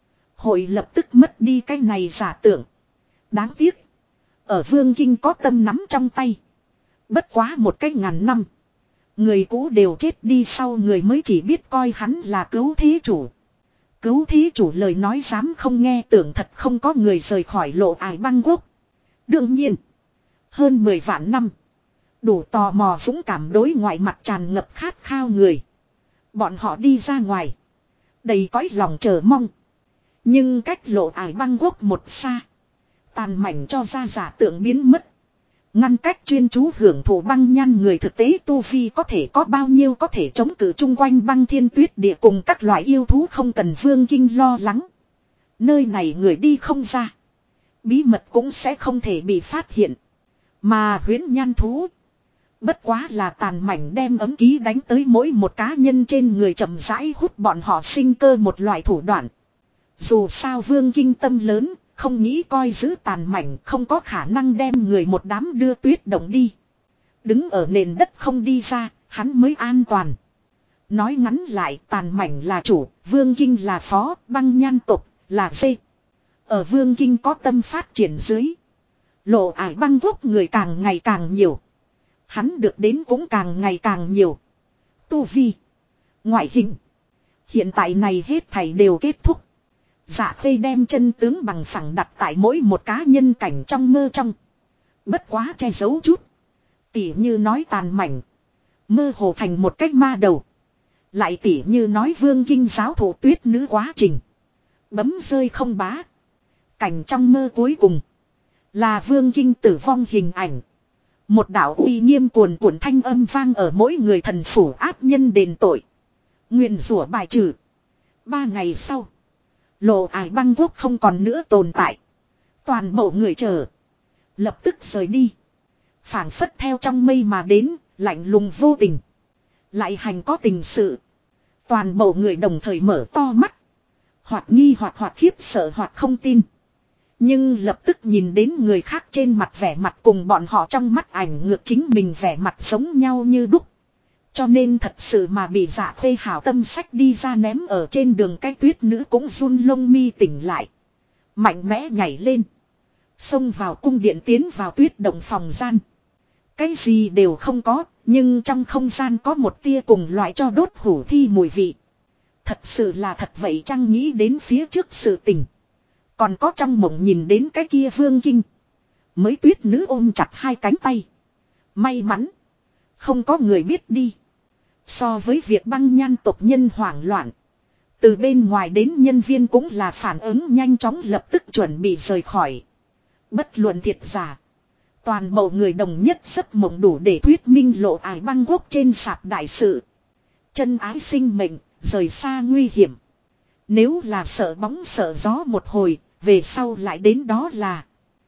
hội lập tức mất đi cái này giả tưởng. Đáng tiếc, ở Vương Kinh có tâm nắm trong tay. Bất quá một cái ngàn năm, người cũ đều chết đi sau, người mới chỉ biết coi hắn là cứu thế chủ. Cứu thế chủ lời nói dám không nghe, tưởng thật không có người rời khỏi Lộ Ải Băng Quốc. Đương nhiên, hơn 10 vạn năm, đủ tò mò dũng cảm đối ngoại mặt tràn ngập khát khao người. Bọn họ đi ra ngoài, đầy cõi lòng chờ mong. Nhưng cách Lộ Ải Băng Quốc một xa, Tàn Mảnh cho ra giả tượng biến mất. Ngăn cách chuyên chú hưởng thụ băng nhan người thực tế tu vi có thể có bao nhiêu có thể chống cự chung quanh băng thiên tuyết địa cùng các loại yêu thú không cần Vương Kinh lo lắng. Nơi này người đi không ra, bí mật cũng sẽ không thể bị phát hiện. Mà huyễn nhan thú, bất quá là Tàn Mảnh đem ấm ký đánh tới mỗi một cá nhân trên người, chậm rãi hút bọn họ sinh cơ một loại thủ đoạn. Dù sao Vương Kinh tâm lớn, không nghĩ coi giữ Tàn Mảnh không có khả năng đem người một đám đưa tuyết động đi. Đứng ở nền đất không đi ra, hắn mới an toàn. Nói ngắn lại, Tàn Mảnh là chủ, Vương Kinh là phó, băng nhan tộc là dê. Ở Vương Kinh có tâm phát triển dưới, Lộ Ải Băng Quốc người càng ngày càng nhiều. Hắn được đến cũng càng ngày càng nhiều. Tu vi, ngoại hình, hiện tại này hết thảy đều kết thúc. Dạ Khê đem chân tướng bằng phẳng đặt tại mỗi một cá nhân cảnh trong mơ trong. Bất quá che giấu chút. Tỉ như nói Tàn Mảnh mơ hồ thành một cách ma đầu. Lại tỉ như nói Vương Kinh giáo thủ tuyết nữ quá trình bấm rơi không bá. Cảnh trong mơ cuối cùng là Vương Kinh tử vong hình ảnh. Một đạo uy nghiêm cuồn cuộn thanh âm vang ở mỗi người thần phủ áp nhân đền tội. Nguyền rủa bài trừ. 3 ngày sau, Lộ Ải Băng Quốc không còn nữa tồn tại. Toàn bộ người chờ, lập tức rời đi. Phảng phất theo trong mây mà đến, lạnh lùng vô tình. Lại hành có tình sự. Toàn bộ người đồng thời mở to mắt. Hoặc nghi hoặc khiếp sợ hoặc không tin. Nhưng lập tức nhìn đến người khác trên mặt vẻ mặt cùng bọn họ trong mắt ảnh ngược chính mình vẻ mặt giống nhau như đúc. Cho nên thật sự mà bị Dạ Khê hảo tâm sách đi ra ném ở trên đường, cái tuyết nữ cũng run lông mi tỉnh lại. Mạnh mẽ nhảy lên, xông vào cung điện, tiến vào tuyết động phòng gian. Cái gì đều không có, nhưng trong không gian có một tia cùng loại cho đốt hủ thi mùi vị. Thật sự là thật vậy chăng, nghĩ đến phía trước sự tình. Còn có trong mộng nhìn đến cái kia Vương Kinh. Mới tuyết nữ ôm chặt 2 cánh tay. May mắn không có người biết đi. So với việc băng nhan tộc nhân hoảng loạn, từ bên ngoài đến nhân viên cũng là phản ứng nhanh chóng, lập tức chuẩn bị rời khỏi. Bất luận thiệt giả, toàn bộ người đồng nhất giấc mộng đủ để thuyết minh Lộ Ải Băng Quốc trên sạp đại sự. Chân ái sinh mệnh, rời xa nguy hiểm. Nếu là sợ bóng sợ gió một hồi, về sau lại đến đó là.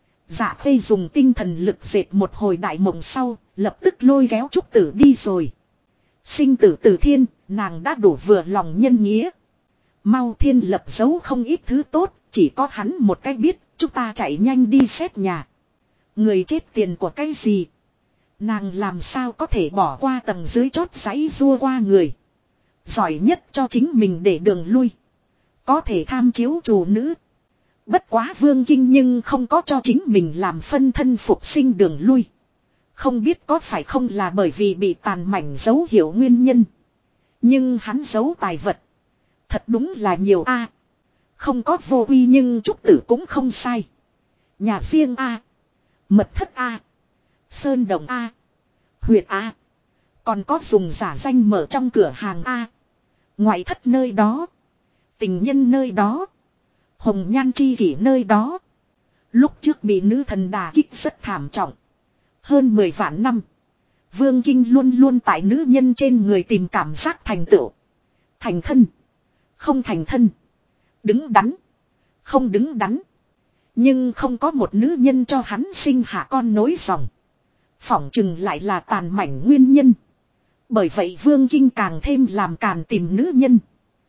Dạ Khê dùng tinh thần lực dệt một hồi đại mộng sau, lập tức lôi kéo Trúc Tử đi rồi. Sinh tử từ thiên, nàng đã đủ vừa lòng nhân nghĩa. Mau Thiên Lập giấu không ít thứ tốt, chỉ có hắn một cách biết, chúng ta chạy nhanh đi xét nhà. Người chết tiền của cái gì? Nàng làm sao có thể bỏ qua tầng dưới chót giấy rua qua người. Giỏi nhất cho chính mình để đường lui. Có thể tham chiếu chủ nữ. Bất quá Vương Kinh nhưng không có cho chính mình làm phân thân phục sinh đường lui. Không biết có phải không là bởi vì bị tàn mảnh dấu hiệu nguyên nhân. Nhưng hắn giấu tài vật. Thật đúng là nhiều a. Không có vô uy nhưng trúc tử cũng không sai. Nhà riêng a. Mật thất a. Sơn đồng a. Huyệt a. Còn có dùng giả danh mở trong cửa hàng a. Ngoại thất nơi đó. Tình nhân nơi đó. Hồng nhan chi kỷ nơi đó. Lúc trước bị nữ thần đà kích rất thảm trọng. Hơn 10 vạn năm. Vương Kinh luôn luôn tại nữ nhân trên người tìm cảm giác thành tựu. Thành thân. Không thành thân. Đứng đắn. Không đứng đắn. Nhưng không có một nữ nhân cho hắn sinh hạ con nối dòng. Phỏng chừng lại là tàn mảnh nguyên nhân. Bởi vậy Vương Kinh càng thêm làm càn tìm nữ nhân.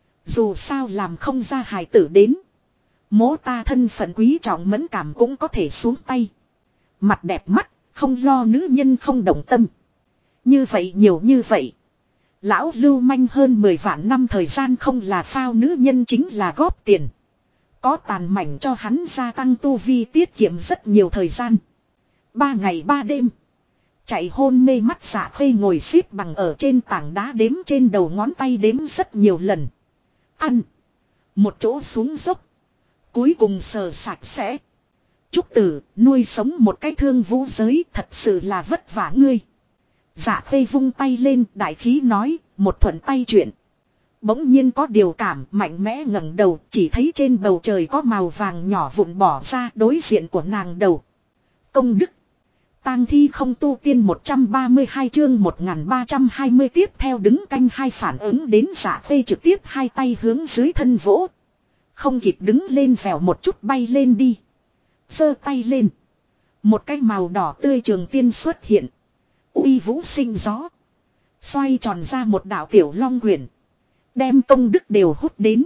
Dù sao làm không ra hài tử đến. Mố ta thân phận quý trọng mẫn cảm cũng có thể xuống tay. Mặt đẹp mắt, không lo nữ nhân không động tâm. Như vậy nhiều như vậy. Lão lưu manh hơn 10 vạn năm thời gian không là phao nữ nhân chính là góp tiền. Có tàn mảnh cho hắn gia tăng tu vi tiết kiệm rất nhiều thời gian. 3 ngày 3 đêm. Chạy hôn mê mắt Dạ Khê ngồi xếp bằng ở trên tảng đá đếm trên đầu ngón tay đếm rất nhiều lần. Ăn. Một chỗ xuống dốc. Cuối cùng sờ sạch sẽ. Trúc Tử nuôi sống một cái thương vũ giới thật sự là vất vả ngươi. Dạ Khê vung tay lên đại khí nói một thuận tay chuyện. Bỗng nhiên có điều cảm mạnh mẽ ngẩng đầu chỉ thấy trên bầu trời có màu vàng nhỏ vụn bỏ ra đối diện của nàng đầu. Công đức. Tang thi không tu tiên 132 chương 1320 tiếp theo đứng canh hai phản ứng đến Dạ Khê trực tiếp hai tay hướng dưới thân vỗ. Không kịp đứng lên vèo một chút bay lên đi. Giơ tay lên. Một cái màu đỏ tươi trường tiên xuất hiện. Uy vũ sinh gió. Xoay tròn ra một đạo tiểu long quyển. Đem công đức đều hút đến.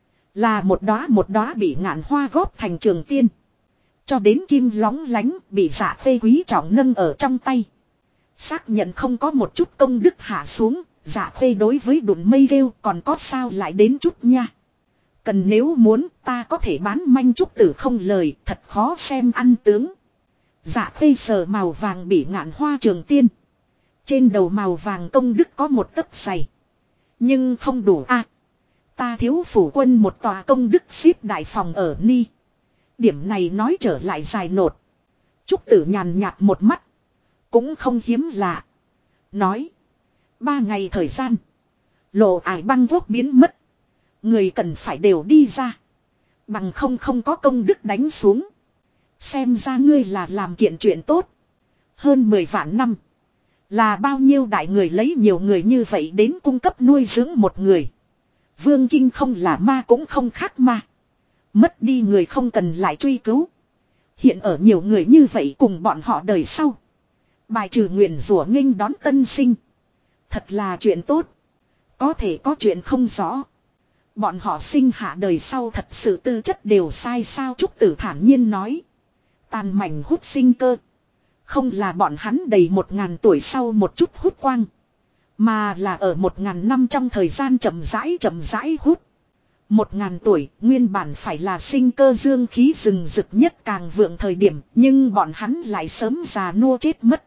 Là một đóa bị ngạn hoa góp thành trường tiên. Cho đến kim lóng lánh bị Dạ Khê quý trọng nâng ở trong tay. Xác nhận không có một chút công đức hạ xuống. Dạ Khê đối với đụng mây kêu còn có sao lại đến chút nha. Cần nếu muốn ta có thể bán manh Trúc Tử không lời thật khó xem ăn tướng. Dạ Khê sờ màu vàng bị ngạn hoa trường tiên. Trên đầu màu vàng công đức có một tấc dày. Nhưng không đủ a. Ta thiếu phủ quân một tòa công đức xếp đại phòng ở Ni. Điểm này nói trở lại dài nột. Trúc Tử nhàn nhạt một mắt. Cũng không hiếm lạ. Nói. 3 ngày thời gian. Lộ ải băng quốc biến mất. Người cần phải đều đi ra. Bằng không có công đức đánh xuống. Xem ra ngươi là làm kiện chuyện tốt. Hơn 10 vạn năm. Là bao nhiêu đại người lấy nhiều người như vậy đến cung cấp nuôi dưỡng một người. Vương Kinh không là ma cũng không khác ma. Mất đi người không cần lại truy cứu. Hiện ở nhiều người như vậy cùng bọn họ đời sau. Bài trừ nguyền rủa nghênh đón tân sinh. Thật là chuyện tốt. Có thể có chuyện không rõ. Bọn họ sinh hạ đời sau thật sự tư chất đều sai sao Trúc Tử thản nhiên nói. Tàn mảnh hút sinh cơ. Không là bọn hắn đầy 1000 tuổi sau một chút hút quang. Mà là ở 1000 năm trong thời gian chậm rãi hút. 1000 tuổi nguyên bản phải là sinh cơ dương khí rừng rực nhất càng vượng thời điểm. Nhưng bọn hắn lại sớm già nua chết mất.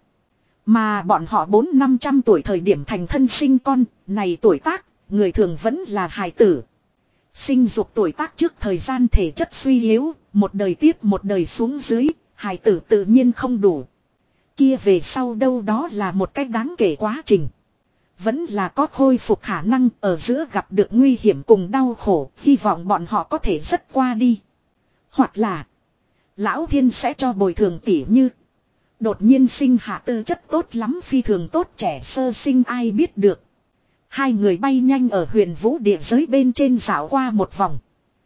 Mà bọn họ 400-500 tuổi thời điểm thành thân sinh con. Này tuổi tác người thường vẫn là hài tử. Sinh dục tuổi tác trước thời gian thể chất suy yếu. Một đời tiếp một đời xuống dưới. Hài tử tự nhiên không đủ. Kia về sau đâu đó là một cách đáng kể quá trình. Vẫn là có khôi phục khả năng ở giữa gặp được nguy hiểm cùng đau khổ. Hy vọng bọn họ có thể rất qua đi. Hoặc là Lão Thiên sẽ cho bồi thường tỉ như đột nhiên sinh hạ tư chất tốt lắm phi thường tốt trẻ sơ sinh ai biết được. Hai người bay nhanh ở huyền vũ địa giới bên trên dạo qua một vòng.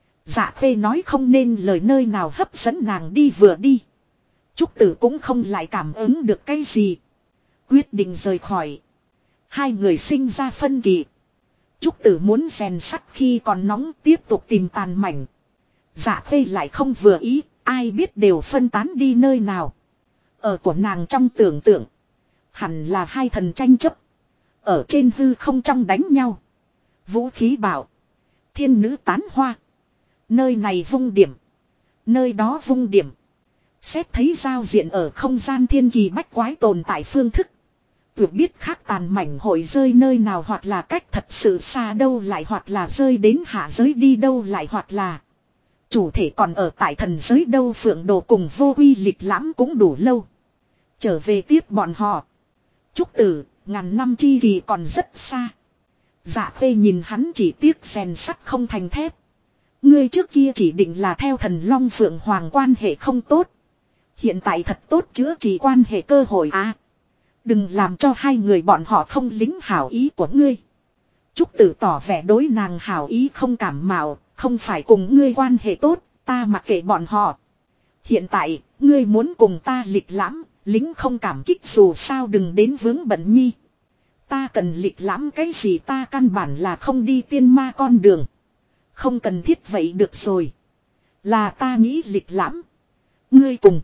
Dạ Khê nói không nên lời nơi nào hấp dẫn nàng đi vừa đi. Trúc Tử cũng không lại cảm ứng được cái gì. Quyết định rời khỏi. Hai người sinh ra phân kỳ. Trúc Tử muốn rèn sắt khi còn nóng tiếp tục tìm tàn mảnh. Dạ Khê lại không vừa ý, ai biết đều phân tán đi nơi nào. Ở của nàng trong tưởng tượng. Hẳn là hai thần tranh chấp. Ở trên hư không trong đánh nhau. Vũ khí bảo. Thiên nữ tán hoa. Nơi này vung điểm. Nơi đó vung điểm. Xét thấy giao diện ở không gian thiên kỳ bách quái tồn tại phương thức. Tuyệt biết khác tàn mảnh hội rơi nơi nào hoặc là cách thật sự xa đâu lại hoặc là rơi đến hạ giới đi đâu lại hoặc là chủ thể còn ở tại thần giới đâu. Phượng Đồ cùng Vô Uy lịch lãm cũng đủ lâu. Trở về tiếp bọn họ. Trúc Tử, ngàn năm chi kỳ còn rất xa. Dạ Khê nhìn hắn chỉ tiếc rèn sắt không thành thép. Ngươi trước kia chỉ định là theo thần Long Phượng Hoàng quan hệ không tốt. Hiện tại thật tốt chữa trị quan hệ cơ hội à. Đừng làm cho hai người bọn họ không lính hảo ý của ngươi. Trúc Tử tỏ vẻ đối nàng hảo ý không cảm mạo, không phải cùng ngươi quan hệ tốt, ta mặc kệ bọn họ. Hiện tại, ngươi muốn cùng ta lịch lãm, lính không cảm kích dù sao đừng đến vướng bận nhi. Ta cần lịch lãm cái gì ta căn bản là không đi tiên ma con đường. Không cần thiết vậy được rồi. Là ta nghĩ lịch lãm. Ngươi cùng.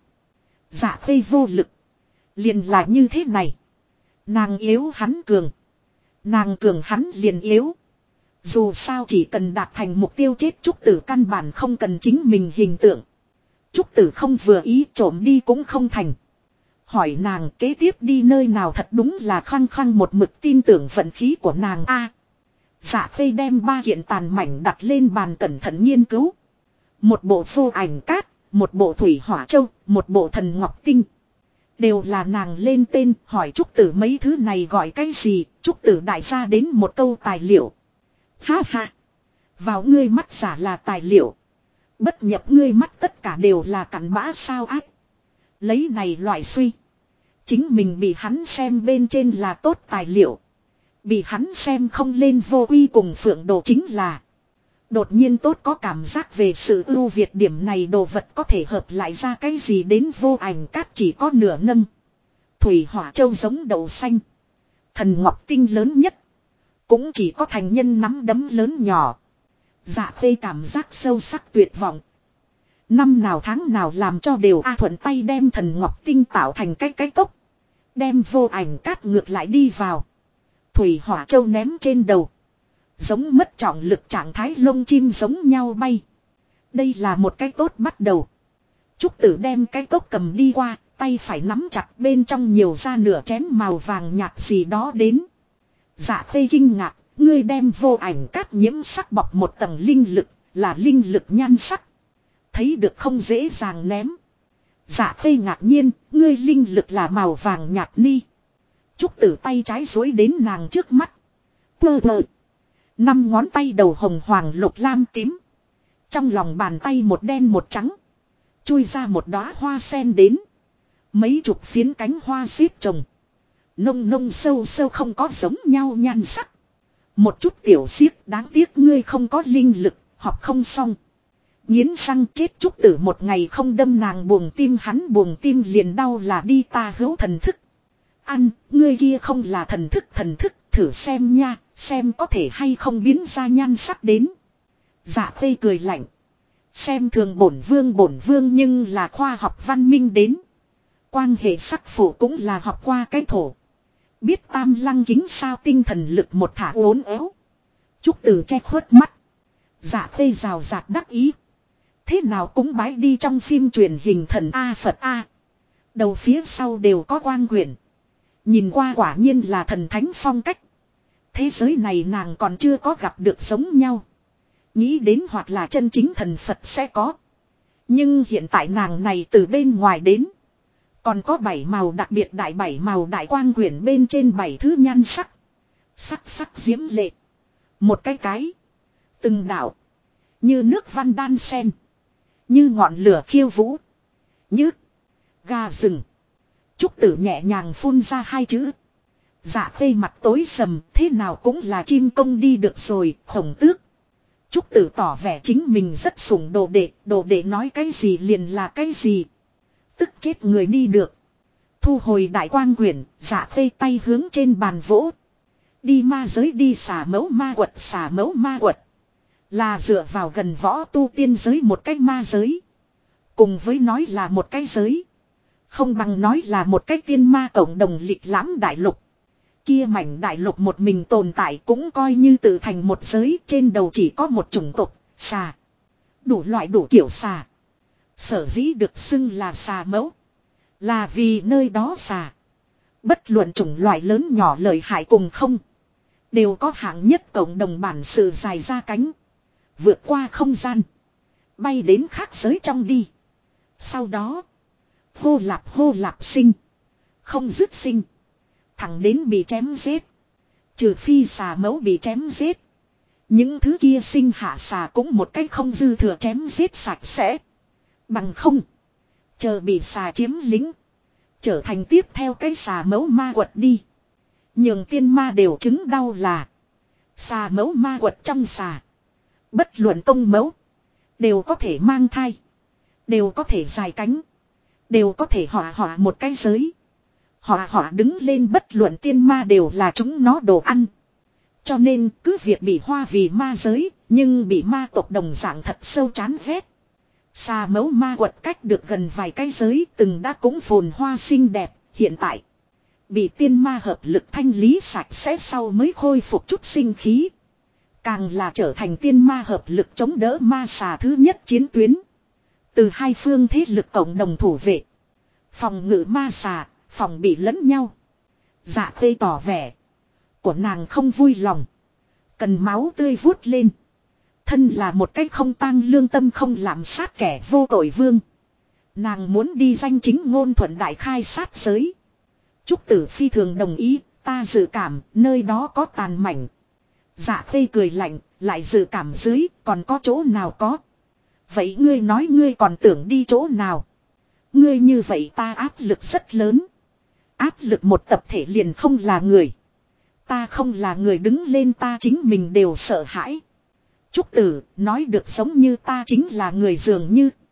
Dạ Khê vô lực. Liền là như thế này. Nàng yếu hắn cường. Nàng cường hắn liền yếu. Dù sao chỉ cần đạt thành mục tiêu chết Trúc Tử căn bản không cần chính mình hình tượng. Trúc Tử không vừa ý trộm đi cũng không thành. Hỏi nàng kế tiếp đi nơi nào thật đúng là khăng khăng một mực tin tưởng vận khí của nàng a. Dạ Khê đem 3 kiện tàn mảnh đặt lên bàn cẩn thận nghiên cứu. Một bộ vô ảnh cát, một bộ thủy hỏa châu, một bộ thần ngọc tinh. Đều là nàng lên tên hỏi Trúc Tử mấy thứ này gọi cái gì. Trúc Tử đại ra đến một câu tài liệu. Ha ha. Vào ngươi mắt giả là tài liệu. Bất nhập ngươi mắt tất cả đều là cặn bã sao ác. Lấy này loại suy. Chính mình bị hắn xem bên trên là tốt tài liệu. Bị hắn xem không lên Vô Uy cùng Phượng Đồ chính là. Đột nhiên tốt có cảm giác về sự ưu việt điểm này đồ vật có thể hợp lại ra cái gì đến vô ảnh cát chỉ có nửa nâng. Thủy hỏa châu giống đậu xanh. Thần ngọc tinh lớn nhất. Cũng chỉ có thành nhân nắm đấm lớn nhỏ. Dạ Khê cảm giác sâu sắc tuyệt vọng. Năm nào tháng nào làm cho đều thuận tay đem thần ngọc tinh tạo thành cái cốc. Đem vô ảnh cát ngược lại đi vào. Thủy hỏa châu ném trên đầu. Giống mất trọng lực trạng thái lông chim giống nhau bay. Đây là một cái tốt bắt đầu. Trúc Tử đem cái cốc cầm đi qua, tay phải nắm chặt bên trong nhiều ra nửa chén màu vàng nhạt gì đó đến. Dạ Khê kinh ngạc, ngươi đem vô ảnh cát nhiễm sắc bọc một tầng linh lực, là linh lực nhan sắc. Thấy được không dễ dàng ném. Dạ Khê ngạc nhiên, ngươi linh lực là màu vàng nhạt ni. Trúc Tử tay trái duỗi đến nàng trước mắt. Quơ quơ. 5 ngón tay đầu hồng hoàng lục lam tím. Trong lòng bàn tay một đen một trắng. Chui ra một đóa hoa sen đến. Mấy chục phiến cánh hoa xếp chồng. Nông nông sâu sâu không có giống nhau nhan sắc. Một chút tiểu xiếc đáng tiếc ngươi không có linh lực, học không xong. Nghiến răng chết Trúc Tử một ngày không đâm nàng buồng tim hắn buồng tim liền đau là đi ta hữu thần thức. Ăn, ngươi kia không là thần thức thử xem nha, xem có thể hay không biến ra nhan sắc đến. Dạ Khê cười lạnh. Xem thường bổn vương nhưng là khoa học văn minh đến. Quang hệ sắc phụ cũng là học qua cái thổ. Biết tam lăng kính sao tinh thần lực một thả uốn éo. Trúc Tử che khuất mắt. Dạ Khê rào rạt đắc ý. Thế nào cũng bái đi trong phim truyền hình thần A Phật A. Đầu phía sau đều có quang quyển. Nhìn qua quả nhiên là thần thánh phong cách. Thế giới này nàng còn chưa có gặp được giống nhau. Nghĩ đến hoặc là chân chính thần Phật sẽ có. Nhưng hiện tại nàng này từ bên ngoài đến. Còn có 7 màu đặc biệt đại 7 màu đại quang quyển bên trên 7 thứ nhan sắc. Sắc sắc diễm lệ. Một cái. Từng đạo. Như nước văn đan sen. Như ngọn lửa khiêu vũ. Như gà rừng. Trúc Tử nhẹ nhàng phun ra 2 chữ. Dạ Khê mặt tối sầm, thế nào cũng là chim công đi được rồi, Khổng Tước. Trúc Tử tỏ vẻ chính mình rất sủng đồ đệ nói cái gì liền là cái gì. Tức chết người đi được. Thu hồi đại quang quyển, Dạ Khê tay hướng trên bàn vỗ. Đi ma giới đi xà mẫu ma quật. Xà mẫu ma quật là dựa vào gần võ tu tiên giới một cái ma giới. Cùng với nói là một cái giới, không bằng nói là một cái tiên ma cộng đồng lịch lãm đại lục. Kia mảnh đại lục một mình tồn tại cũng coi như tự thành một giới. Trên đầu chỉ có một chủng tộc, xà. Đủ loại đủ kiểu xà. Sở dĩ được xưng là xà mẫu, là vì nơi đó xà, bất luận chủng loại lớn nhỏ lợi hại cùng không, đều có hạng nhất cộng đồng bản sự dài ra cánh, vượt qua không gian, bay đến khác giới trong đi. Sau đó hô lạp sinh, không dứt sinh, thẳng đến bị chém giết. Trừ phi xà mẫu bị chém giết, những thứ kia sinh hạ xà cũng một cách không dư thừa chém giết sạch sẽ. Bằng không, chờ bị xà chiếm lính, trở thành tiếp theo cái xà mẫu ma quật đi. Nhường tiên ma đều chứng đau là xà mẫu ma quật trong xà, bất luận công mẫu, đều có thể mang thai, đều có thể dài cánh, đều có thể họa một cái giới. Họa đứng lên, bất luận tiên ma đều là chúng nó đồ ăn. Cho nên cứ việc bị hoa vì ma giới, nhưng bị ma tộc đồng dạng thật sâu chán ghét. Xà mẫu ma quật cách được gần vài cái giới từng đã cũng phồn hoa xinh đẹp, hiện tại bị tiên ma hợp lực thanh lý sạch sẽ sau mới khôi phục chút sinh khí. Càng là trở thành tiên ma hợp lực chống đỡ ma xà thứ nhất chiến tuyến. Từ hai phương thế lực cộng đồng thủ vệ, phòng ngự ma xà, phòng bị lẫn nhau. Dạ Khê tỏ vẻ của nàng không vui lòng, cần máu tươi vuốt lên. Thân là một cách không tang lương tâm không lạm sát kẻ vô tội vương, nàng muốn đi danh chính ngôn thuận đại khai sát giới. Trúc Tử phi thường đồng ý, ta dự cảm nơi đó có tàn mảnh. Dạ Khê cười lạnh, lại dự cảm dưới còn có chỗ nào có. Vậy ngươi nói ngươi còn tưởng đi chỗ nào? Ngươi như vậy ta áp lực rất lớn. Áp lực một tập thể liền không là người. Ta không là người đứng lên ta chính mình đều sợ hãi. Trúc Tử nói được giống như ta chính là người dường như